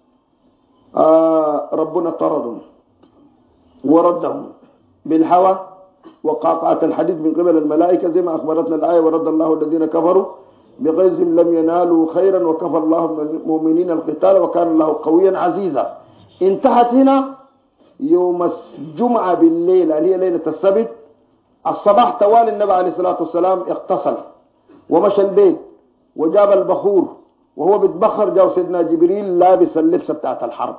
ربنا طردهم وردهم بالهوى وقاطعة الحديد من قبل الملائكة زي ما أخبرتنا الآية ورد الله الذين كفروا بغيظهم لم ينالوا خيرا وكفى الله المؤمنين القتال وكان الله قويا عزيزا. انتهت هنا يوم الجمعة بالليل اللي هي ليلة السبت. الصباح توالي النبي عليه الصلاة والسلام اغتسل ومشى البيت وجاب البخور، وهو بيتبخر جاء سيدنا جبريل لابس اللبسة بتاعت الحرب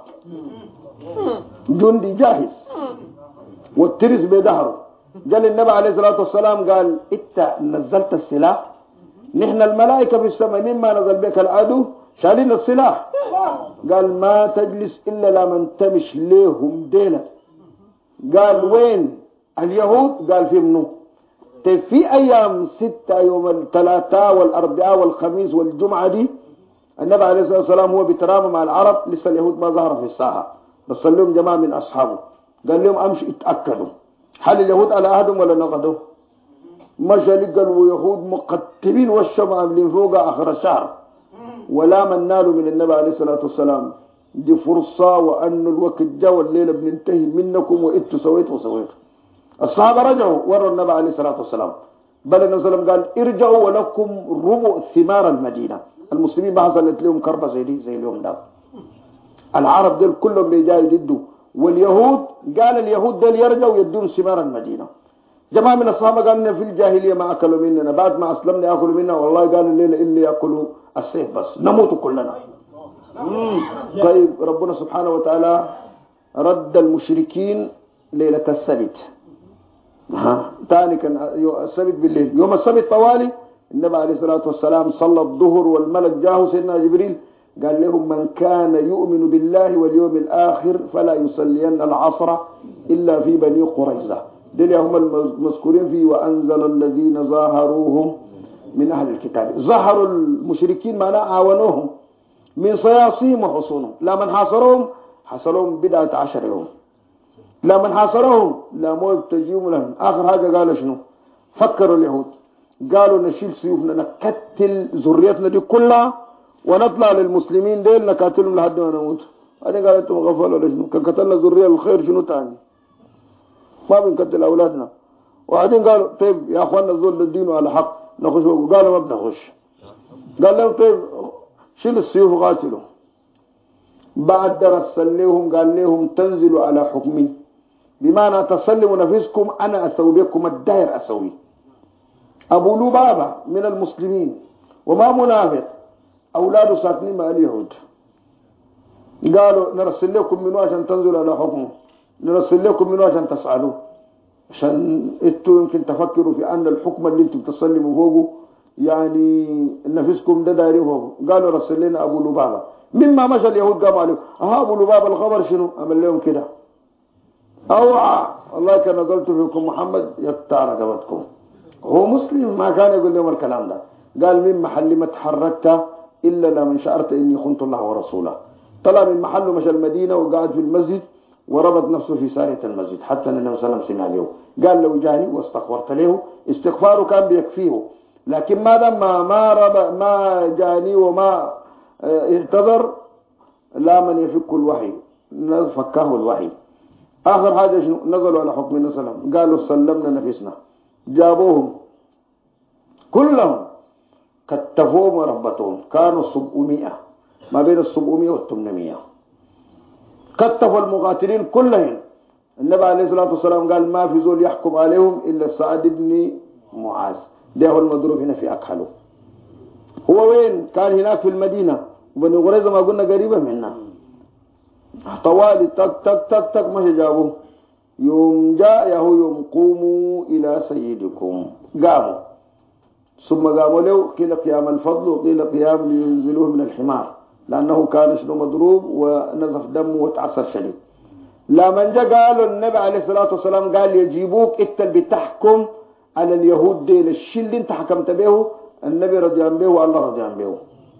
جندي جاهز والترس بظهره. قال النبي عليه الصلاة والسلام قال انت نزلت السلاح؟ نحن الملائكة في السماء مما نزل بك العدو شالين السلاح. قال ما تجلس إلا لمن تمش ليهم ديلا. قال وين اليهود؟ قال في منو. في أيام 6 يوم الثلاثاء والأربعاء والخميس والجمعة دي النبي عليه الصلاة والسلام هو بيترامى مع العرب، لسه اليهود ما ظهروا في الساحة، بس لهم جماعة من أصحابه قال لهم أمشي اتأكدوا هل اليهود على أهدهم ولا نقضوا. مشى لقوا يهود مقتبين والشمع عاملين فوق آخر الشهر، ولا من نالوا من النبي عليه الصلاة والسلام. دي فرصة وأن الوقت جاء والليلة بننتهي منكم وإنتوا سويتوا وسويتوا. الصحابة رجعوا وروا النبي عليه الصلاة والسلام، بل النبي صلى الله عليه وسلم قال ارجعوا ولكم ربع ثمار المدينة. المسلمين ما حصلت لهم كربة زي دي زي اليوم ده. العرب دول كلهم بيجاي ضده، واليهود قال اليهود دول يرجعوا يدون ثمار المدينة. جماعة من الصحابة قالوا في الجاهلية ما أكلوا مننا، بعد ما أسلمنا يأكلوا منا، والله قال الليلة اللي يأكلوا السيف بس نموت كلنا. طيب ربنا سبحانه وتعالى رد المشركين ليلة السبت. ثاني كان السبت بالليل. يوم السبت طوالي النبي عليه الصلاة والسلام صلى الظهر والملك جاه سيدنا جبريل قال لهم من كان يؤمن بالله واليوم الآخر فلا يصلين العصر إلا في بني قريظة. دول هم المذكورين فيه وأنزل الذين ظاهروهم من أهل الكتاب. ظهروا المشركين معناه عاونوهم من صياصيهم وحصونهم. لا من حاصرهم بدعة 10 يوم. لا من حاصرهم لا موت تجيهم لهم. آخر حاجة قالوا شنو؟ فكروا اليهود قالوا نشيل سيوفنا نقتل ذريتنا دي كلها ونطلع للمسلمين ديل نقاتلهم لحد ما نموت. هذه قالت غفلوا ولا شنو؟ كان قتلنا ذرية الخير شنو تاني؟ ما بنقتل أولادنا. وبعدين قالوا طيب يا أخوانا الزول الدين على حق نخش. قالوا ما بنخش. قال لهم طيب شيل السيوف وقاتلوا. بعد درس لهم قال لهم تنزلوا على حكمي، بمعنى تسلموا نفسكم أنا أسوي بكم الدائر أسوي. أبو لبابة من المسلمين وما منافق أولاده ساكنين مع اليهود. قالوا نرسل لكم منه عشان تنزلوا على حكمه، نرسل لكم منه عشان تسألوه، عشان انتوا يمكن تفكروا في أن الحكم اللي انتوا بتسلموا فوقه يعني نفسكم ده دايرين فوقه. قالوا رسل لنا أبو لبابة. مما مشى اليهود قاموا عليه أبو لبابة الخبر شنو؟ عمل لهم كده اوعى والله كان نزلت فيكم محمد يقطع رقبتكم. هو مسلم ما كان يقول لهم الكلام ده. قال من محل ما تحركت الا لمن شعرت اني خنت الله ورسوله. طلع من محله مشى المدينه وقعد في المسجد وربط نفسه في ساريه المسجد حتى ان النبي صلى الله عليه وسلم سمع له. قال لو جاني واستغفرت له استغفاره كان بيكفيه، لكن ما دام ما جاني وما اعتذر لا من يفك الوحي فكاه الوحي. آخر حاجة شنو؟ نزلوا على حكم النبي صلى الله عليه وسلم قالوا سلمنا نفسنا. جابوهم كلهم كتفوهم وربطوهم، كانوا 700 ما بين 700 و 800. كتفوا المقاتلين كلهم. النبي عليه الصلاة والسلام قال ما في زول يحكم عليهم إلا سعد بن معاذ، ده هو المضروب هنا في أكحله. هو وين؟ كان هناك في المدينة، وبني قريظة ما قلنا قريبة منا. طوالي تك تك تك تك ماشي جابوه. يوم جاء يوم قوموا إلى سيدكم قاموا، ثم قاموا له قيل قيام الفضل وقيل قيام لينزلوه من الحمار لأنه كان شنو مضروب ونزف دمه وتعصر شديد. لما جاء قالوا النبي عليه الصلاة والسلام قال يجيبوك انت اللي بتحكم على اليهود دي الشيء اللي انت حكمت به النبي رضي الله عنه والله رضي الله عنه.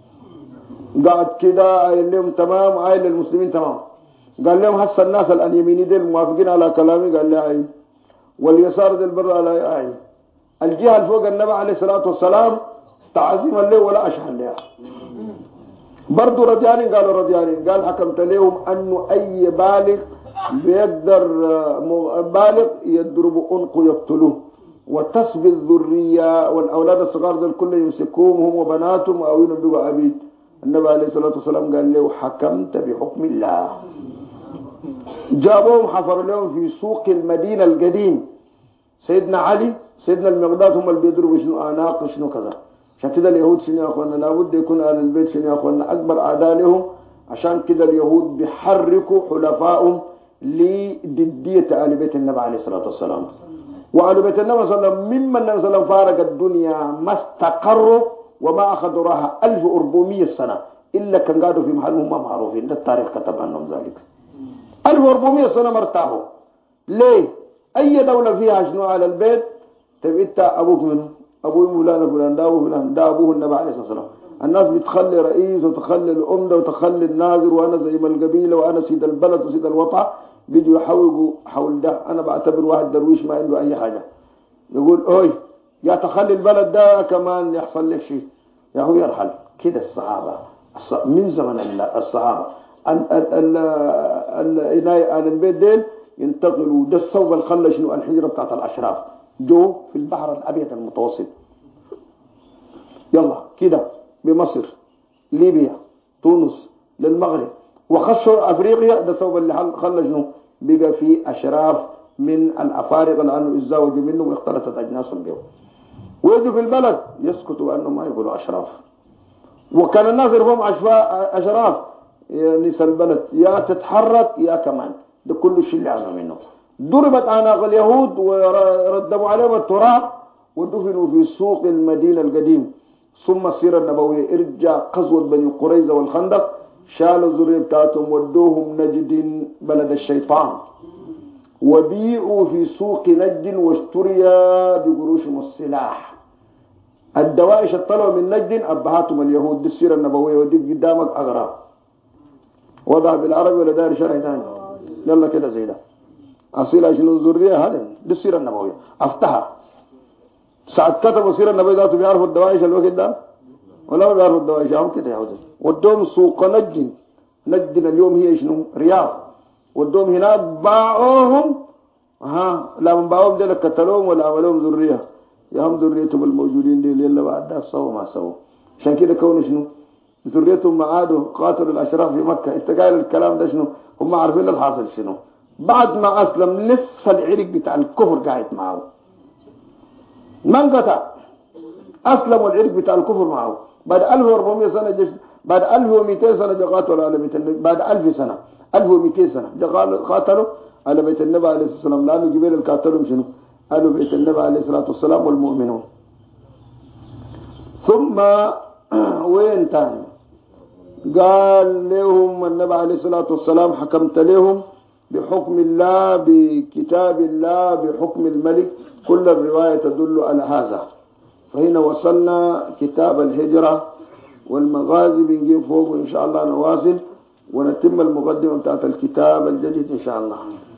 قاعد كده قايل لهم تمام، قايل للمسلمين تمام. قال لهم هسه الناس اليميني دي الموافقين على كلامي قال لي اي، واليسار دي البر على اي. الجهه اللي فوق النبي عليه الصلاه والسلام تعظيما له ولا اشهر لها. برضه رضيانين قالوا رضيانين. قال حكمت لهم انه اي بالغ بيقدر بالغ يضرب عنقه يقتلوه، وتصبي الذريه والاولاد الصغار دول كله يمسكوهم هم وبناتهم او ينبغوا عبيد. النبي عليه الصلاة والسلام قال له حكمت بحكم الله. جابوهم حفروا لهم في سوق المدينة القديم. سيدنا علي سيدنا المقداد هم اللي بيضربوا شنو أعناق شنو كذا. عشان كده اليهود شنو يا أخوانا لابد يكون أهل البيت شنو يا أخوانا أكبر أعداء لهم. عشان كده اليهود بيحركوا حلفائهم لضدية آل بيت النبي عليه الصلاة والسلام. وآل بيت النبي صلى الله عليه وسلم ممن النبي صلى الله عليه وسلم فارق الدنيا ما استقروا وما أخذوا راها 1400 سنة إلا كان قادوا في محلهم ما معروفين. ده التاريخ كتب عنهم ذلك. 1400 سنة مرتاحوا. ليه؟ أي دولة فيها شنو على البيت تبقى أبوك منه أبوه فلان فلان ده أبوه فلان ده أبوه النبي عليه الصلاة والسلام. الناس بتخلي رئيس وتخلي الأمة وتخلي الناظر وأنا زي ما القبيلة وأنا سيد البلد وسيد الوطن بيجوا يحوقوا حول ده. أنا بعتبر واحد درويش ما عنده أي حاجة يقول أوي يا تخلي البلد ده كمان يحصل لك شيء يا هو يرحل كده. الصحابة من زمن الصحابة على البيت ديل ينتقلوا. ده الصوب اللي خلى شنو الحجرة بتاعت الأشراف جو في البحر الأبيض المتوسط. يلا كده بمصر ليبيا تونس للمغرب وخشوا أفريقيا. ده الصوب اللي خلى شنو بقى في أشراف من الأفارقة لأنه يتزوجوا منه واختلطت أجناسهم بهم. ويجوا في البلد يسكتوا أنه ما يقولوا أشراف. وكان الناس يرفعهم أشراف نساء البلد يا تتحرك يا كمان. ده كل شيء اللي عزم منه. ضربت أعناق اليهود وردموا عليهم التراب ودفنوا في سوق المدينة القديم. ثم السيرة النبوية ارجع قصوة بني قريظة والخندق شالوا الذرية بتاعتهم ودوهم نجد بلد الشيطان وبيعوا في سوق نجد واشتريا بقروشهم السلاح. الدوائش الطلبة من نجد أبهاتهم اليهود. دي السيرة النبوية ودي قدامك أغراب وضع بالعربي ولا داري شرعي ثاني. يلا كده زي ده أصيل عشان الذرية هذا. دي السيرة النبوية أفتحها ساعة كتبوا السيرة النبوية ذاته بيعرفوا الدوائش الوقت ده ولا ما بيعرفوا الدوائش هم كده يا عودة. ودوم سوق نجد. نجد اليوم هي شنو رياض. ودوم هناك باعوهم لا من باعوهم دي قتلوهم ولا عملوهم ذرية يا هم ذريتهم الموجودين دي يلا بعد ده سووا ما سووا. عشان كده كونوا شنو ذريتهم معادوا قاتلوا الأشراف في مكة. انت قايل الكلام ده شنو هم عارفين الحاصل شنو. بعد ما أسلم لسه العرق بتاع الكفر قاعد معه ما انقطع. أسلم والعرق بتاع الكفر معه. بعد 1400 سنة بعد 1200 سنة قاتلوا على بيت النبي. بعد 1000 سنة 1200 سنة قاتلوا على بيت النبي عليه الصلاة والسلام. لأنه جبال القاتلهم شنو؟ قالوا بيت النبي عليه الصلاة والسلام والمؤمنون. ثم وين تاني قال لهم النبي عليه الصلاة والسلام حكمت لهم بحكم الله بكتاب الله بحكم الملك. كل الرواية تدل على هذا. فهنا وصلنا كتاب الهجرة والمغازي. بنجيب فوق إن شاء الله نواصل ونتم المقدمة بتاعت الكتاب الجديد إن شاء الله.